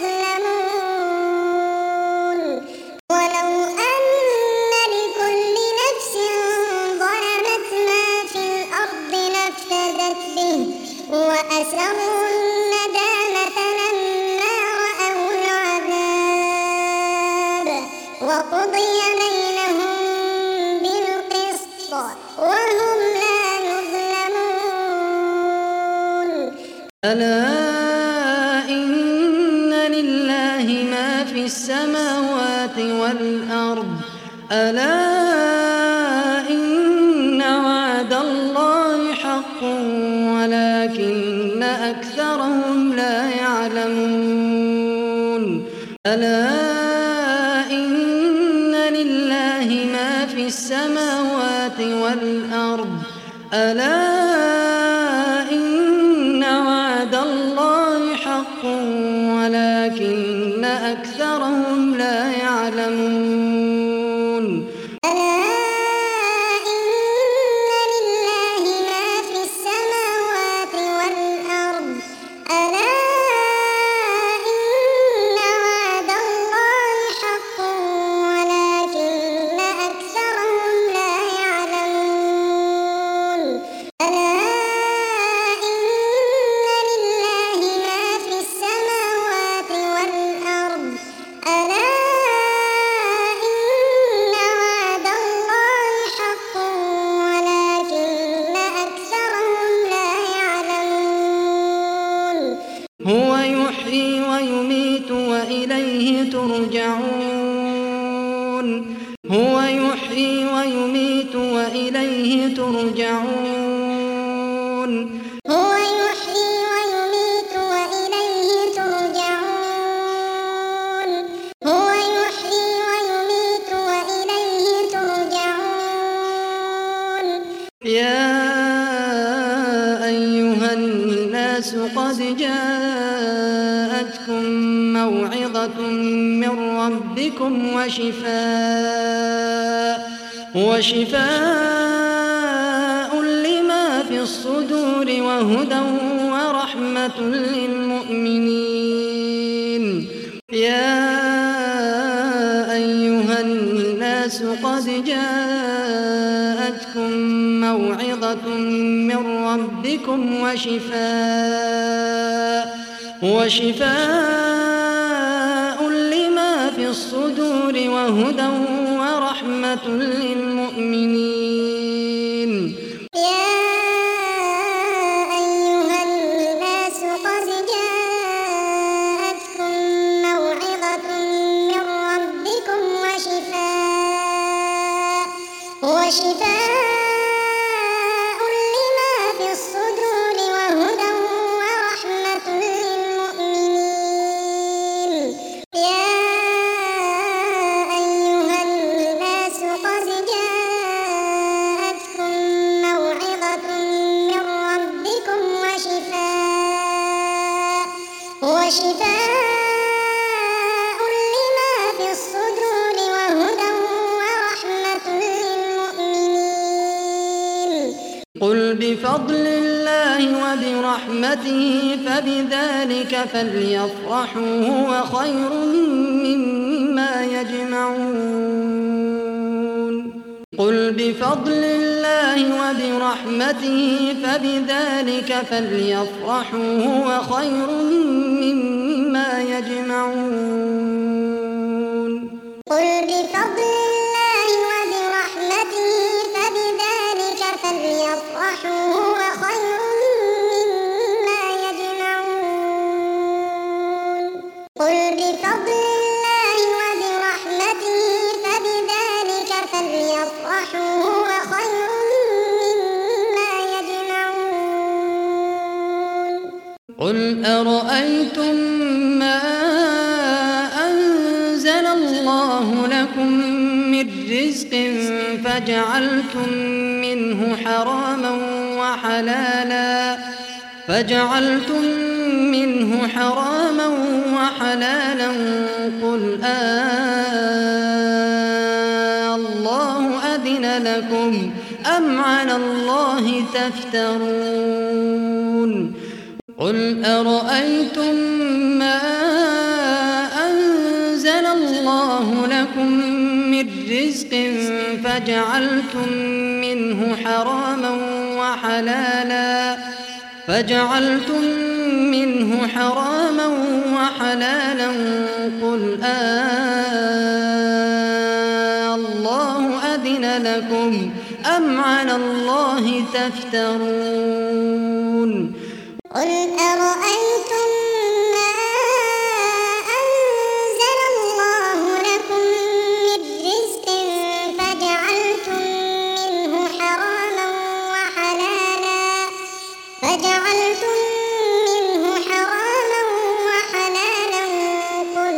Speaker 2: يظلمون. ولو أن لكل نفس ظلمت ما في الأرض لافتدت به وأسروا الندامة لما رأوا العذاب وقضي بينهم بالقسط وهم لا يظلمون.
Speaker 1: ألا إن لله ما في السماوات والأرض ألا إن وعد الله حق ولكن أكثرهم لا يعلمون. ألا إن لله ما في السماوات والأرض ألا إن وعد الله حق ولكن أكثرهم لا يعلمون.
Speaker 2: ألا إن لله ما في السماوات والأرض ألا إن وعد الله حق ولكن أكثرهم لا يعلمون. ألا إن لله ما في السماوات والأرض ألا إن وعد الله حق ولكن أكثرهم لا يعلمون.
Speaker 1: هو يحيي ويميت وإليه ترجعون. هو يحيي ويميت وإليه ترجعون.
Speaker 2: هو يحيي ويميت وإليه ترجعون. هو يحيي ويميت وإليه ترجعون.
Speaker 1: يا أيها الناس قد جاءتكم موعظة من ربكم وشفاء وشفاء لما في الصدور وهدى ورحمة للمؤمنين. يا أيها الناس قد جاءتكم موعظة من ربكم وشفاء وشفاء لما في الصدور وهدى ورحمة للمؤمنين.
Speaker 2: يا أيها الناس قد جاءتكم موعظة من ربكم وشفاء وشفاء لما في الصدور وهدى ورحمة للمؤمنين. يا أيها الناس قد جاءتكم موعظة من ربكم وشفاء وشفاء لما في الصدور وهدى ورحمة للمؤمنين.
Speaker 1: قل بفضل الله وبرحمته فبذلك فليفرحوا هو خير مما يجمعون. قل بفضل الله وبرحمته فبذلك فليفرحوا هو خير مما يجمعون.
Speaker 2: قل بفضل الله وبرحمته فبذلك فليفرحوا هو خير مما يجمعون. قل بفضل الله وبرحمته فبذلك فليفرحوا هو خير مما يجمعون.
Speaker 1: قل أرأيتم ما أنزل الله لكم من رزق فجعلتم منه حراما وحلالا فجعلتم منه حراما وحلالا قل آه الله أذن لكم أم على الله تفترون قل أرأيتم ما أنزل الله لكم من رزق فجعلتم منه حراما وحلالا فجعلتم منه حراما وحلالا قل آه الله أذن لكم أم على الله تفترون
Speaker 2: قل أرأيتم ما أنزل الله لكم من رزق فجعلتم منه حراما وحلالا فجعلتم منه حراما وحلالا قل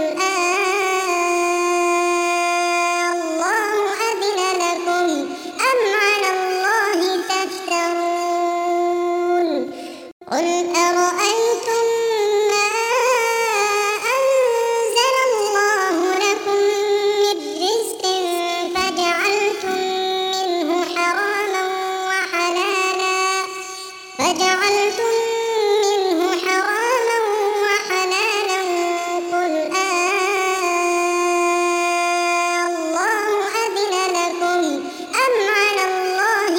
Speaker 2: آه الله أذن لكم أم على الله تفترون قل أرأيتم ما أنزل الله لكم من رزق فجعلتم منه حراما وحلالا فجعلتم منه حراما وحلالا قل آه الله أذن لكم أم على الله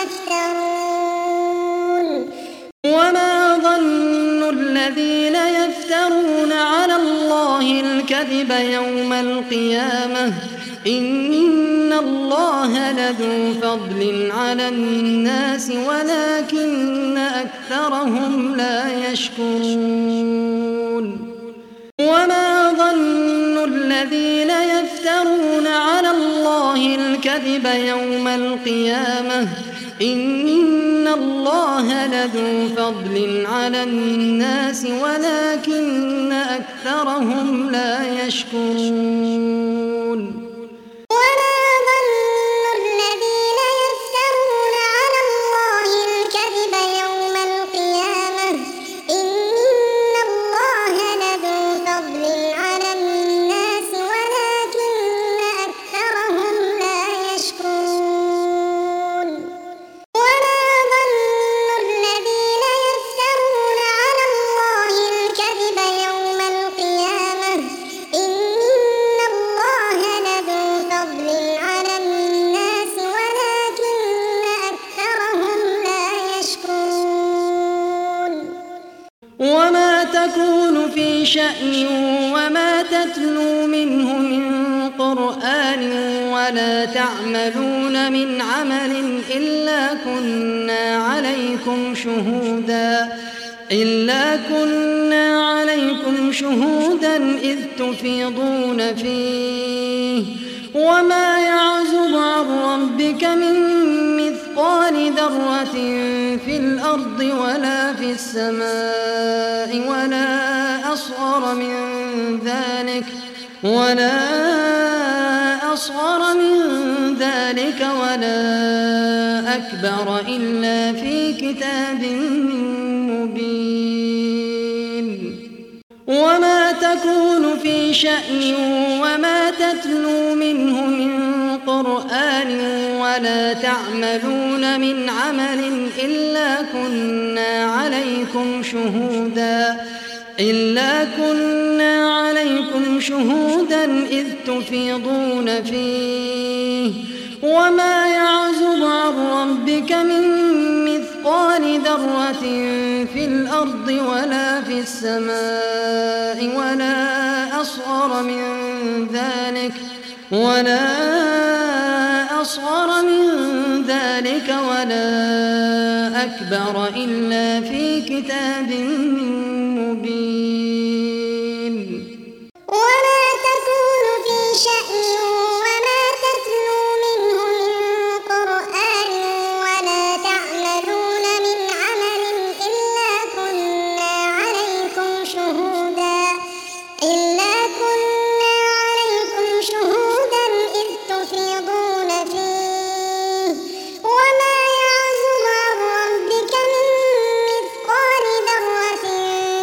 Speaker 2: تفترون
Speaker 1: وما ظن الذين يفترون على الله الكذب يوم القيامة إن الله لذو فضل على الناس ولكن أكثرهم لا يشكرون وما ظن الذين يفترون على الله الكذب يوم القيامة إن الله لذو فضل على الناس ولكن أكثرهم لا يشكرون
Speaker 2: وما ظن الذين يفترون على الله الكذب يوم القيامة إن الله لذو فضل على الناس ولكن أكثرهم لا يشكرون وما ظن الذين يفترون على الله الكذب يوم القيامة إن الله لذو فضل على الناس ولكن أكثرهم لا يشكرون
Speaker 1: وما تكون في شأن وما تتلو منه من قرآن ولا تعملون من عمل إلا كنا عليكم شهودا إلا كنا عليكم شهودا إذ تفيضون فيه وما يعزب عن ربك من مثقال ذرة في الأرض ولا في السماء ولا أصغر من ذلك ولا أصغر من ذلك ولا أكبر إلا في كتاب مبين وما تكون في شأن وما تتلو منه من قرآن ولا تعملون من عمل إلا كنا عليكم شهودا إلا كنا عليكم شهودا إذ تفيضون فيه وما يعزب عن ربك من مثقال ذرة في الأرض ولا في السماء ولا أصغر من ذلك ولا أصغر من ذلك ولا أكبر إلا في كتاب مبين
Speaker 2: وما تكون في شأن وما تتلو منه من قرآن ولا تعملون من عمل إلا كنا عليكم شهودا إلا كنا عليكم شهودا إذ تفيضون فيه وما يعزب عن ربك من مثقال ذرة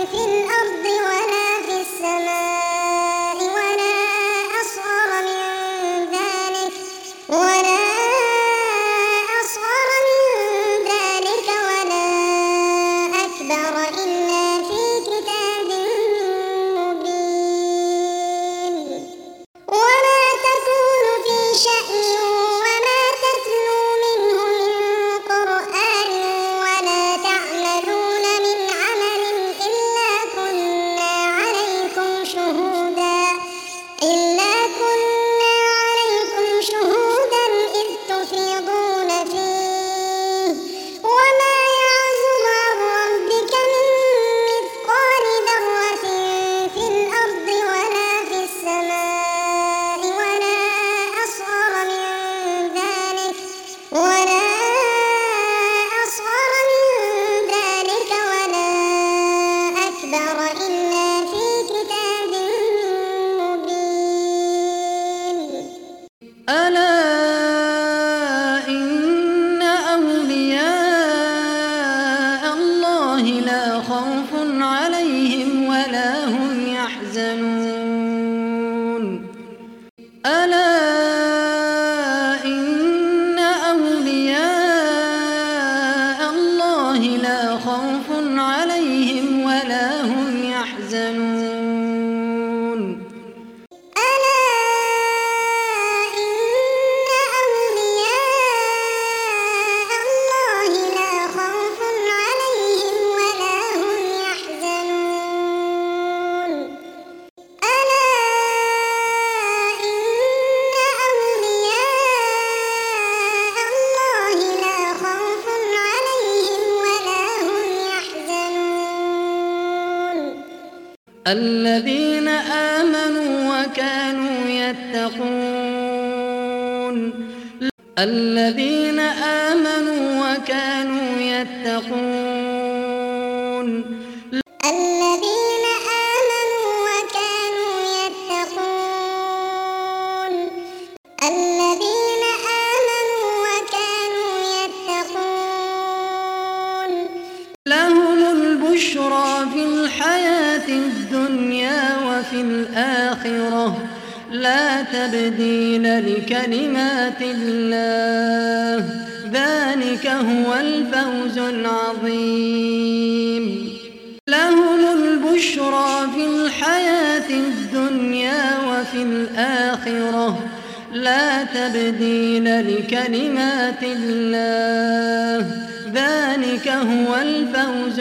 Speaker 1: الله لا خوف عليهم ولا هم يحزنون
Speaker 2: ألا إن أولياء الله لا خوف عليهم ولا هم يحزنون ألا إن أولياء الله لا خوف عليهم ولا هم يحزنون
Speaker 1: الذين آمنوا وكانوا يتقون الذين آمنوا وكانوا يتقون
Speaker 2: الذين آمنوا وكانوا يتقون الذين آمنوا وكانوا يتقون
Speaker 1: لهم البشرى في الحياة الدنيا وفي الآخرة لا تبديل لكلمات الله ذلك هو الفوز العظيم لهم البشرى في الحياة الدنيا وفي الآخرة لا تبديل لكلمات الله ذلك هو الفوز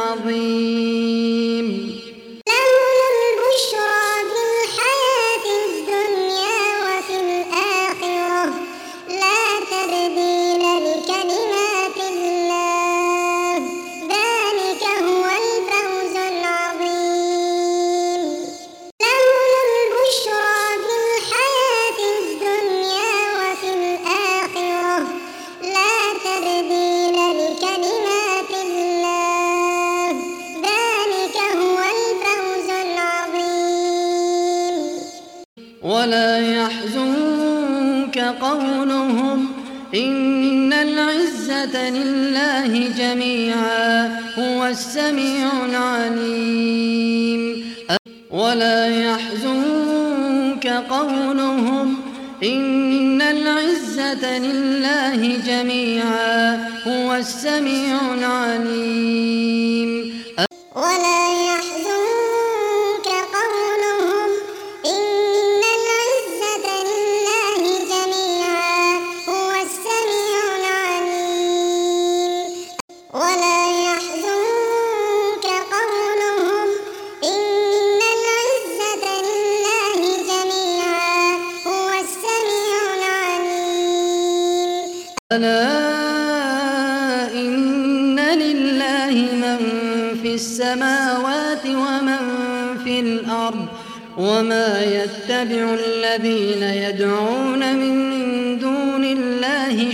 Speaker 1: العظيم
Speaker 2: لهم البشرى في الحياة الدنيا وفي الآخرة لا تبديل لكلمات الله ذلك هو الفوز العظيم لهم البشرى في الحياة الدنيا وفي الآخرة لا تبديل لكلمات الله ذلك هو الفوز العظيم
Speaker 1: ولا يحزنك قولهم إن العزة لله جميعا هو السميع العليم ولا يحزنك قولهم إن العزة لله جميعا هو السميع العليم
Speaker 2: ولا يحزنك قولهم إن العزة لله جميعا هو السميع العليم ولا يحزنك قولهم إن العزة لله جميعا هو السميع العليم
Speaker 1: ألا إن لله من في السماوات ومن في الأرض وما يتبع الذين يدعون من دون الله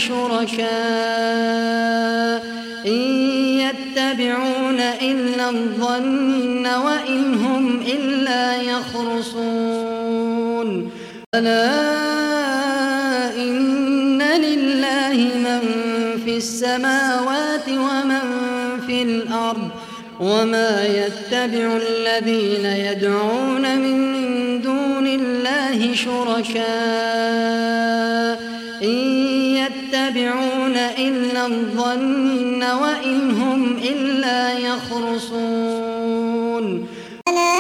Speaker 1: شركاء إن يتبعون إلا الظن وإن هم إلا يخرصون ألا إن لله من في السماوات ومن في الأرض وما يتبع الذين يدعون من دون الله شركاء إن يتبعون إلا الظن وإن هم إلا يخرصون
Speaker 2: ألا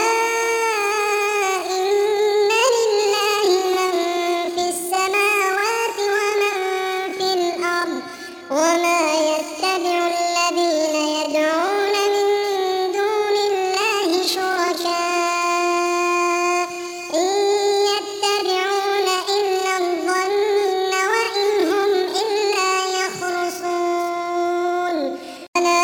Speaker 2: إن لله من في السماوات ومن في الأرض وما يتبع الذين يدعون من دون الله شركاء إن يتبعون إلا الظن وإن هم إلا يخرصون ألا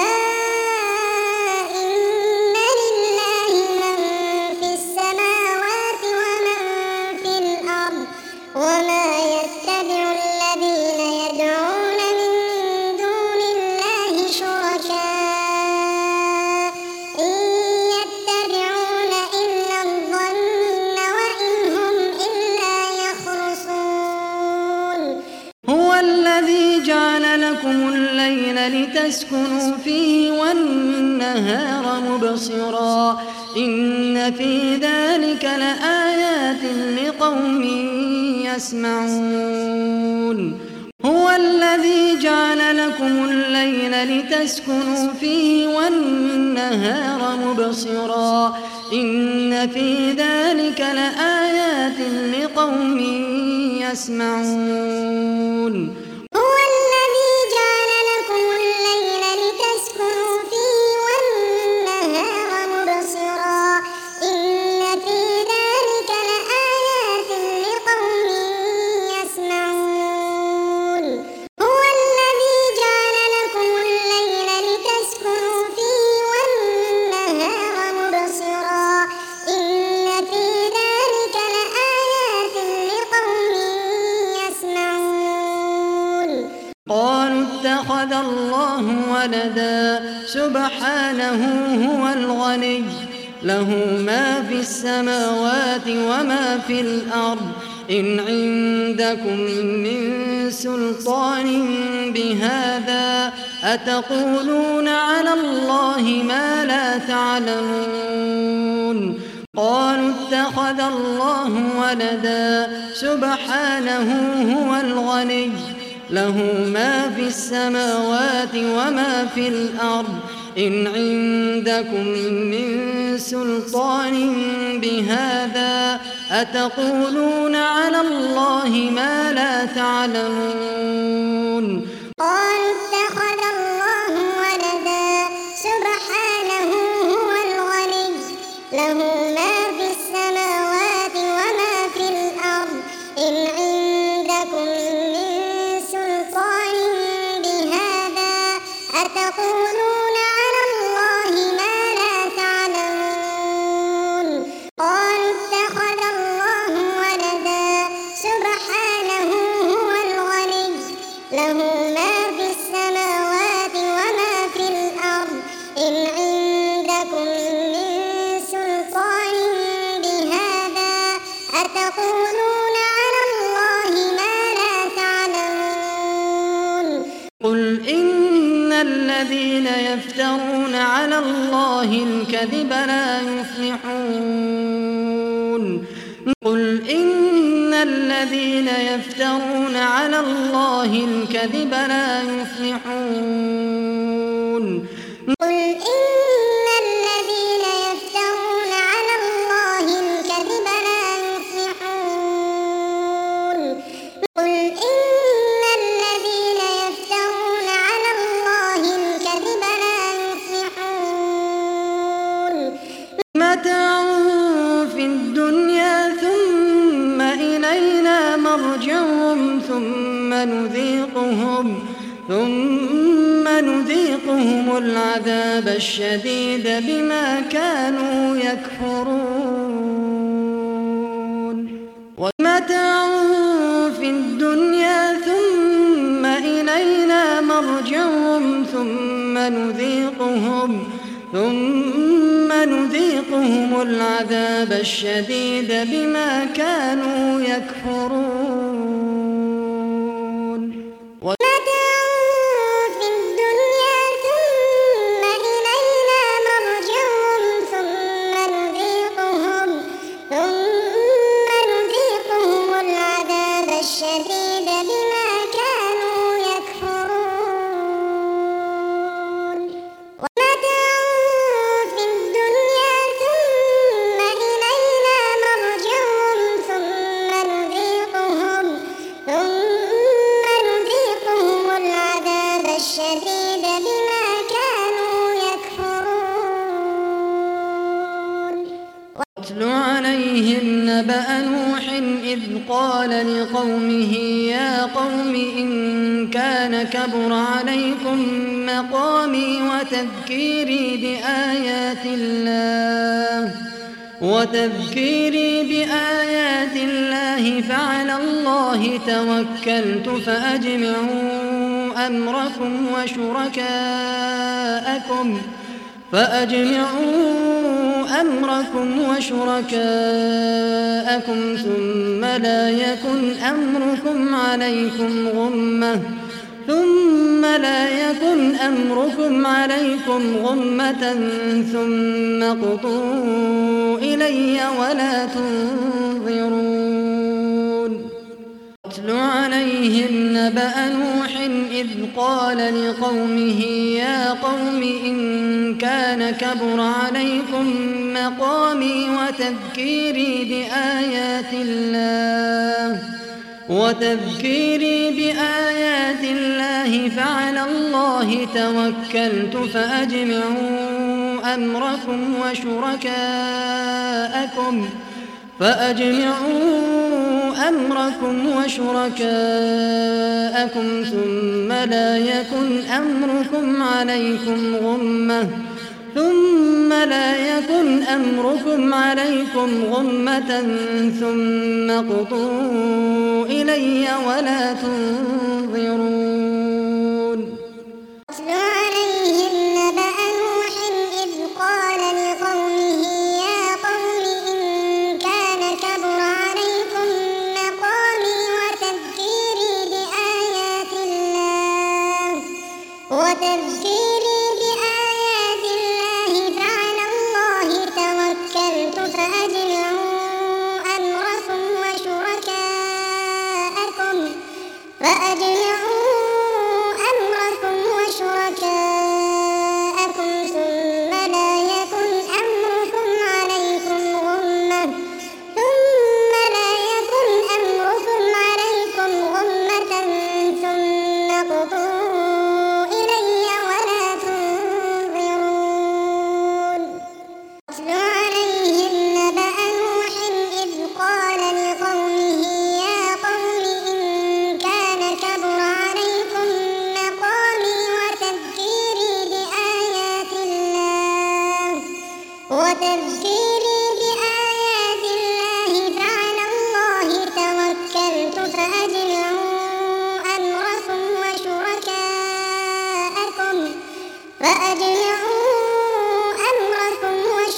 Speaker 2: إن لله من في السماوات ومن في الأرض وما يتبع الذين يدعون من دون الله شركاء إن يتبعون إلا الظن وإن هم إلا يخرصون
Speaker 1: هو الذي جعل لكم الليل لتسكنوا فيه والنهار مبصرا إن في ذلك لآيات لقوم يسمعون هو الذي جعل لكم الليل لتسكنوا فيه والنهار مبصرا إن في ذلك لآيات لقوم يسمعون
Speaker 2: هو الذي جعل لكم الليل لتسكنوا فيه والنهار مبصرا إن في ذلك لآيات لقوم يسمعون هو الذي جعل لكم الليل لتسكنوا فيه والنهار مبصرا إن في ذلك لآيات لقوم يسمعون
Speaker 1: قالوا اتخذ الله ولدا سبحانه هو الغني له ما في السماوات وما في الأرض إن عندكم من سلطان بهذا أتقولون على الله ما لا تعلمون قالوا اتخذ الله ولدا سبحانه هو الغني له ما في السماوات وما في الأرض إن عندكم من سلطان بهذا أتقولون على الله ما لا تعلمون
Speaker 2: قالوا اتخذ الله ولدا سبحانه هو الغني له ما في السماوات وما في الأرض إن عندكم من سلطان بهذا أتقولون على الله ما لا تعلمون قالوا اتخذ الله ولدا سبحانه هو الغني له ما في السماوات وما في الأرض إن عندكم من سلطان بهذا أتقولون على الله ما لا تعلمون
Speaker 1: قل إن الذين يفترون على الله الكذب لا يفلحون قل إن الذين يفترون على الله الكذب لا يفلحون
Speaker 2: قل إن الذين يفترون على الله الكذب لا يفلحون قل إن الذين يفترون على الله الكذب لا يفلحون
Speaker 1: متاع في الدنيا ثم إلينا مرجعهم ثم نذيقهم ثم نذيقهم العذاب الشديد بما كانوا يكفرون ومتاع في الدنيا ثم إلينا مرجعهم ثم نذيقهم ثم نذيقهم العذاب الشديد بما كانوا يكفرون
Speaker 2: متاع في الدنيا ثم إلينا مرجعهم ثم نذيقهم ثم نذيقهم العذاب الشديد بما كانوا يكفرون ومتاع في الدنيا ثم إلينا مرجعهم ثم نذيقهم ثم نذيقهم العذاب الشديد بما كانوا يكفرون
Speaker 1: واتل عليهم نبأ نوح إذ قال لقومه يا قوم إن كان كبر عليكم مقامي وتذكيري بآيات الله وتذكيري بآيات الله فعلى الله توكلت فأجمعوا أمركم وشركاءكم فأجمعوا أمركم وشركاءكم ثم لا يكن أمركم عليكم غمة ثم لا يكن أمركم عليكم غمة ثم اقضوا إلي ولا تنظرون. اتل واتل عليهم نبأ نوح إذ قال لقومه يا قوم إن كان كبر عليكم مقامي وتذكيري بآيات الله وتذكيري بآيات الله فعلى الله توكلت فأجمعوا أمركم وشركاءكم فأجمعوا أمركم وشركاءكم ثم لا يكن أمركم عليكم غمة ثم لا يكن أمركم عليكم غمة ثم اقضوا إلي ولا تنظرون.
Speaker 2: واتل عليهم نبأ نوح إذ قال لقومه يا قوم إن كان كبر عليكم مقامي وتذكيري بآيات الله وتذكيري بآيات الله فعلى الله توكلت فأجمعوا أمركم وشركاءكم فأجمعوا أمركم وشركاءكم ثم لا يكن أمركم عليكم غمة ثم لا يكن أمركم عليكم غمة ثم اقضوا إلي ولا تنظرون. واتل عليهم نبأ نوح إذ قال لقومه يا قوم إن كان كبر عليكم مقامي وتذكيري بآيات الله وتذكيري بآيات الله فعلى الله توكلت فأجمعوا أمركم وشركاءكم فأجمعوا أمركم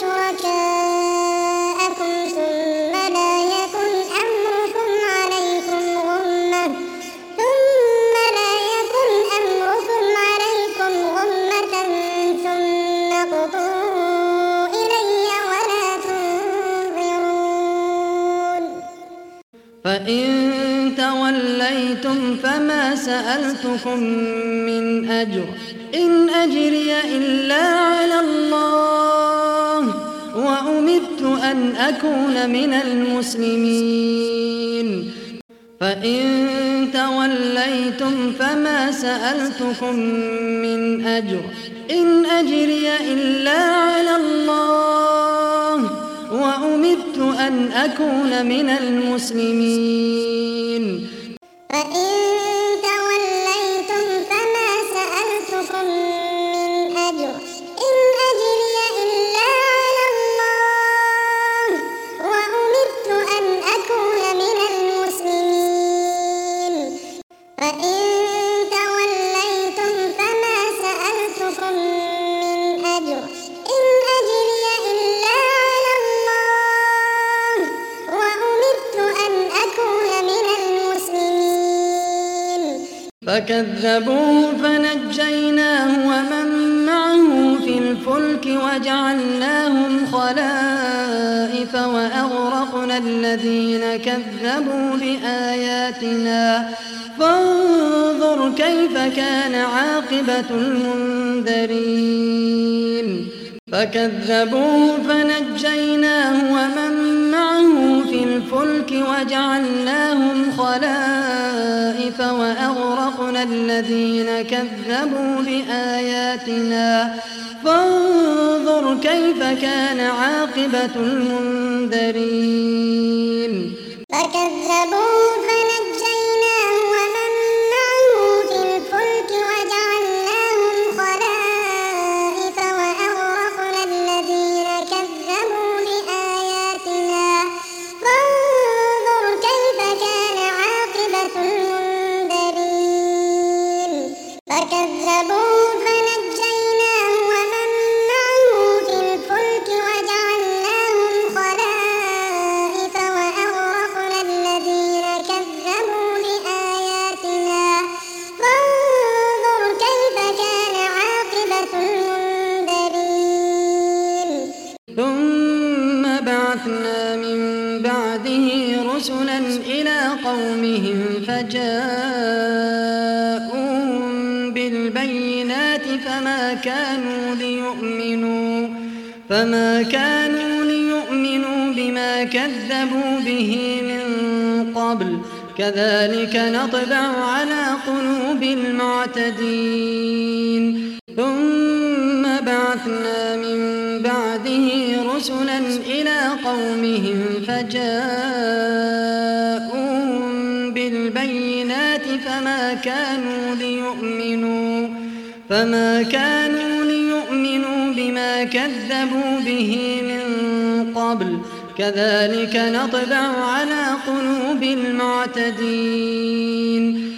Speaker 2: وشركاءكم ثم لا يكن أمركم عليكم غمة ثم لا يكن أمركم عليكم غمة ثم اقضوا إلي ولا تنظرون.
Speaker 1: فإن توليتم فما سألتكم من أجر إن أجري إلا على الله وأمرت أن أكون من المسلمين. فإن توليتم فما سألتكم من أجر إن أجري إلا على الله وأمرت أن أكون من المسلمين.
Speaker 2: فإن توليتم فما سألتكم من أجر إن أجري إلا على الله وأمرت أن أكون من المسلمين. فإن توليتم فما سألتكم من أجر إن أجري إلا على الله وأمرت أن أكون من المسلمين.
Speaker 1: فكذبوه فنجيناه ومن معه في الفلك وجعلناهم خلائف وأغرقنا الذين كذبوا بآياتنا فانظر كيف كان عاقبة المنذرين. فكذبوه فنجيناه ومن معه في الفلك وجعلناهم خلائف وأغرقنا الذين كذبوا بآياتنا فانظر كيف كان عاقبة المنذرين.
Speaker 2: فكذبوه فنجيناه ومن معه في الفلك وجعلناهم خلائف وأغرقنا الذين كذبوا بآياتنا فانظر كيف كان عاقبة المنذرين. فكذبوه فنجيناه ومن معه في الفلك وجعلناهم خلائف وأغرقنا الذين كذبوا بآياتنا فانظر كيف كان عاقبة المنذرين.
Speaker 1: ثم بعثنا من بعده رسلا إلى قومهم فجاءوهم بالبينات فما كانوا ليؤمنوا فما كانوا ليؤمنوا بما كذبوا به من قبل كذلك نطبع على قلوب المعتدين ثم بعثنا من بعده رسلا إلى قومهم فجاءوهم بالبينات فما كانوا ليؤمنوا فما كانوا ليؤمنوا بما كذبوا به من قبل كذلك نطبع على قلوب المعتدين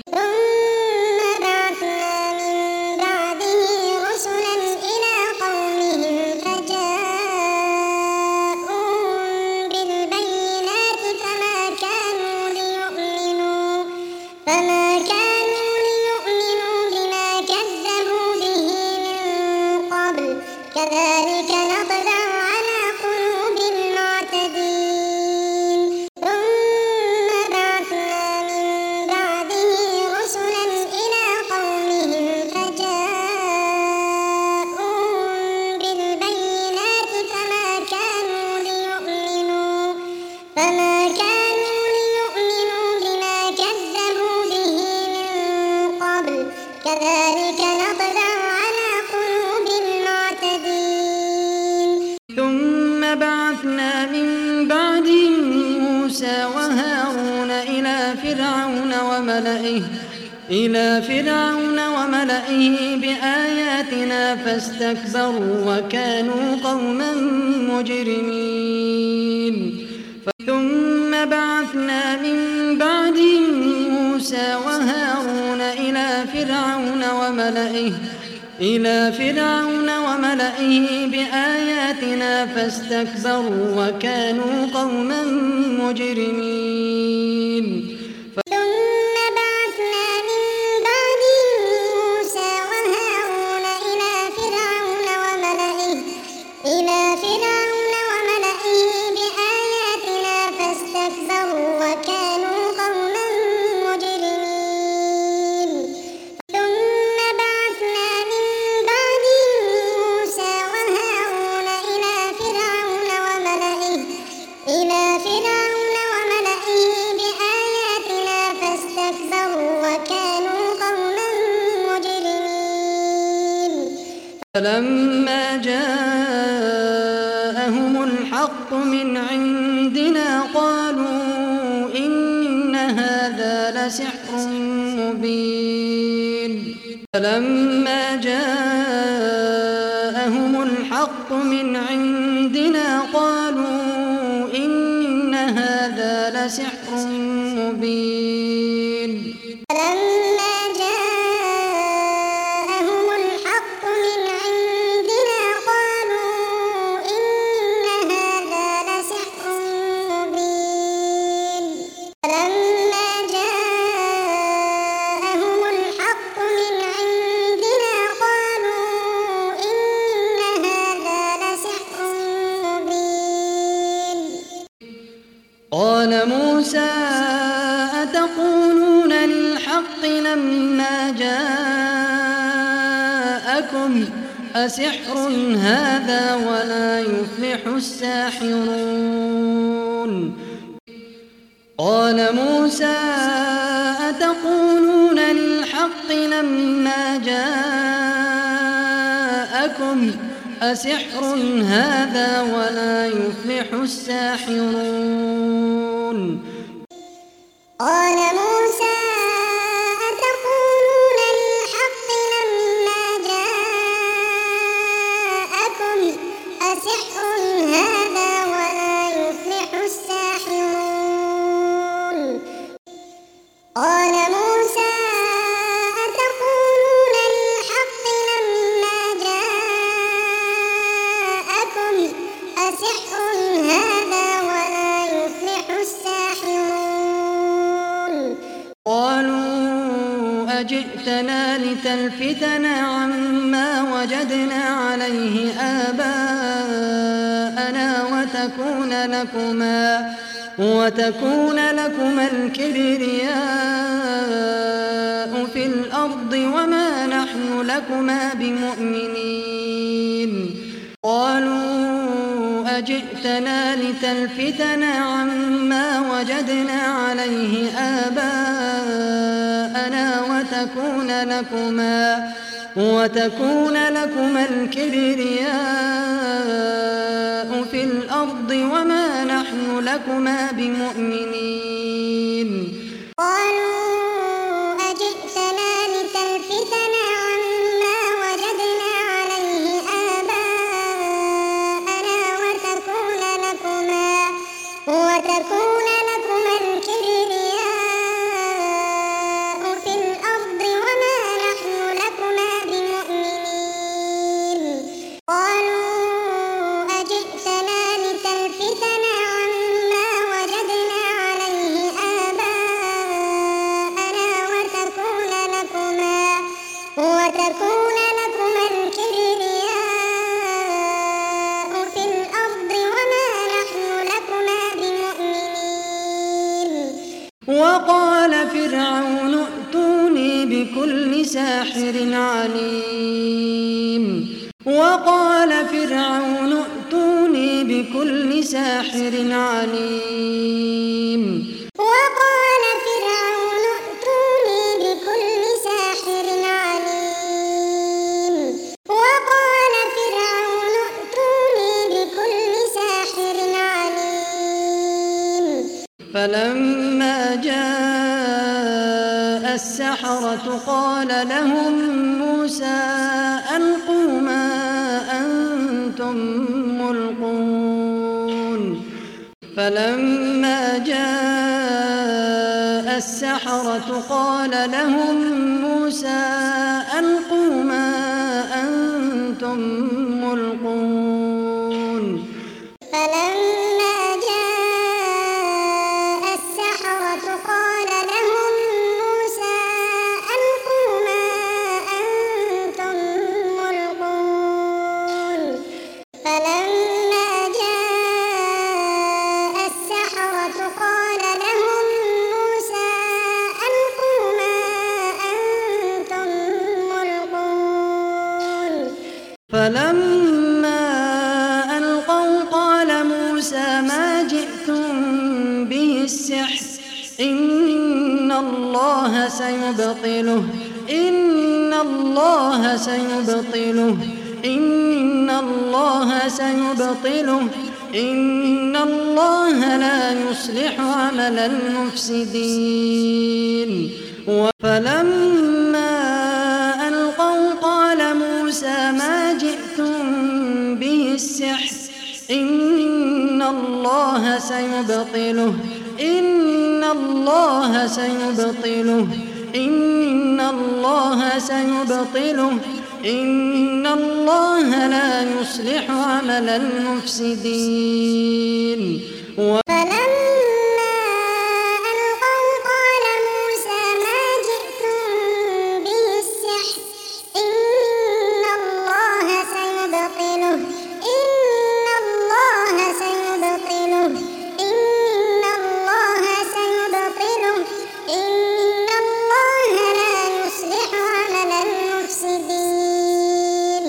Speaker 1: إلى فرعون وملئه بآياتنا فاستكبروا وكانوا قوما مجرمين ثم بعثنا من بعدهم موسى وهارون إلى فرعون وملئه إلى فرعون وملئه بآياتنا فاستكبروا وكانوا قوما مجرمين فلما جاءهم الحق من عندنا قالوا إن هذا لسحر مبين فلما جاءهم الحق من عندنا قالوا إن هذا لسحر مبين قال موسى أتقولون للحق لما جاءكم أسحر هذا ولا يفلح الساحرون قال موسى أتقولون للحق لما جاءكم أسحر هذا ولا يفلح الساحرون
Speaker 2: قال موسى أتقولون للحق لما جاءكم أسحر هذا ولا يفلح الساحرون قال موسى أتقولون للحق لما جاءكم أسحر هذا ولا يفلح الساحرون
Speaker 1: قالوا أجئتنا لتلفتنا عما وجدنا عليه آباءنا وتكون لكما وتكون لكما الكبرياء في الأرض وما نحن لكما بمؤمنين. قالوا أجئتنا لتلفتنا عما وجدنا عليه آباءنا وتكون لكما وتكون لكما الكبرياء في الأرض وما نحن لكما بمؤمنين.
Speaker 2: قالوا أجئتنا لتلفتنا عما وجدنا عليه آباءنا وتكون لكما وتكون لكما الكبرياء في الأرض وما نحن لكما بمؤمنين. قالوا أجئتنا لتلفتنا عما وجدنا عليه آباءنا وتكون لكما وتكون لكما الكبرياء في الأرض وما نحن لكما بمؤمنين.
Speaker 1: وقال فرعون ائتوني بكل ساحر عليم وقال فرعون ائتوني بكل ساحر عليم
Speaker 2: وقال فرعون ائتوني بكل ساحر عليم وقال فرعون ائتوني بكل ساحر عليم.
Speaker 1: فلما جاء السحرة قال لهم موسى ألقوا ما أنتم ملقون. فلما جاء السحرة قال لهم موسى ألقوا ما أنتم ملقون.
Speaker 2: فلما جاء السحرة قال لهم موسى ألقوا ما أنتم ملقون. فلما جاء السحرة قال لهم موسى ألقوا ما أنتم ملقون.
Speaker 1: فلما ألقوا قال موسى ما جئتم به السحر إن الله سيبطله إن الله سيبطله إن الله سيبطله إن الله لا يصلح عمل المفسدين. فلما ألقوا قال موسى ما جئتم به السحر إن الله سيبطله إن الله سيبطله إن الله سيبطله إن الله لا يصلح عمل المفسدين.
Speaker 2: فلما ألقوا قال موسى ما جئتم به السحر إن الله سيبطله إن الله سيبطله إن الله سيبطله إن الله لا يصلح عمل المفسدين.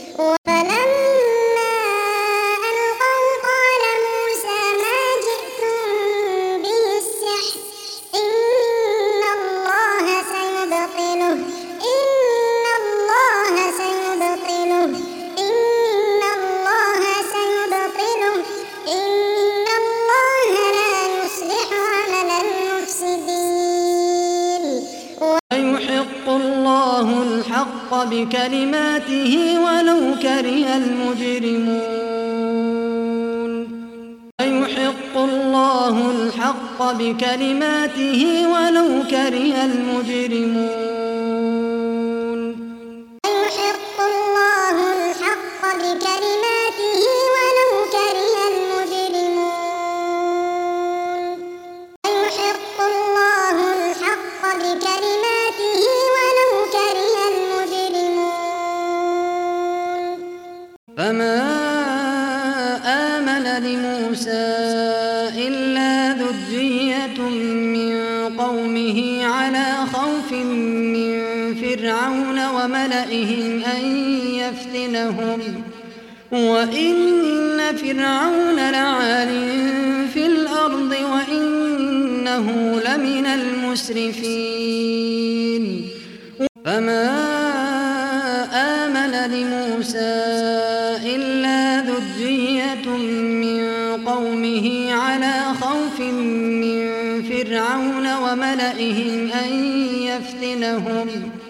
Speaker 2: فلما ألقوا قال موسى ما جئتم به السحر إن الله سيبطله إن الله سيبطله إن الله سيبطله إن الله لا يصلح عمل المفسدين.
Speaker 1: ويحق الله الحق بكلماته ولو كره المجرمون. ويحق الله الحق بكلماته ولو كره المجرمون.
Speaker 2: ويحق الله الحق بكلماته ولو كره المجرمون. ويحق الله الحق بكلماته ولو كره المجرمون.
Speaker 1: فما آمن لموسى إلا ذو قومه على خوف من فرعون وملئهم أن يفتنهم وإن فرعون لعال في الأرض وإنه لمن المسرفين فما آمن لموسى إلا ذرية من قومه على خوف من فرعون وملئهم أن يفتنهم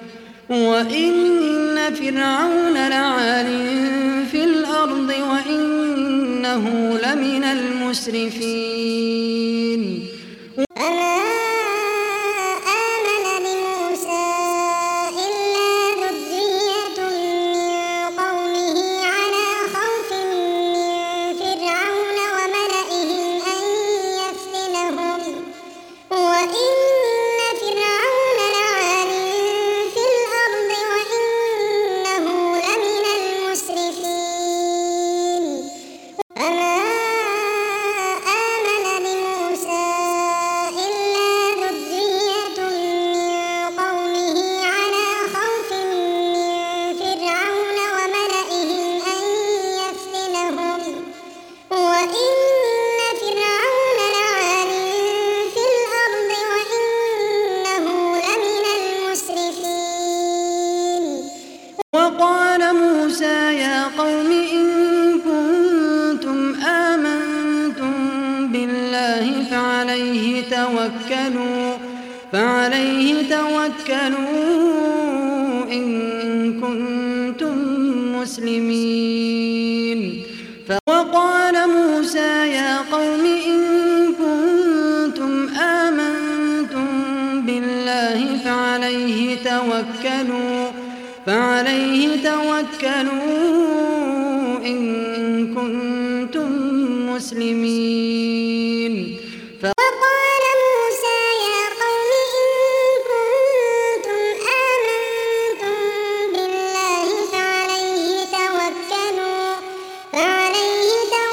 Speaker 1: وإن فرعون لعال في الأرض وإنه لمن المسرفين
Speaker 2: فما آمن لموسى إلا ذرية من قومه على خوف من فرعون وملئهم أن يفتنهم وإن فرعون لعال في الأرض وإنه لمن المسرفين فما آمن لموسى إلا ذرية من قومه على خوف من فرعون وملئهم أن يفتنهم وإن فرعون لعال في الأرض وإنه لمن المسرفين
Speaker 1: وقال موسى يا قوم إن كنتم آمنتم بالله فعليه توكلوا فعليه توكلوا إن كنتم مسلمين وقال موسى يا قوم إن كنتم آمنتم بالله فعليه توكلوا فعليه توكلوا إن كنتم مسلمين
Speaker 2: وقال موسى يا قوم إن كنتم آمنتم بالله فعليه توكلوا فعليه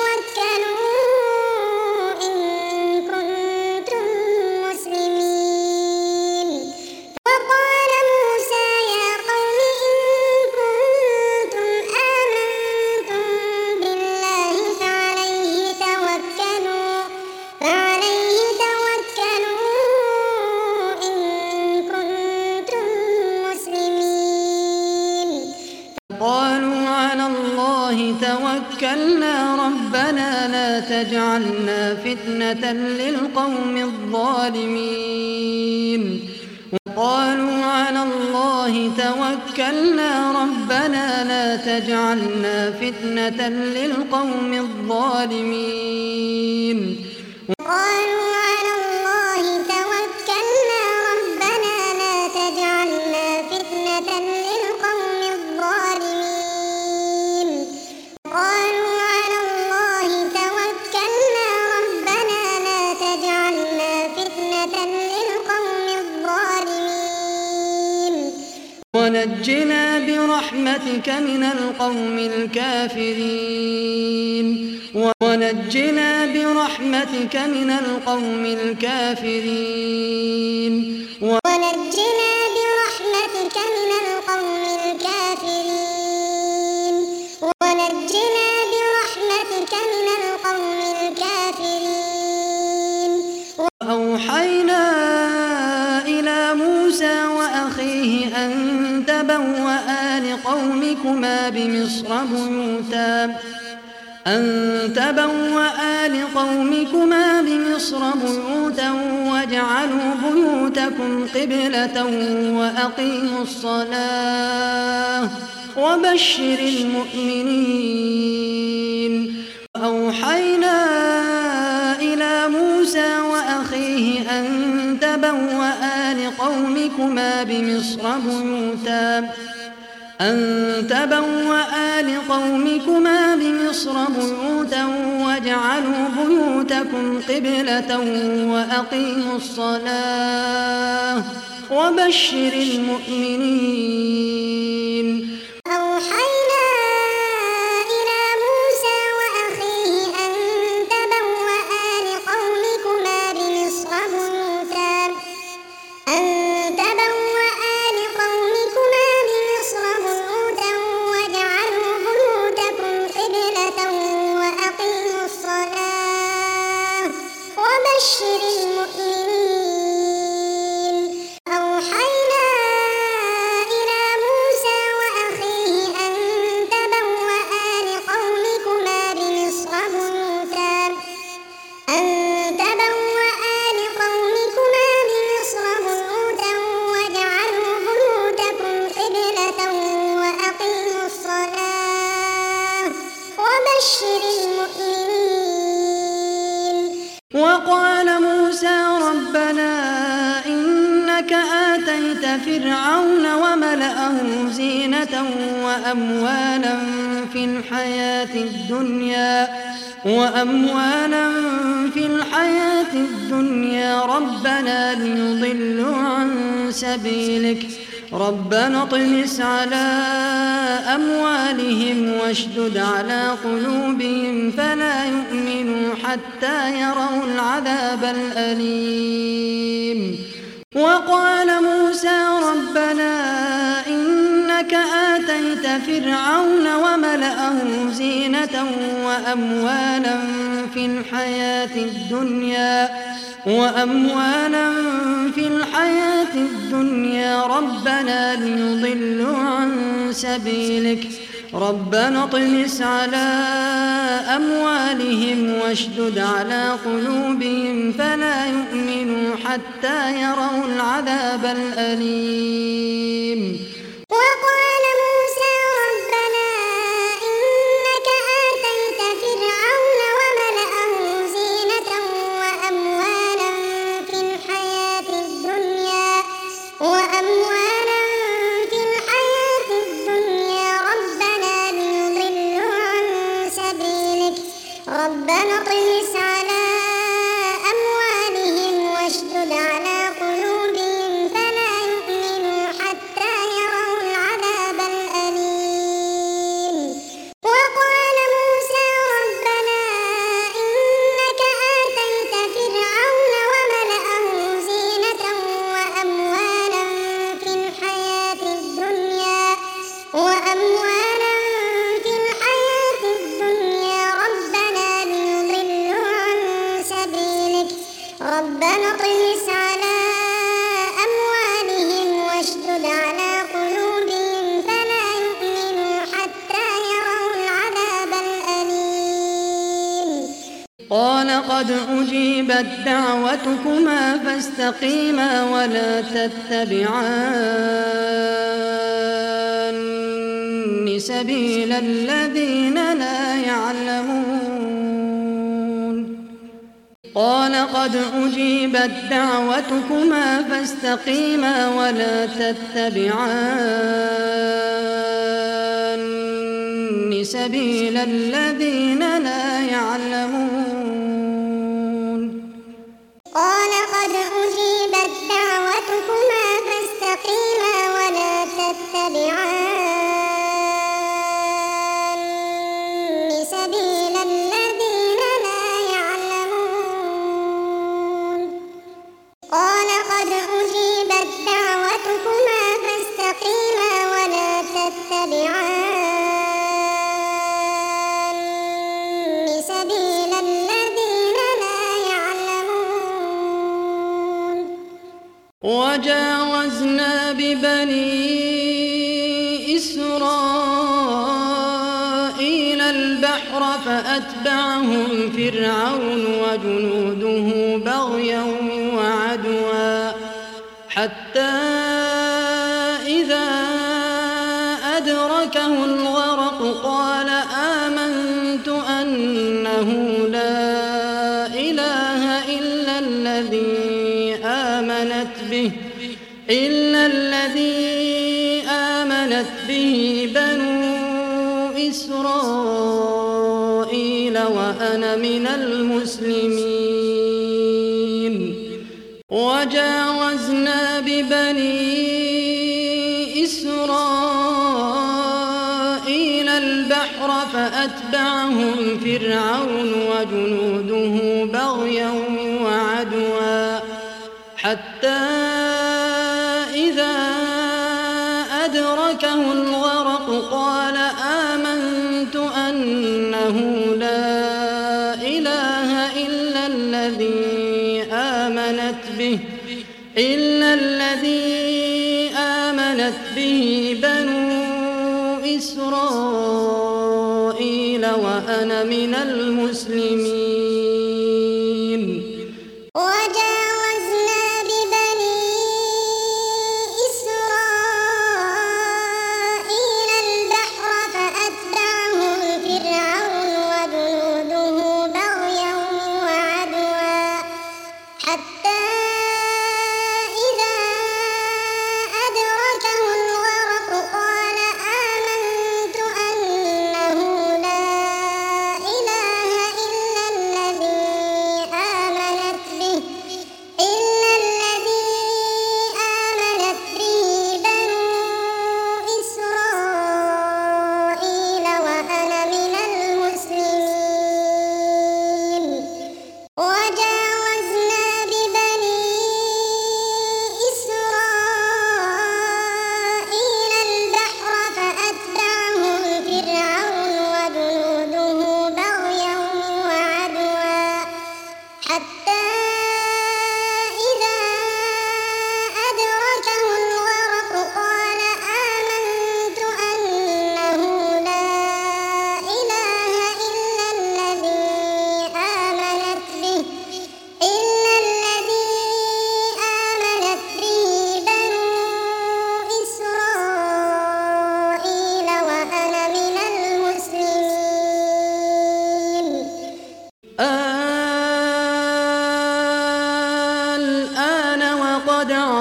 Speaker 2: توكلوا إن كنتم مسلمين وقال موسى يا قوم إن كنتم آمنتم بالله فعليه توكلوا فعليه توكلوا إن كنتم مسلمين
Speaker 1: قالوا على الله توكلنا ربنا لا تجعلنا فتنة للقوم الظالمين وقالوا على الله توكلنا ربنا لا تجعلنا فتنة للقوم الظالمين
Speaker 2: قالوا على الله توكلنا ربنا لا تجعلنا فتنة للقوم الظالمين قالوا على الله توكلنا ربنا لا تجعلنا فتنة للقوم الظالمين
Speaker 1: ونجنا برحمتك من القوم الكافرين ونجنا برحمتك من القوم الكافرين
Speaker 2: ونجنا برحمتك من القوم الكافرين ونجنا برحمتك من القوم الكافرين
Speaker 1: وأوحينا إلى موسى وأخيه أن تبوأ لقومكما بمصر بيوتا أن تبوأ لقومكما بمصر بيوتا واجعلوا بيوتكم قبلة وأقيموا الصلاة وبشر المؤمنين وأوحينا إلى موسى وأخيه أن تبوأ لقومكما بمصر بيوتا أن تبوأ لقومكما بمصر بيوتا واجعلوا بيوتكم قبلة وأقيموا الصلاة وبشر المؤمنين
Speaker 2: أوحينا إلى موسى وأخيه أن تبوأ لقومكما بمصر بيوتا وبشر المؤمنين.
Speaker 1: وقال موسى ربنا إنك آتيت فرعون وملأه زينة وأموالا في الحياة الدنيا وأموالا في الحياة الدنيا ربنا ليضلوا عن سبيلك ربنا اطمس على أموالهم واشدد على قلوبهم فلا يؤمنوا حتى يروا العذاب الأليم. وقال موسى ربنا إنك آتيت فرعون وملأه زينة وأموالا في الحياة الدنيا وأموالا في الحياة الدنيا ربنا ليضلوا عن سبيلك ربنا اطمس على أموالهم واشدد على قلوبهم فلا يؤمنوا حتى يروا العذاب الأليم.
Speaker 2: وقال موسى ربنا إنك آتيت فرعون وملأه زينة وأموالا في الحياة الدنيا وأموالا في الحياة الدنيا ربنا ليضلوا عن سبيلك ربنا اطمس على أموالهم واشدد على قلوبهم فلا يؤمنوا حتى يروا العذاب الأليم. وقال موسى ربنا إنك آتيت فرعون وملأه زينة وأموالا في الحياة الدنيا وأموالا في الحياة الدنيا ربنا ليضلوا عن سبيلك ربنا اطمس على أموالهم واشدد على قلوبهم فلا يؤمنوا حتى يروا العذاب الأليم.
Speaker 1: قال قد أجيبت دعوتكما فاستقيما ولا تتبعان سبيل الذين لا يعلمون. قال قد أجيبت دعوتكما فاستقيما ولا تتبعان سبيل الذين لا يعلمون.
Speaker 2: قال قد أجيبت دعوتكما فاستقيما ولا تتبعان سبيل الذين لا يعلمون. قال قد أجيبت دعوتكما فاستقيما ولا تتبعان سبيل الذين لا يعلمون.
Speaker 1: وجاوزنا ببني إسرائيل البحر فأتبعهم فرعون وجنوده بغيا وعدوا حتى إذا أدركه الغرق قال آمنت أنه لا إله إلا الذي آمنت به إلا الذي آمنت به بنو إسرائيل وأنا من المسلمين. وجاوزنا ببني إسرائيل البحر فأتبعهم فرعون وجنوده بغيا وعدوا حتى إذا أدركه الغرق قال آمنت أنه لا إله إلا الذي آمنت به إلا الذي آمنت به بنو إسرائيل وأنا من المسلمين.
Speaker 2: وجاوزنا ببني إسرائيل البحر فأتبعهم فرعون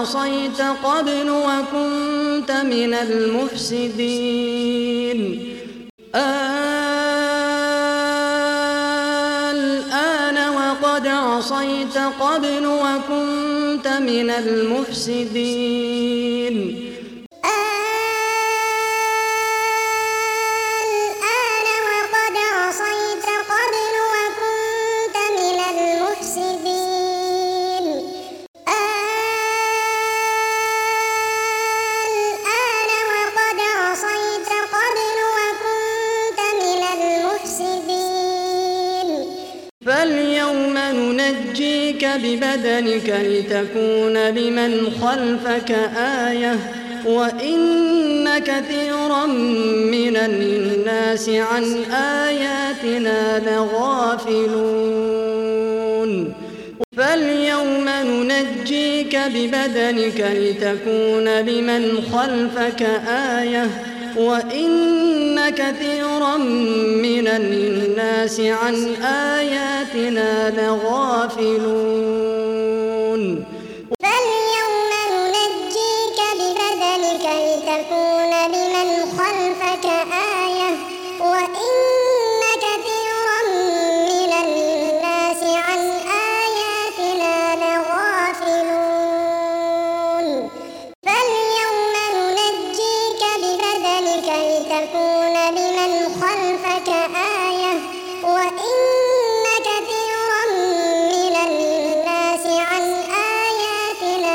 Speaker 1: عصيت قبل وكنت من المفسدين الآن وقد عصيت قبل وكنت من المفسدين فاليوم ننجيك ببدنك لتكون لمن خلفك آية وإن كثيرا من الناس عن آياتنا لغافلون فاليوم ننجيك ببدنك لتكون لمن خلفك آية وإن كثيرا من الناس عن آياتنا لغافلون
Speaker 2: فاليوم ننجيك ببدنك لتكون لمن خلفك آية وإن كثيرا من الناس عن آياتنا لغافلون فاليوم ننجيك ببدنك لتكون لمن خلفك آية وإن كثيرا من الناس عن آياتنا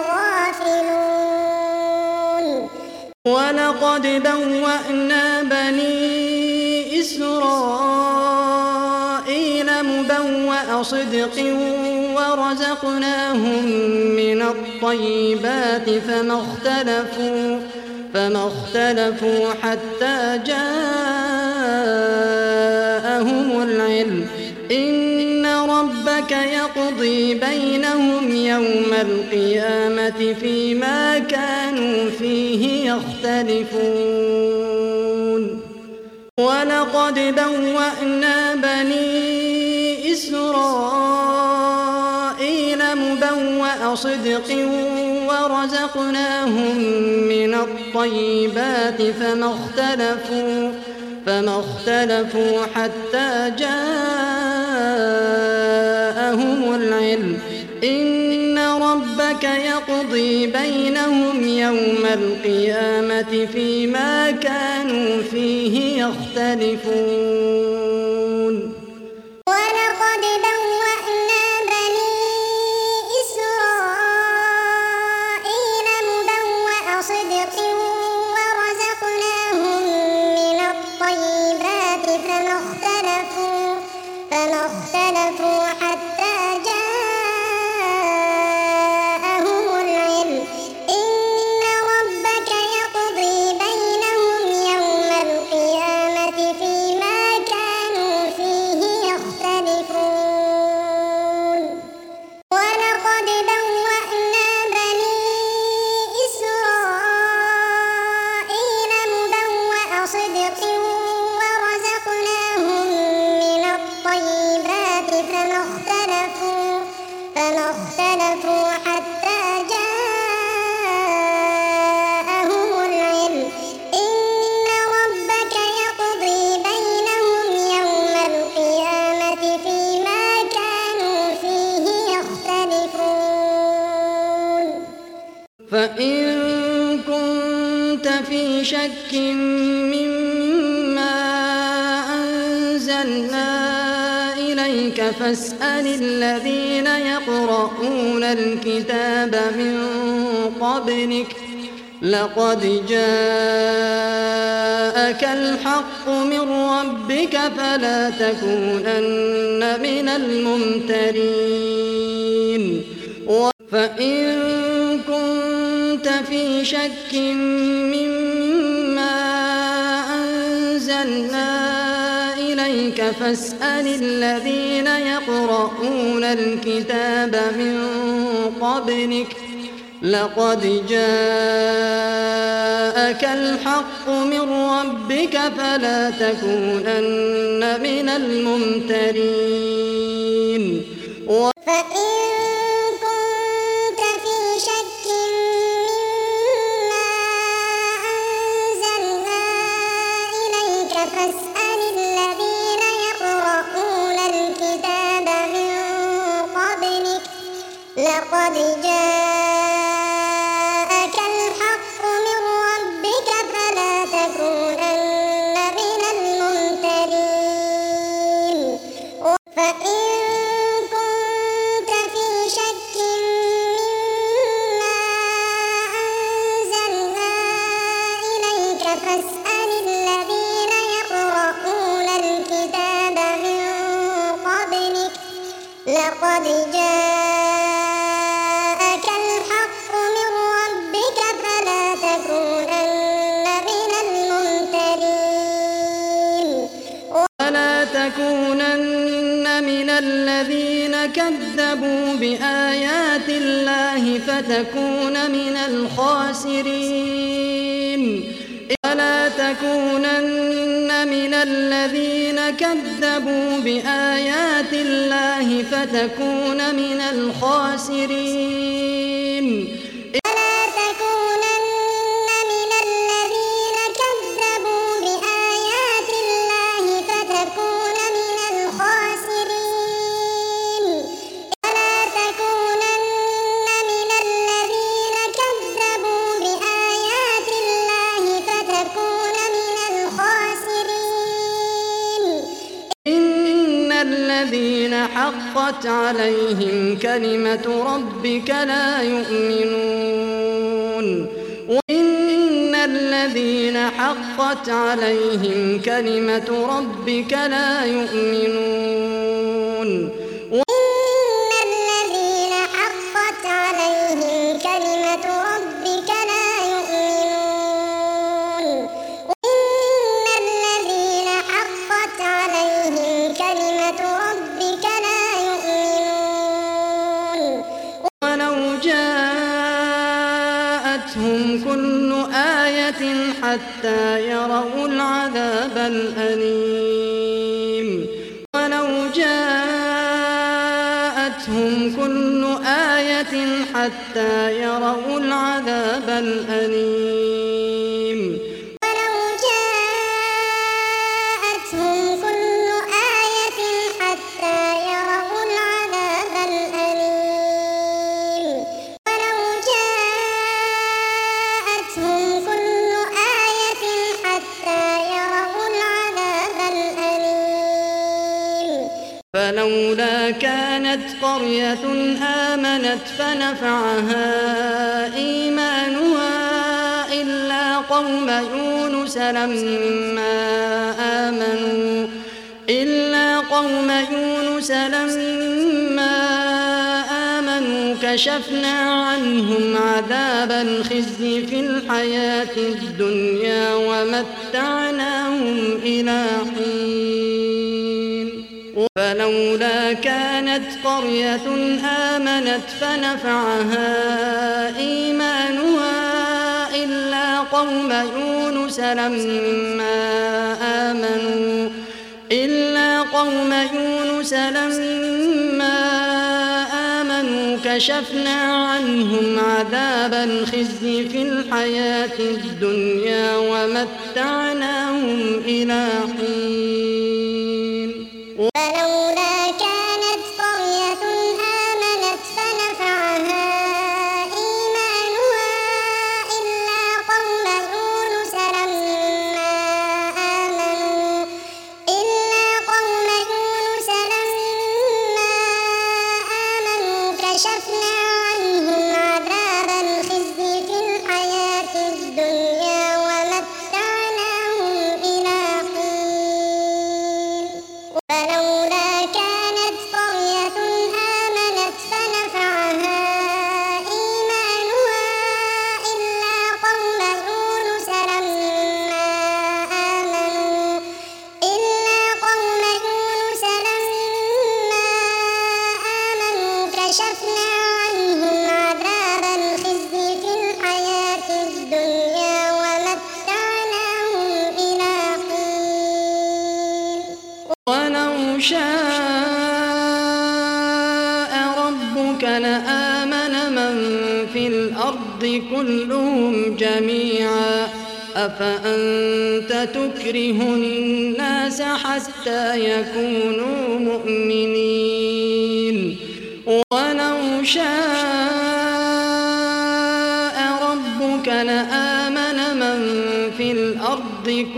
Speaker 2: لغافلون
Speaker 1: ولقد بوأنا بني إسرائيل مبوأ صدق ورزقناهم من الطيبات فما اختلفوا فما اختلفوا حتى جاءهم العلم إن ربك يقضي بينهم يوم القيامة فيما كانوا فيه يختلفون ولقد بوأنا بني إسرائيل مبوأ صدق ورزقناهم من الطيبات فما اختلفوا فما اختلفوا حتى جاءهم العلم إن ربك يقضي بينهم يوم القيامة فيما كانوا فيه يختلفون
Speaker 2: ولقد بوأنا بني إسرائيل مبوأ صدق ورزقناهم من الطيبات فما اختلفوا فما اختلفوا حتى جاءهم العلم إن ربك يقضي بينهم يوم القيامة فيما كانوا فيه يختلفون ولقد بوأنا بني إسرائيل مبوأ صدق ورزقناهم من الطيبات فما اختلفوا فما اختلفوا حتى جاءهم العلم إن ربك يقضي بينهم يوم القيامة فيما كانوا فيه يختلفون
Speaker 1: فإن كنت في شك مما أنزلنا إليك فاسأل الذين يقرؤون الكتاب من قبلك لقد جاءك الحق من ربك فلا تكونن من الممترين فإن كنت في شك مما أنزلنا إليك فاسأل الذين يقرؤون الكتاب من قبلك لقد جاءك الحق من ربك فلا تكونن من الممترين
Speaker 2: فإن كنت في شك لقد جاءك الحق من ربك فلا تكونن من الممترين فإن كنت في شك مما أنزلنا إليك فاسأل الذين يقرؤون الكتاب من قبلك لقد جاءك الحق من ربك فلا تكونن من الممترين
Speaker 1: ولا تكونن من الذين كذبوا بآيات الله فتكون من الخاسرين ولا تكونن من الذين كذبوا بآيات الله فتكون من الخاسرين
Speaker 2: ولا تكونن من الذين كذبوا بآيات الله فتكون من الخاسرين ولا تكونن من الذين كذبوا بآيات الله فتكون من الخاسرين
Speaker 1: إن الذين حقت عليهم كلمة ربك لا يؤمنون وإن الذين حقت عليهم كلمة ربك لا يؤمنون
Speaker 2: إن الذين حقت عليهم كلمة ربك لا يؤمنون إن الذين حقت عليهم كلمة ربك لا يؤمنون
Speaker 1: ولو جاءتهم كل آية حتى يروا العذاب الأليم ولو جاءتهم كل آية حتى يروا العذاب الأليم
Speaker 2: ولو جاءتهم كل آية حتى يروا العذاب الأليم ولو جاءتهم كل آية حتى يروا العذاب الأليم
Speaker 1: فلولا كانت قرية آمنت فنفعها إيمانها إلا قوم يونس لما آمنوا إلا قوم يونس لما آمنوا كشفنا عنهم عذاب الخزي في الحياة الدنيا ومتعناهم إلى حين فلولا كانت قرية آمنت فنفعها إيمانها إلا قوم يونس لما آمنوا إلا قوم يونس لما آمنوا كشفنا عنهم عذاب الخزي في الحياة الدنيا ومتعناهم إلى حين
Speaker 2: فلولا كانت قرية آمنت فنفعها إيمانها إلا قوم يونس لما آمنوا إلا قوم يونس لما آمنوا كشفنا عنهم عذاب الخزي في الحياة الدنيا ومتعناهم إلى حين فلولا كانت قرية آمنت فنفعها إيمانها إلا قوم يونس لما آمنوا إلا قوم يونس لما آمنوا كشفنا عنهم عذاب الخزي في الحياة الدنيا ومتعناهم إلى حين
Speaker 1: ولو شاء ربك لآمن من في الأرض كلهم جميعا أفأنت تكره الناس حتى يكونوا مؤمنين ولو شاء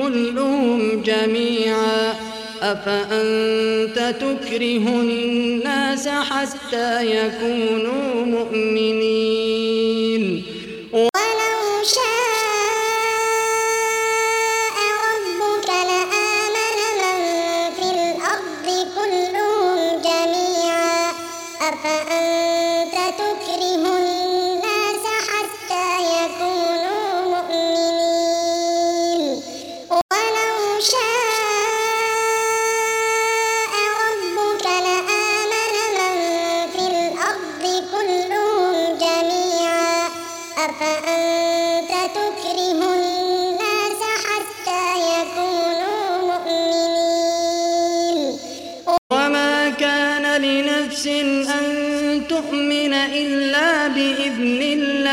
Speaker 1: كلهم جميعا أفأنت تكره الناس حتى يكونوا مؤمنين
Speaker 2: ولو شاء ربك لآمن من في الأرض كلهم جميعا أفأنت تكره الناس حتى يكونوا مؤمنين ولو شاء ربك لآمن من في الأرض كلهم جميعا أفأنت تكره الناس حتى يكونوا مؤمنين
Speaker 1: وما كان لنفس أن تؤمن إلا بإذن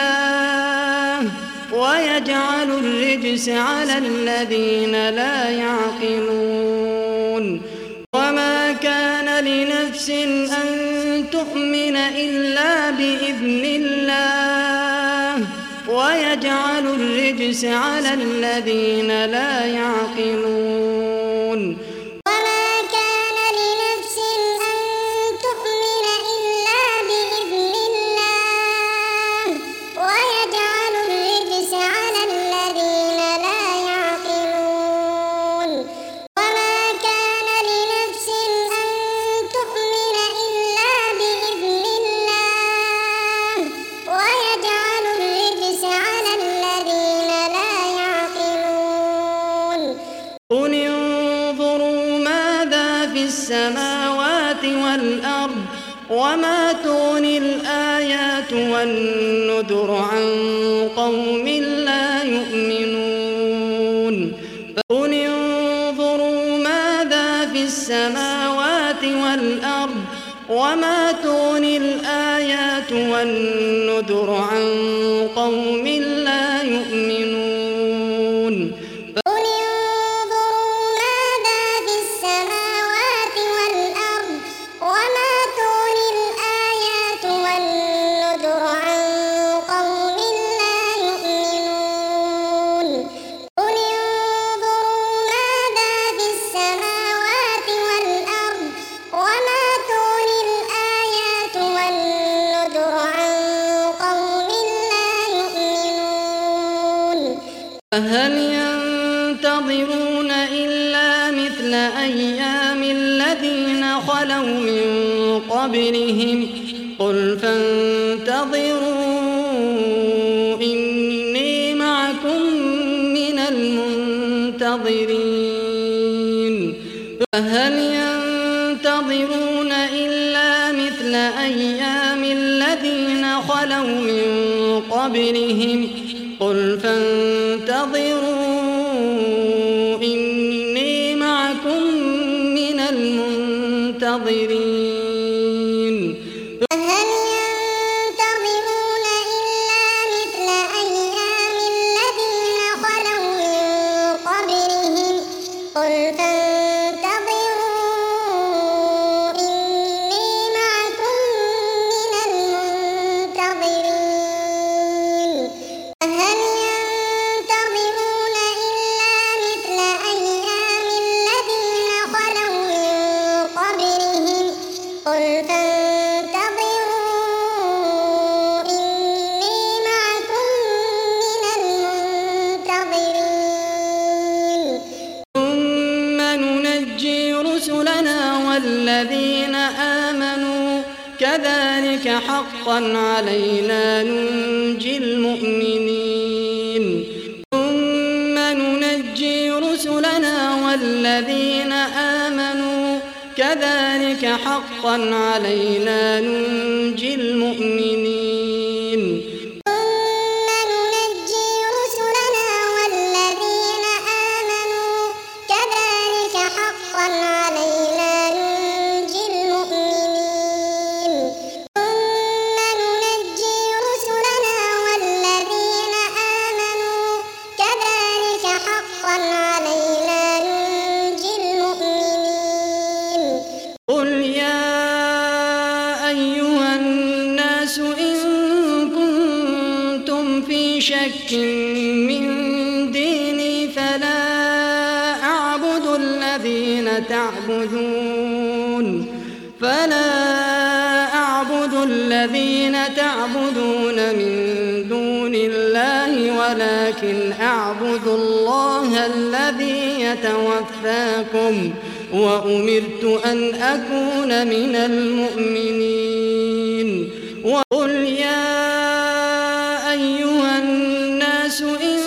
Speaker 1: الله ويجعل الرجس على الذين لا يعقلون وما كان لنفس أن تؤمن إلا بإذن الله ويجعل الرجس على الذين لا يعقلون
Speaker 2: وما كان لنفس أن تؤمن إلا بإذن الله ويجعل الرجس على الذين لا يعقلون وما كان لنفس أن تؤمن إلا بإذن الله ويجعل الرجس على الذين لا يعقلون
Speaker 1: قل انظروا ماذا في السماوات والأرض وما تغني الآيات والنذر عن قوم لا يؤمنون فقل انظروا ماذا في السماوات والأرض وما تغني الآيات والنذر عن قوم لا يؤمنون
Speaker 2: قل انظروا ماذا في السماوات والأرض وما تغني الآيات والنذر عن قوم لا يؤمنون قل انظروا ماذا في السماوات والأرض وما تغني الآيات والنذر عن قوم لا يؤمنون
Speaker 1: فهل ينتظرون إلا مثل أيام الذين خلوا من قبلهم قل فانتظروا إني معكم من المنتظرين فهل ينتظرون إلا مثل أيام الذين خلوا من قبلهم قل فانتظروا إني معكم من المنتظرين
Speaker 2: فهل ينتظرون إلا مثل أيام الذين خلوا من قبلهم قل فانتظروا إني معكم من المنتظرين فهل ينتظرون إلا مثل أيام الذين خلوا من قبلهم قل فانتظروا إني معكم من المنتظرين
Speaker 1: ثم ننجي رسلنا والذين آمنوا كذلك حقا علينا ننجي المؤمنين ثم ننجي رسلنا والذين آمنوا كذلك حقا علينا ننجي المؤمنين
Speaker 2: ثم ننجي رسلنا والذين آمنوا كذلك حقا علينا ننجي المؤمنين ثم ننجي رسلنا والذين آمنوا كذلك حقا علينا ننجي المؤمنين
Speaker 1: قل يا أيها الناس إن كنتم في شك من ديني فلا الذين تعبدون فلا أعبد الذين تعبدون من دون الله ولكن أعبد الله الذي يتوفاكم وأمرت أن أكون من المؤمنين. وقل يا أيها الناس إن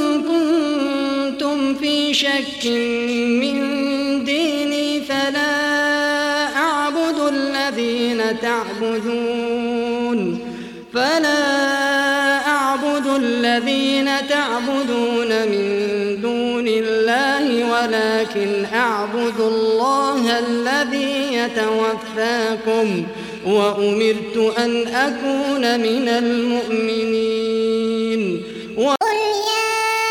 Speaker 1: كنتم في شك من ديني فلا أعبد الذين تعبدون فلا أعبد الذين تعبدون من دون الله ولكن أعبد الله الذي يتوفاكم وأمرت أن أكون من المؤمنين.
Speaker 2: قل يا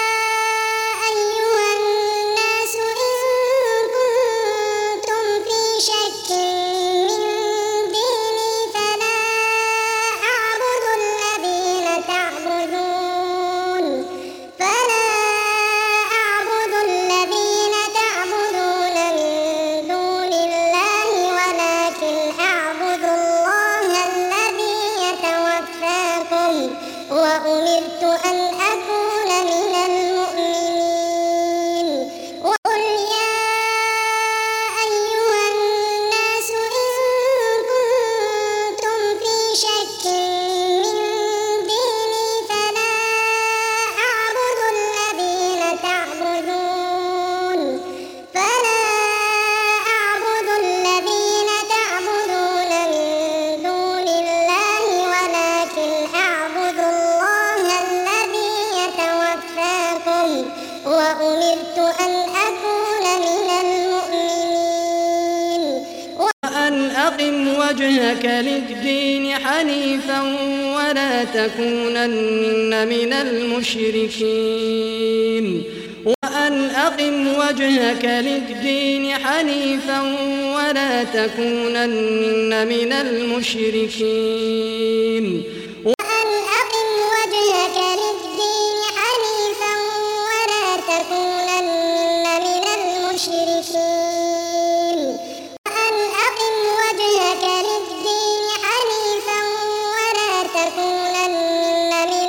Speaker 2: أيها الناس إن كنتم في شك من ديني فلا أعبد الذين تعبدون فلا أعبد الذين تعبدون من دون الله ولكن أعبد الله الذي يتوفاكم وأمرت أن أكون من المؤمنين. وقل يا أيها الناس إن كنتم في شك من ديني فلا أعبد الذين تعبدون فلا أعبد الذين تعبدون من دون الله ولكن أعبد الله الذي يتوفاكم وأمرت أن أكون من المؤمنين.
Speaker 1: وأن أقم وجهك للدين حنيفا ولا تكونن من المشركين وأن أقم وجهك للدين حنيفا ولا تكونن من المشركين
Speaker 2: وأن أقم وجهك للدين حنيفا ولا تكونن من المشركين وأن أقم وجهك للدين حنيفا ولا تكونن من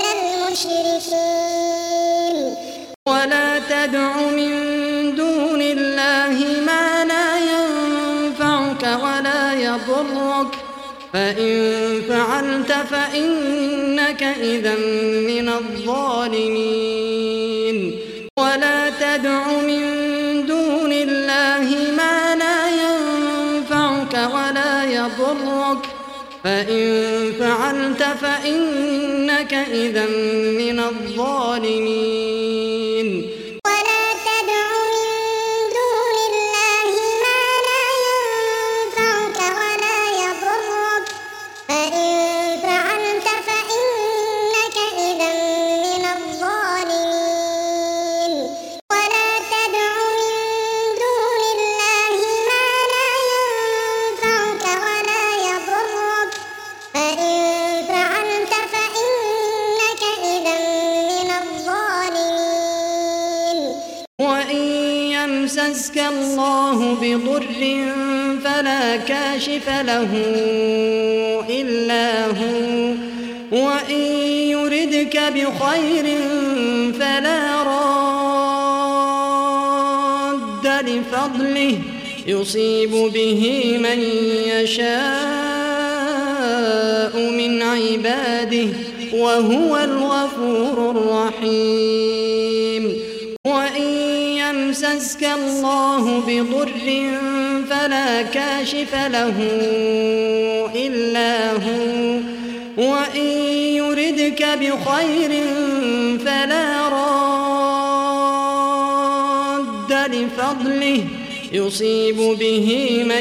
Speaker 2: المشركين
Speaker 1: ولا تدع من دون الله ما لا ينفعك ولا يضرك فإن فعلت فإنك إذا من الظالمين. ولا تدع من دون الله ما لا ينفعك ولا يضرك فإن فعلت فإنك إذا من الظالمين.
Speaker 2: ولا تدع من دون الله ما لا ينفعك ولا يضرك فإن فعلت فإنك إذا من الظالمين. ولا تدع من دون الله ما لا ينفعك ولا يضرك فإن فعلت فإنك إذا من الظالمين.
Speaker 1: وإن يمسسك الله بضر فلا كاشف له إلا هو وإن يردك بخير فلا راد لفضله يصيب به من يشاء من عباده وهو الغفور الرحيم. وإن يمسسك الله بضر فلا كاشف له إلا هو وإن يردك بخير فلا راد لفضله يصيب به من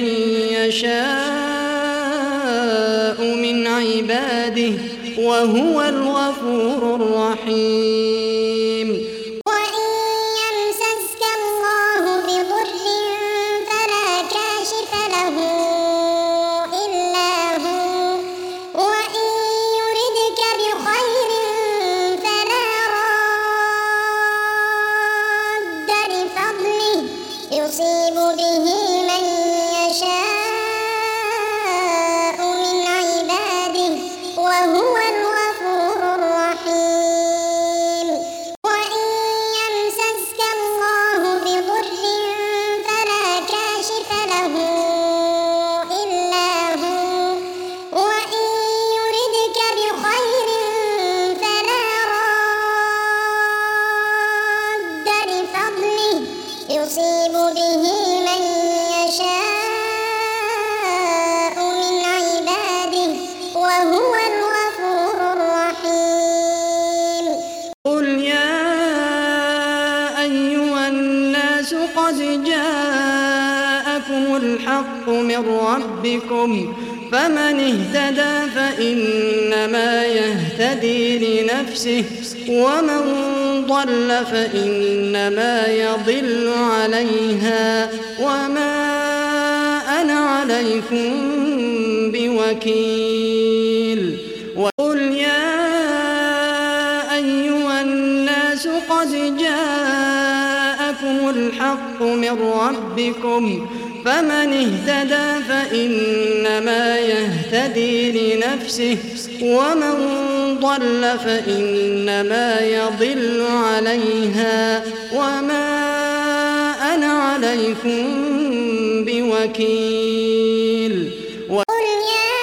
Speaker 1: يشاء من عباده وهو الغفور الرحيم.
Speaker 2: وإن يمسسك الله بضر فلا كاشف له إلا هو وإن يردك بخير فلا راد لفضله يصيب يصيب به من يشاء من عباده وهو الغفور الرحيم وإن يمسسك الله بضر فلا كاشف له إلا هو وإن يردك بخير فلا راد لفضله يصيب به من يشاء من عباده وهو الغفور الرحيم
Speaker 1: قل يا أيها الناس قد جاءكم الحق من ربكم فمن اهتدى فإنما يهتدي لنفسه ومن ضل فإنما يضل عليها وما أنا عليكم بوكيل وقل يا أيها الناس قد جاءكم الحق من ربكم فمن اهتدى فإنما يهتدي لنفسه ومن ضل فإنما يضل عليها وما أنا عليكم بوكيل
Speaker 2: قل يا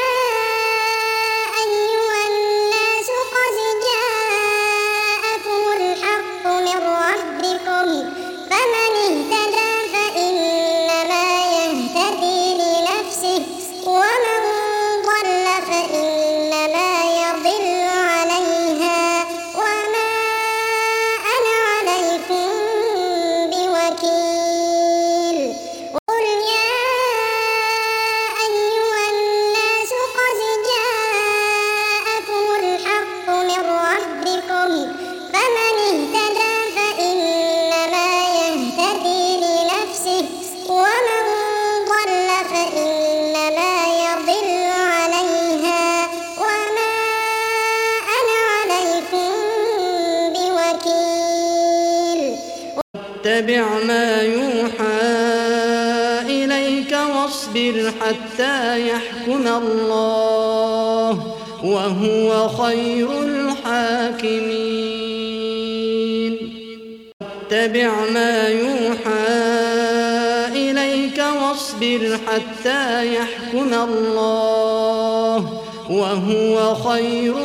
Speaker 2: أيها الناس قد جاءكم الحق من ربكم فمن اهتدى فإنما يهتدي لنفسه ومن ضل فإنما يضل عليها وما أنا عليكم بوكيل قل يا أيها الناس قد جاءكم الحق من ربكم فمن اهتدى فإنما يهتدي لنفسه ومن ضل فإنما يضل عليها وما أنا عليكم بوكيل
Speaker 1: اتبع ما يوحى إليك واصبر حتى يحكم الله وهو خير الحاكمين اتبع ما يوحى إليك واصبر حتى يحكم الله وهو خير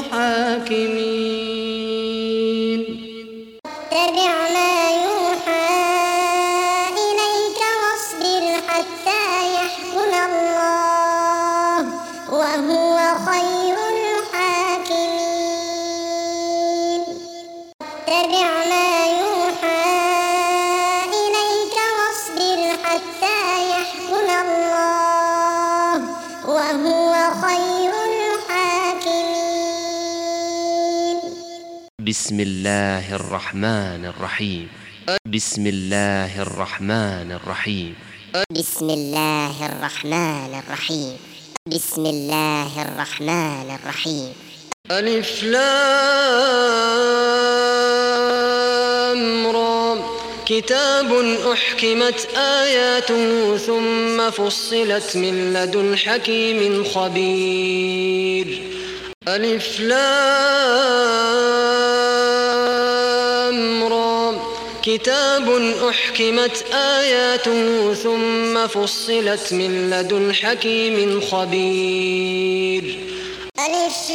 Speaker 1: الحاكمين
Speaker 2: اتبع ما يوحى إليك واصبر حتى يحكم الله وهو خير الحاكمين اتبع ما يوحى إليك واصبر حتى يحكم الله وهو خير الحاكمين
Speaker 3: بسم الله الرحمن الرحيم بسم الله الرحمن الرحيم
Speaker 2: بسم الله الرحمن الرحيم بسم الله الرحمن الرحيم
Speaker 1: ألف لام را كتاب أحكمت آياته ثم فصلت من لدن حكيم خبير ألف لام را كتاب أحكمت آياته ثم فصلت من لدن حكيم خبير
Speaker 2: ألف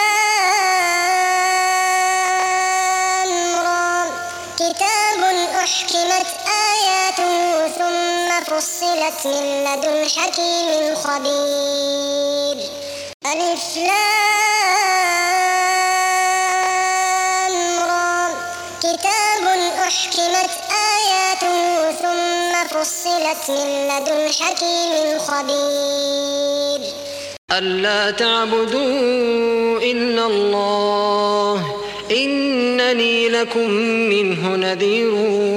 Speaker 2: لام را كتاب أحكمت آياته ثم فصلت من لدن حكيم خبير ألف لام را كتاب أحكمت آياته ثم فصلت من لدن حكيم خبير
Speaker 1: ألا تعبدوا إلا الله إنني لكم منه نذير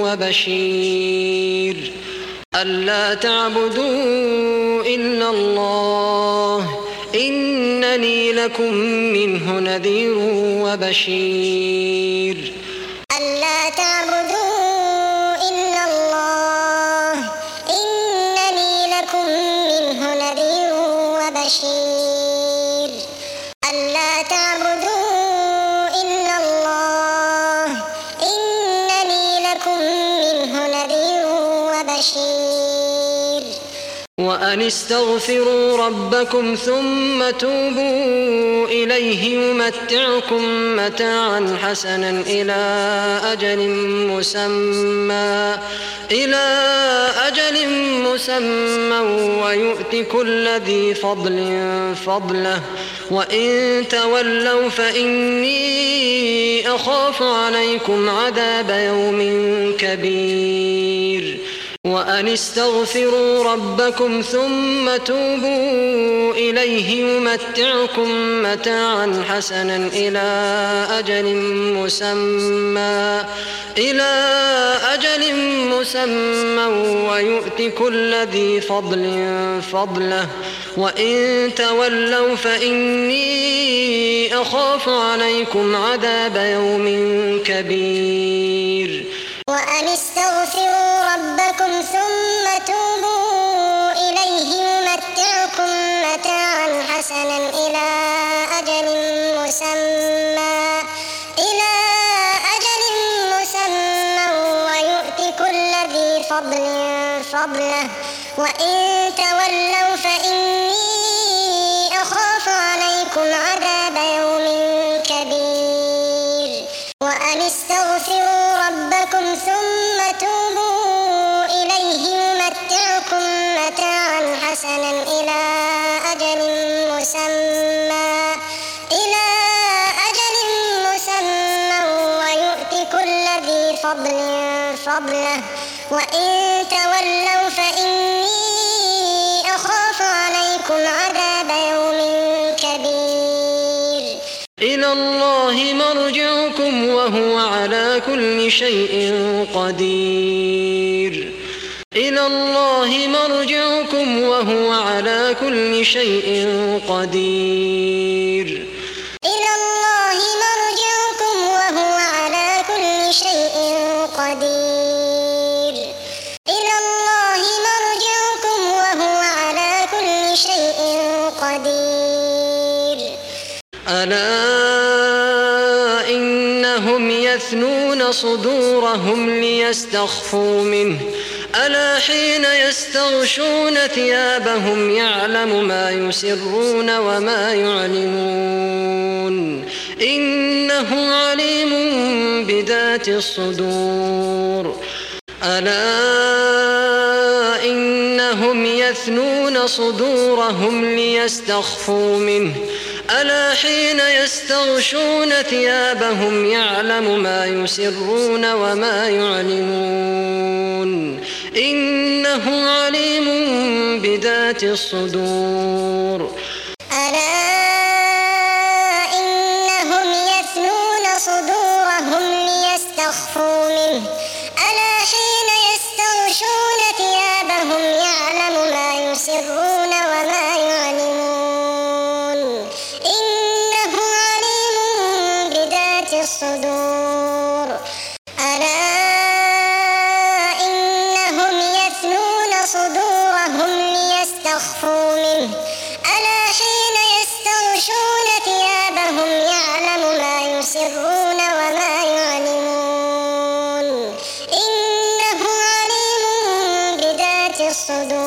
Speaker 1: وبشير ألا تعبدوا إلا الله إنني لكم منه نذير وبشير
Speaker 2: ألا تعبدوا إلا الله بشير ألا تعبدوا إلا الله إنني لكم منه نذير وبشير
Speaker 1: وأن استغفروا ربكم ثم توبوا إليه يمتعكم متاعا حسنا إلى أجل مسمى إلى أجل مسمى ويؤت كل ذي فضل فضله وإن تولوا فإني أخاف عليكم عذاب يوم كبير وأن استغفروا ربكم ثم توبوا إليه يمتعكم متاعا حسنا إلى أجل مسمى إلى أجل مسمى ويؤت كل ذي فضل فضله وإن تولوا فإني أخاف عليكم عذاب يوم كبير
Speaker 2: وأن استغفروا ربكم ثم توبوا إليه يمتعكم متاعا حسنا إلى أجل مسمى إلى أجل مسمى ويؤت كل ذي فضل فضله وإن تولوا فإني أخاف عليكم عذاب يوم كبير وأن استغفروا ربكم ثم توبوا إليه يمتعكم متاعا حسنا إلى أجل مسمى إلى أجل مسمى ويؤت كل ذي فضل فضله وإن تولوا فإني أخاف عليكم عذاب يوم كبير
Speaker 1: إلى الله مرجعكم وهو على كل شيء قدير إلى الله مرجعكم وهو على كل شيء قدير
Speaker 2: إلى الله مرجعكم وهو على كل شيء قدير إلى الله مرجعكم وهو على كل شيء قدير
Speaker 1: ألا إنهم يثنون صدورهم ليستخفوا منه ألا حين يستغشون ثيابهم يعلم ما يسرون وما يعلنون إنه عليم بذات الصدور ألا إنهم يثنون صدورهم ليستخفوا منه ألا حين يستغشون ثيابهم يعلم ما يسرون وما يعلنون إنه عليم بذات الصدور
Speaker 2: ألا إنهم يثنون صدورهم ليستخفوا منه ألا حين يستغشون ثيابهم يعلم ما يسرون وما يعلنون إنه عليم بذات الصدور ألا إنهم يثنون صدورهم ليستخفوا منه ألا حين يستغشون ثيابهم يعلم ما يسرون وما يعلنون إنه عليم بذات الصدور